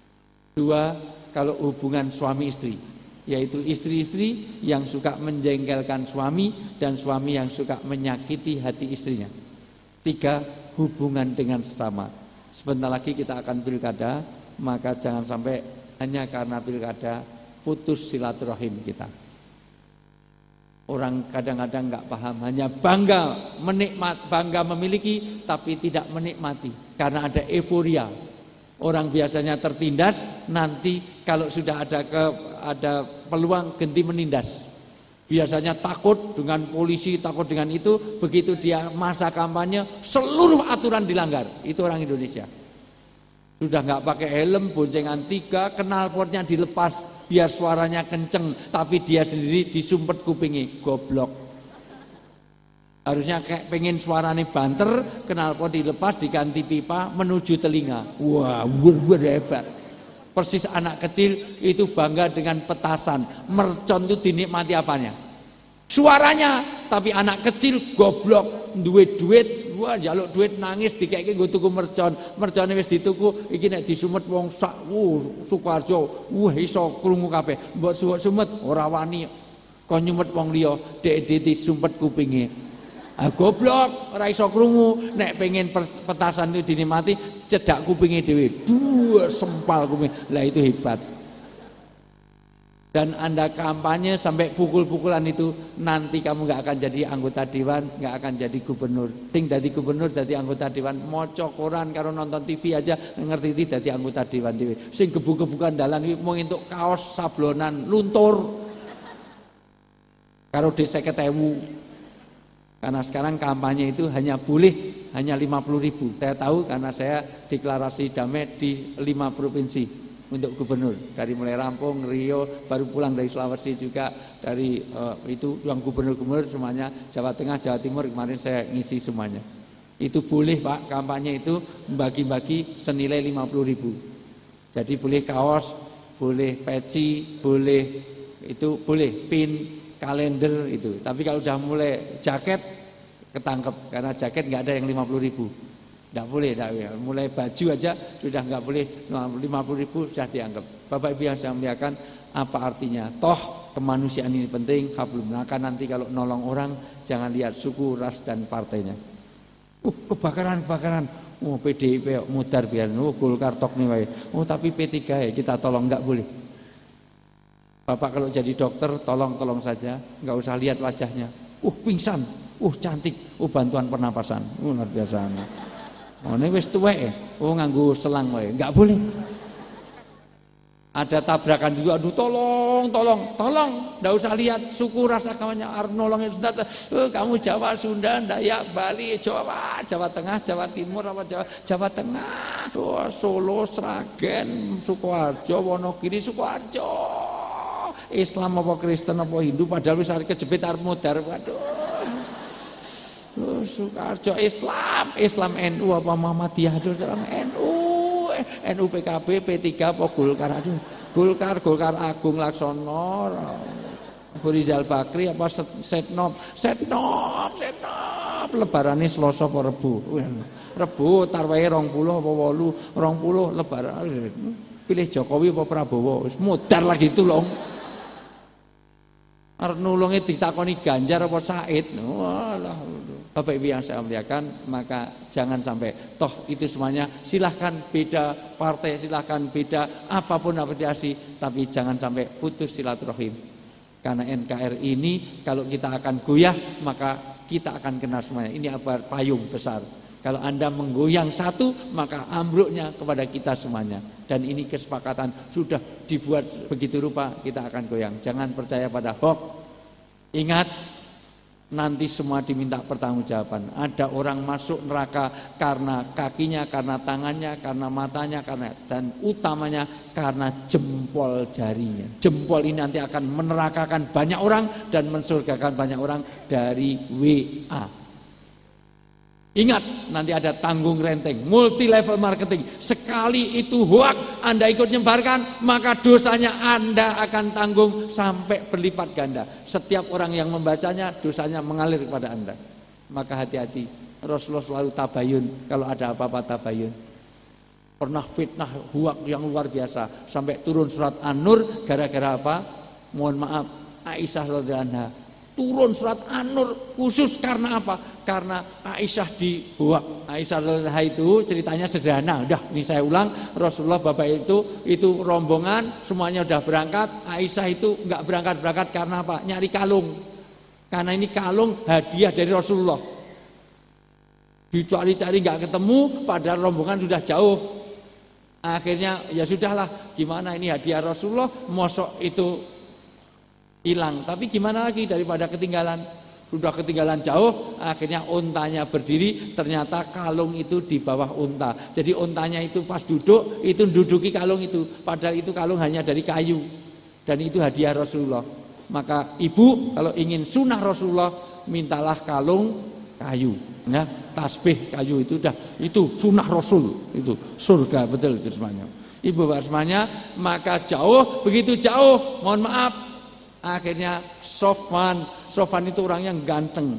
S8: 2, kalau hubungan suami istri, yaitu istri-istri yang suka menjengkelkan suami dan suami yang suka menyakiti hati istrinya. 3, hubungan dengan sesama. Sebentar lagi kita akan pilkada, maka jangan sampai hanya karena pilkada putus silaturahim kita. Orang kadang-kadang nggak paham, hanya bangga memiliki tapi tidak menikmati karena ada euforia. Orang biasanya tertindas, nanti kalau sudah ada peluang ganti menindas. Biasanya takut dengan polisi, takut dengan itu, begitu dia masa kampanye seluruh aturan dilanggar. Itu orang Indonesia. Sudah nggak pakai helm, boncengan 3, knalpotnya dilepas biar suaranya kenceng, tapi dia sendiri disumpet kupingi, goblok. Harusnya kayak pengen suaranya banter, knalpot dilepas, diganti pipa menuju telinga. Wah, hebat. Persis anak kecil itu bangga dengan petasan. Mercon itu dinikmati apanya? Suaranya. Tapi anak kecil goblok, duit, wah jaluk duit nangis dikeke nggo tuku mercon. Mercone wis dituku, iki nek disumet wong sak Sukoharjo, iso krungu kabeh. Mbok sumet ora wani. Kon nyumet wong liya, dhek disumpet kupinge. Goblok, ora iso krungu. Nek pengen petasan itu dinikmati, cedak kupinge dhewe. Sempal kuping. Lah itu hebat. Dan Anda kampanye sampai pukul-pukulan itu, nanti kamu nggak akan jadi anggota dewan, nggak akan jadi gubernur. Sing dadi gubernur, dadi anggota dewan, maca koran karo nonton TV aja ngerti iki dadi anggota dewan dhewe. Sing gebuk-gebukan dalan iki mau entuk kaos sablonan luntur karo D50.000. Karena sekarang kampanye itu hanya 50.000. Saya tahu karena saya deklarasi damai di 5 provinsi untuk gubernur, dari mulai Lampung, Rio, baru pulang dari Sulawesi juga, dari itu yang gubernur-gubernur semuanya, Jawa Tengah, Jawa Timur kemarin saya ngisi semuanya. Itu boleh Pak, kampanye itu bagi-bagi senilai 50.000. Jadi boleh kaos, boleh peci, boleh itu boleh pin, kalender itu. Tapi kalau udah mulai jaket ketangkep, karena jaket nggak ada yang 50.000. Tidak boleh, mulai baju aja sudah nggak boleh 50.000 sudah dianggap. Bapak Ibu yang saya muliakan, apa artinya? Toh kemanusiaan ini penting, hablum. Maka nanti kalau nolong orang jangan lihat suku, ras dan partainya. Kebakaran. PDIP mudar biar. Golkar tok nih wae. Tapi P3 ya kita tolong, nggak boleh. Bapak kalau jadi dokter tolong saja, nggak usah lihat wajahnya. Pingsan. Cantik. Bantuan pernapasan. Luar biasa. Ini wis tuwek nganggo selang wae, enggak boleh. Ada tabrakan juga, aduh tolong, nggak usah lihat suku rasa kawannya, nolongnya sudah, kamu Jawa, Sunda, Dayak, Bali, Jawa Tengah, Jawa Timur, apa Jawa Tengah, Solo, Sragen, Sukoharjo, Wonogiri, Sukoharjo, Islam apa Kristen apa Hindu, padahal wis arep kejepit arep modar, waduh. Sukoharjo Islam NU apa Muhammadiyah, NU PKB P3 apa Golkar, aduh Golkar Agung Laksono, Abu Rizal Bakri apa Setnop lebarane Selasa apa Rebo tarwehe 20 apa 20 lebaran pilih Jokowi apa Prabowo, wis modar lagi itu loh. Arep nulunge ditakoni Ganjar apa Said. Walah. Bapak Ibu yang saya muliakan, maka jangan sampai toh itu semuanya silahkan beda partai, silahkan beda apapun afiliasi, tapi jangan sampai putus silaturahim. Karena NKRI ini kalau kita akan goyah maka kita akan kena semuanya. Ini apa payung besar. Kalau Anda menggoyang satu maka ambruknya kepada kita semuanya. Dan ini kesepakatan sudah dibuat begitu rupa, kita akan goyang. Jangan percaya pada hoax. Ingat, nanti semua diminta pertanggungjawaban. Ada orang masuk neraka karena kakinya, karena tangannya, karena matanya, dan utamanya karena jempol jarinya. Jempol ini nanti akan menerakakan banyak orang dan mensurgakan banyak orang dari WA. Ingat, nanti ada tanggung renteng, multi level marketing. Sekali itu hoak Anda ikut nyebarkan, maka dosanya Anda akan tanggung sampai berlipat ganda. Setiap orang yang membacanya, dosanya mengalir kepada Anda. Maka hati-hati. Rasulullah selalu tabayun, kalau ada apa-apa tabayun. Pernah fitnah hoak yang luar biasa, sampai turun surat An-Nur gara-gara apa? Mohon maaf, Aisyah radhiyallahu anha. Turun surat An-Nur khusus karena apa? Karena Aisyah dibuak. Aisyah itu ceritanya sederhana. Udah, ini saya ulang. Rasulullah bapak itu rombongan semuanya udah berangkat. Aisyah itu enggak berangkat karena apa? Nyari kalung. Karena ini kalung hadiah dari Rasulullah. Dicari-cari enggak ketemu, padahal rombongan sudah jauh. Akhirnya ya sudahlah, gimana ini hadiah Rasulullah, mosok itu hilang, tapi gimana lagi daripada ketinggalan. Sudah ketinggalan jauh, akhirnya untanya berdiri, ternyata kalung itu di bawah unta. Jadi untanya itu pas duduk, itu duduki kalung itu, padahal itu kalung hanya dari kayu. Dan itu hadiah Rasulullah. Maka ibu kalau ingin sunnah Rasulullah, mintalah kalung kayu, ya, tasbih kayu itu sunnah Rasul, itu surga betul itu semuanya. Ibu bapak semuanya, maka jauh, begitu jauh, mohon maaf, akhirnya Sofwan itu orang yang ganteng,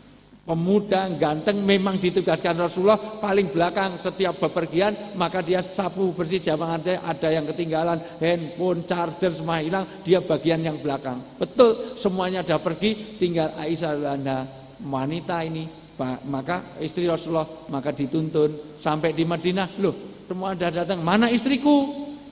S8: pemuda ganteng, memang ditugaskan Rasulullah paling belakang setiap bepergian, maka dia sapu bersih jangan ada yang ketinggalan, handphone, charger semua hilang, dia bagian yang belakang. Betul, semuanya sudah pergi, tinggal Aisyah wanita ini, maka istri Rasulullah, maka dituntun sampai di Madinah. Loh, semua sudah datang, mana istriku?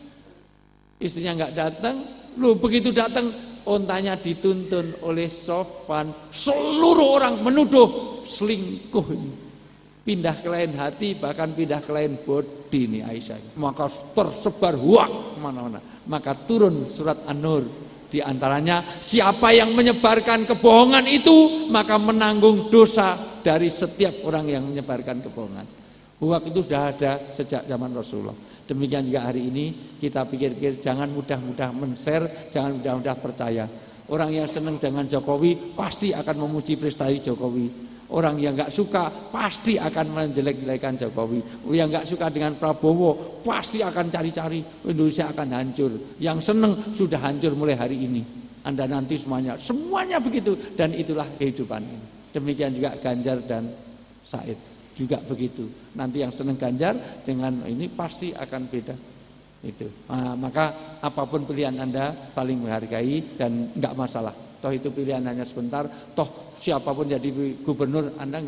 S8: Istrinya enggak datang. Loh, begitu datang, ontanya dituntun oleh Sofwan. Seluruh orang menuduh selingkuh, pindah ke lain hati, bahkan pindah ke lain bodi nih Aisyah. Maka tersebar hoak mana-mana. Maka turun surat An-Nur. Di antaranya, siapa yang menyebarkan kebohongan itu, maka menanggung dosa dari setiap orang yang menyebarkan kebohongan. Hoak itu sudah ada sejak zaman Rasulullah. Demikian juga hari ini kita pikir-pikir, jangan mudah-mudah men-share, jangan mudah-mudah percaya. Orang yang senang dengan Jokowi pasti akan memuji prestasi Jokowi. Orang yang enggak suka pasti akan menjelek-jelekan Jokowi. Yang enggak suka dengan Prabowo pasti akan cari-cari, Indonesia akan hancur. Yang senang sudah hancur mulai hari ini. Anda nanti semuanya begitu, dan itulah kehidupan ini. Demikian juga Ganjar dan Said juga begitu. Nanti yang senang Ganjar dengan ini pasti akan beda. Itu. Maka apapun pilihan Anda saling menghargai dan enggak masalah. Toh itu pilihan hanya sebentar. Toh siapapun jadi gubernur, Anda enggak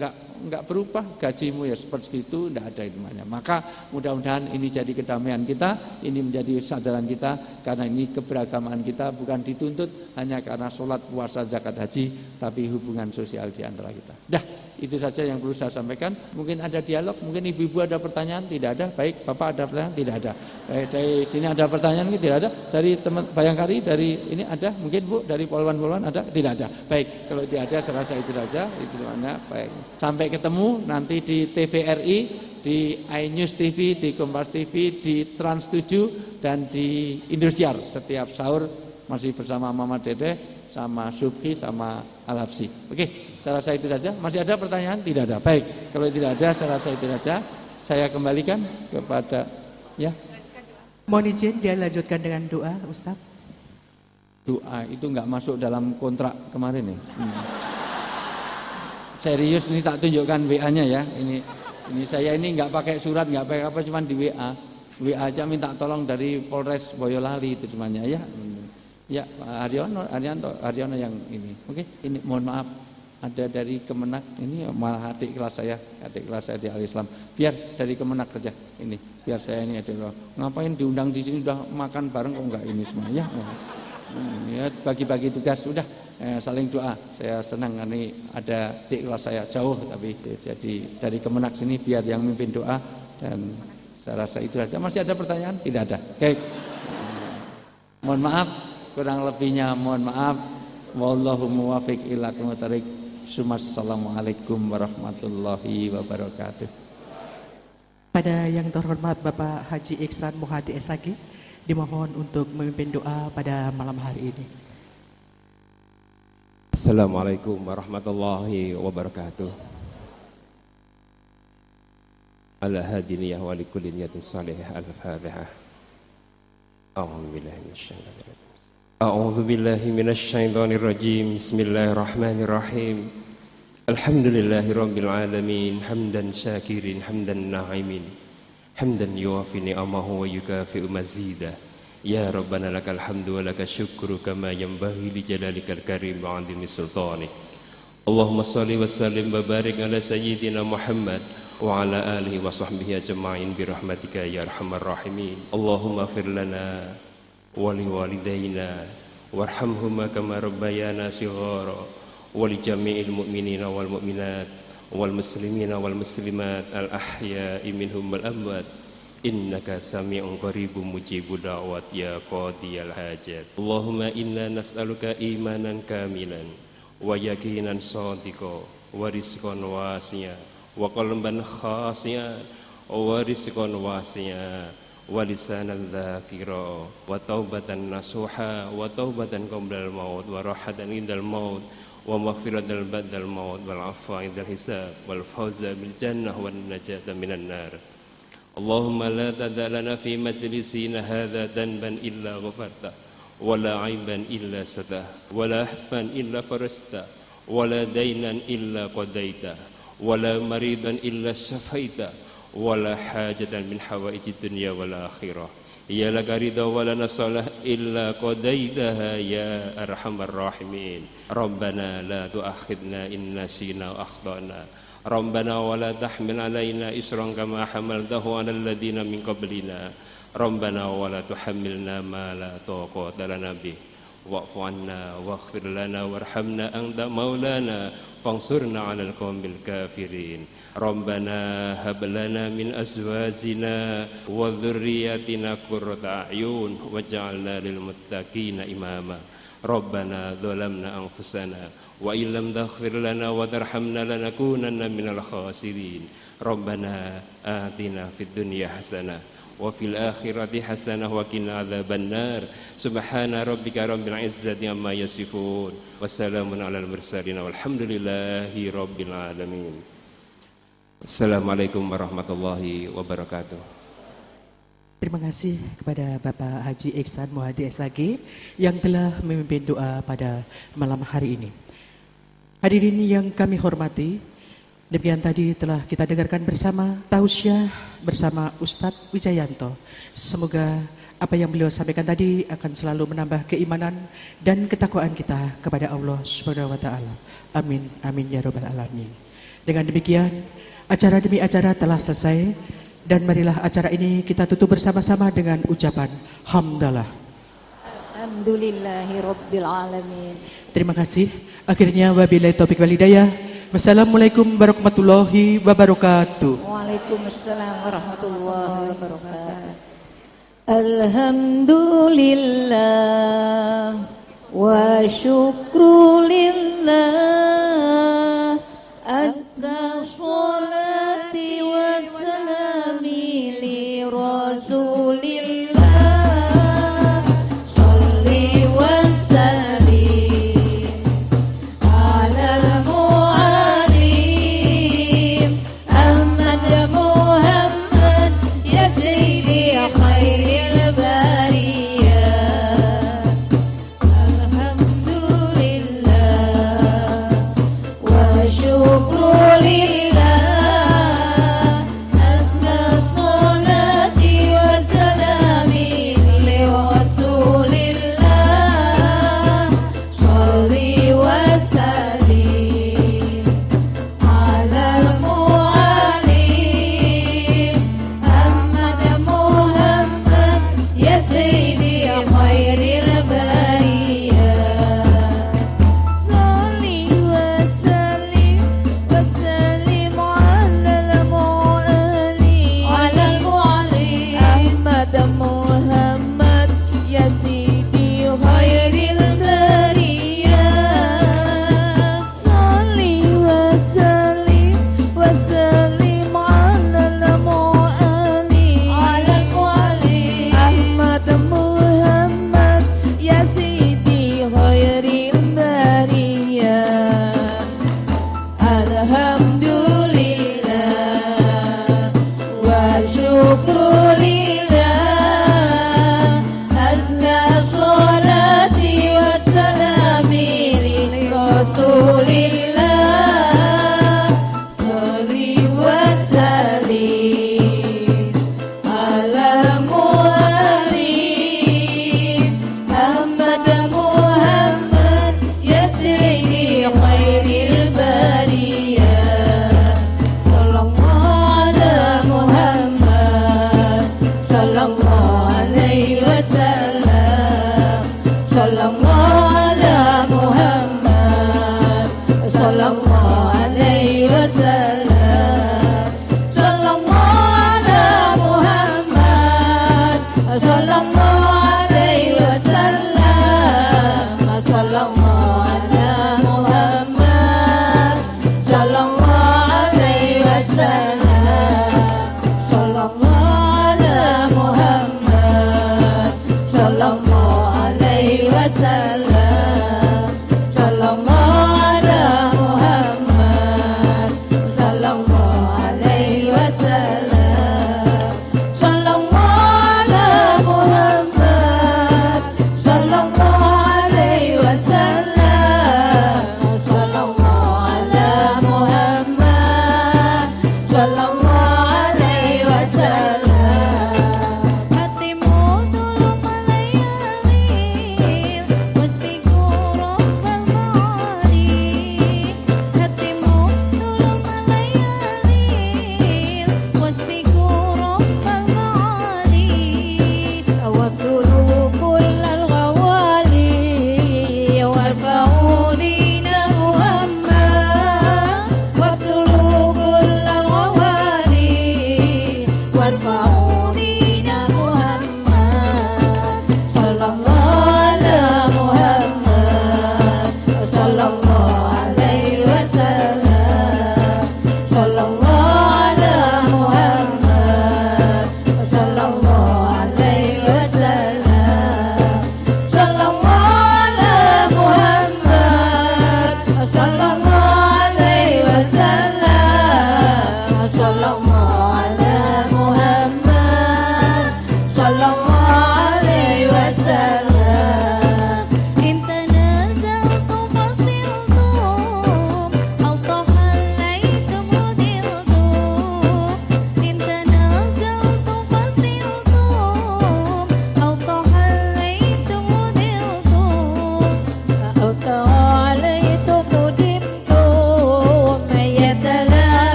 S8: enggak berubah, gajimu ya seperti itu, enggak ada hikmahnya. Maka mudah-mudahan ini jadi kedamaian kita, ini menjadi kesadaran kita, karena ini keberagamaan kita bukan dituntut hanya karena sholat, puasa, zakat, haji, tapi hubungan sosial di antara kita. Dah, itu saja yang perlu saya sampaikan. Mungkin ada dialog, mungkin ibu-ibu ada pertanyaan, tidak ada. Baik, Bapak ada pertanyaan, tidak ada. Baik, dari sini ada pertanyaan, tidak ada. Dari teman Bayangkari, dari ini ada, mungkin Bu, dari Polwan-Polwan ada, tidak ada. Baik, kalau tidak ada saya rasa itu saja, itu semuanya. Baik. Sampai ketemu nanti di TVRI, di iNews TV, di Kompas TV, di Trans 7 dan di Indosiar. Setiap sahur masih bersama Mama Dede, sama Subhi, sama Al-Hafsi. Oke, saya rasa itu saja. Masih ada pertanyaan? Tidak ada. Baik, kalau tidak ada saya rasa itu saja. Saya kembalikan kepada ya.
S3: Mohon izin dia lanjutkan dengan doa, Ustaz.
S8: Doa itu enggak masuk dalam kontrak kemarin ya. Serius ini tak tunjukkan WA-nya ya. Ini saya ini enggak pakai surat, enggak pakai apa, cuma di WA. WA aja minta tolong dari Polres Boyolali itu semuanya ya. Ya, Haryono yang ini. Oke, ini mohon maaf ada dari Kemenak, ini malah adik kelas saya di Al-Islam. Biar dari Kemenak kerja ini. Biar saya ini ada ngapain diundang di sini udah makan bareng kok enggak ini semua ya. Ya bagi-bagi tugas sudah saling doa. Saya senang ini ada adik kelas saya jauh tapi jadi dari Kemenak sini biar yang mimpin doa dan saya rasa itu saja. Masih ada pertanyaan? Tidak ada. Oke. Mohon maaf kurang lebihnya mohon maaf. Wallahu muwaffiq ila aqwamit thoriq. Assalamualaikum warahmatullahi wabarakatuh.
S3: Pada yang terhormat Bapak Haji Iksan Muhadi SAG dimohon untuk memimpin doa pada malam hari ini.
S9: Assalamualaikum warahmatullahi wabarakatuh. Ala hadiniyah wa likulli niyatin salihah al-Fatihah. A'udzu billahi minasy syaithanir rajim. Bismillahirrahmanirrahim. Alhamdulillahirabbil alamin, hamdan syakirin, hamdan na'imin, hamdan yuwafi ni'amahu wa yukafi'u mazidah. Ya Rabbana lakal hamdu wa lakal syukru kama yanbaghi li jalalikal karim wa 'azimi sultanik. Allahumma shalli wa sallim wa barik ala sayyidina Muhammad wa ala alihi wa sahbihi ajma'in bi rahmatika ya arhamar rahimin. Allahumma ighfir lana wa li walidayna warhamhuma kama rabbayana shighara wa li jami'il mu'minina wal mu'minat wal muslimina wal muslimat al ahya'i minhum wal amwat. Innaka sami'un qaribun mujibud da'wat ya qadiyal hajat. Allahumma inna nas'aluka imanan kamilan wa yaqinan shadiqan wa rizqan wasi'a wa qalban khashi'an wa rizqan wasi'a wa lisanan dzakira wa taubatan nasuha wa taubatan qablal maut wa rahatan indal maut wa maghfiratan ba'dal maut wal 'afwa indal hisab wal fawza bil jannah wan najata minan nar. Allahumma la tada' lana fi majlisina hadha danban illa ghafarta wa la 'aiban illa satah wa la hamman illa farajta wa la daynan illa qadaita wa la maridan illa syafaita wa la hajatan min hawaijid dunya wal akhirah ya laka ridha wa lana salah illa qadaitaha ya arhamar rahimin. Rabbana la tu'akhidna in nasina wa akhtana. Rabbana wa la tahmil alaina isran kama hamaltahu 'alal ladzina min qablina. Rabbana wa la tuhammilna ma la taqata lana bih. Wa'fu 'anna waghfir lana warhamna anta maulana fansurna 'alal qaumil kafirin. Rabbana hab lana min azwajina wa dhurriyyatina qurrata a'yun waj'alna lil muttaqina imama. Rabbana dzalamna anfusana wa illam taghfir lana wa tarhamna lanakunanna minal khasirin. Rabbana atina fid dunya hasanah wa fil akhirati hasanah wa qina adzabannar. Subhana rabbika rabbil izzati amma yasifun. Wassalamun alal mursalin walhamdulillahi rabbil alamin. Assalamualaikum warahmatullahi wabarakatuh.
S3: Terima kasih kepada Bapak Haji Iksan Muhadi SAG yang telah memimpin doa pada malam hari ini. Hadirin yang kami hormati, demikian tadi telah kita dengarkan bersama tausiah bersama Ustadz Wijayanto. Semoga apa yang beliau sampaikan tadi akan selalu menambah keimanan dan ketakwaan kita kepada Allah Subhanahu wa taala. Amin amin ya rabbal alamin. Dengan demikian, acara demi acara telah selesai dan marilah acara ini kita tutup bersama-sama dengan ucapan hamdalah.
S1: Alhamdulillahirabbil alamin.
S3: Terima kasih. Akhirnya wabillahi taufik wal hidayah. Wassalamualaikum warahmatullahi wabarakatuh.
S1: Waalaikumsalam warahmatullahi wabarakatuh. Alhamdulillah wa syukur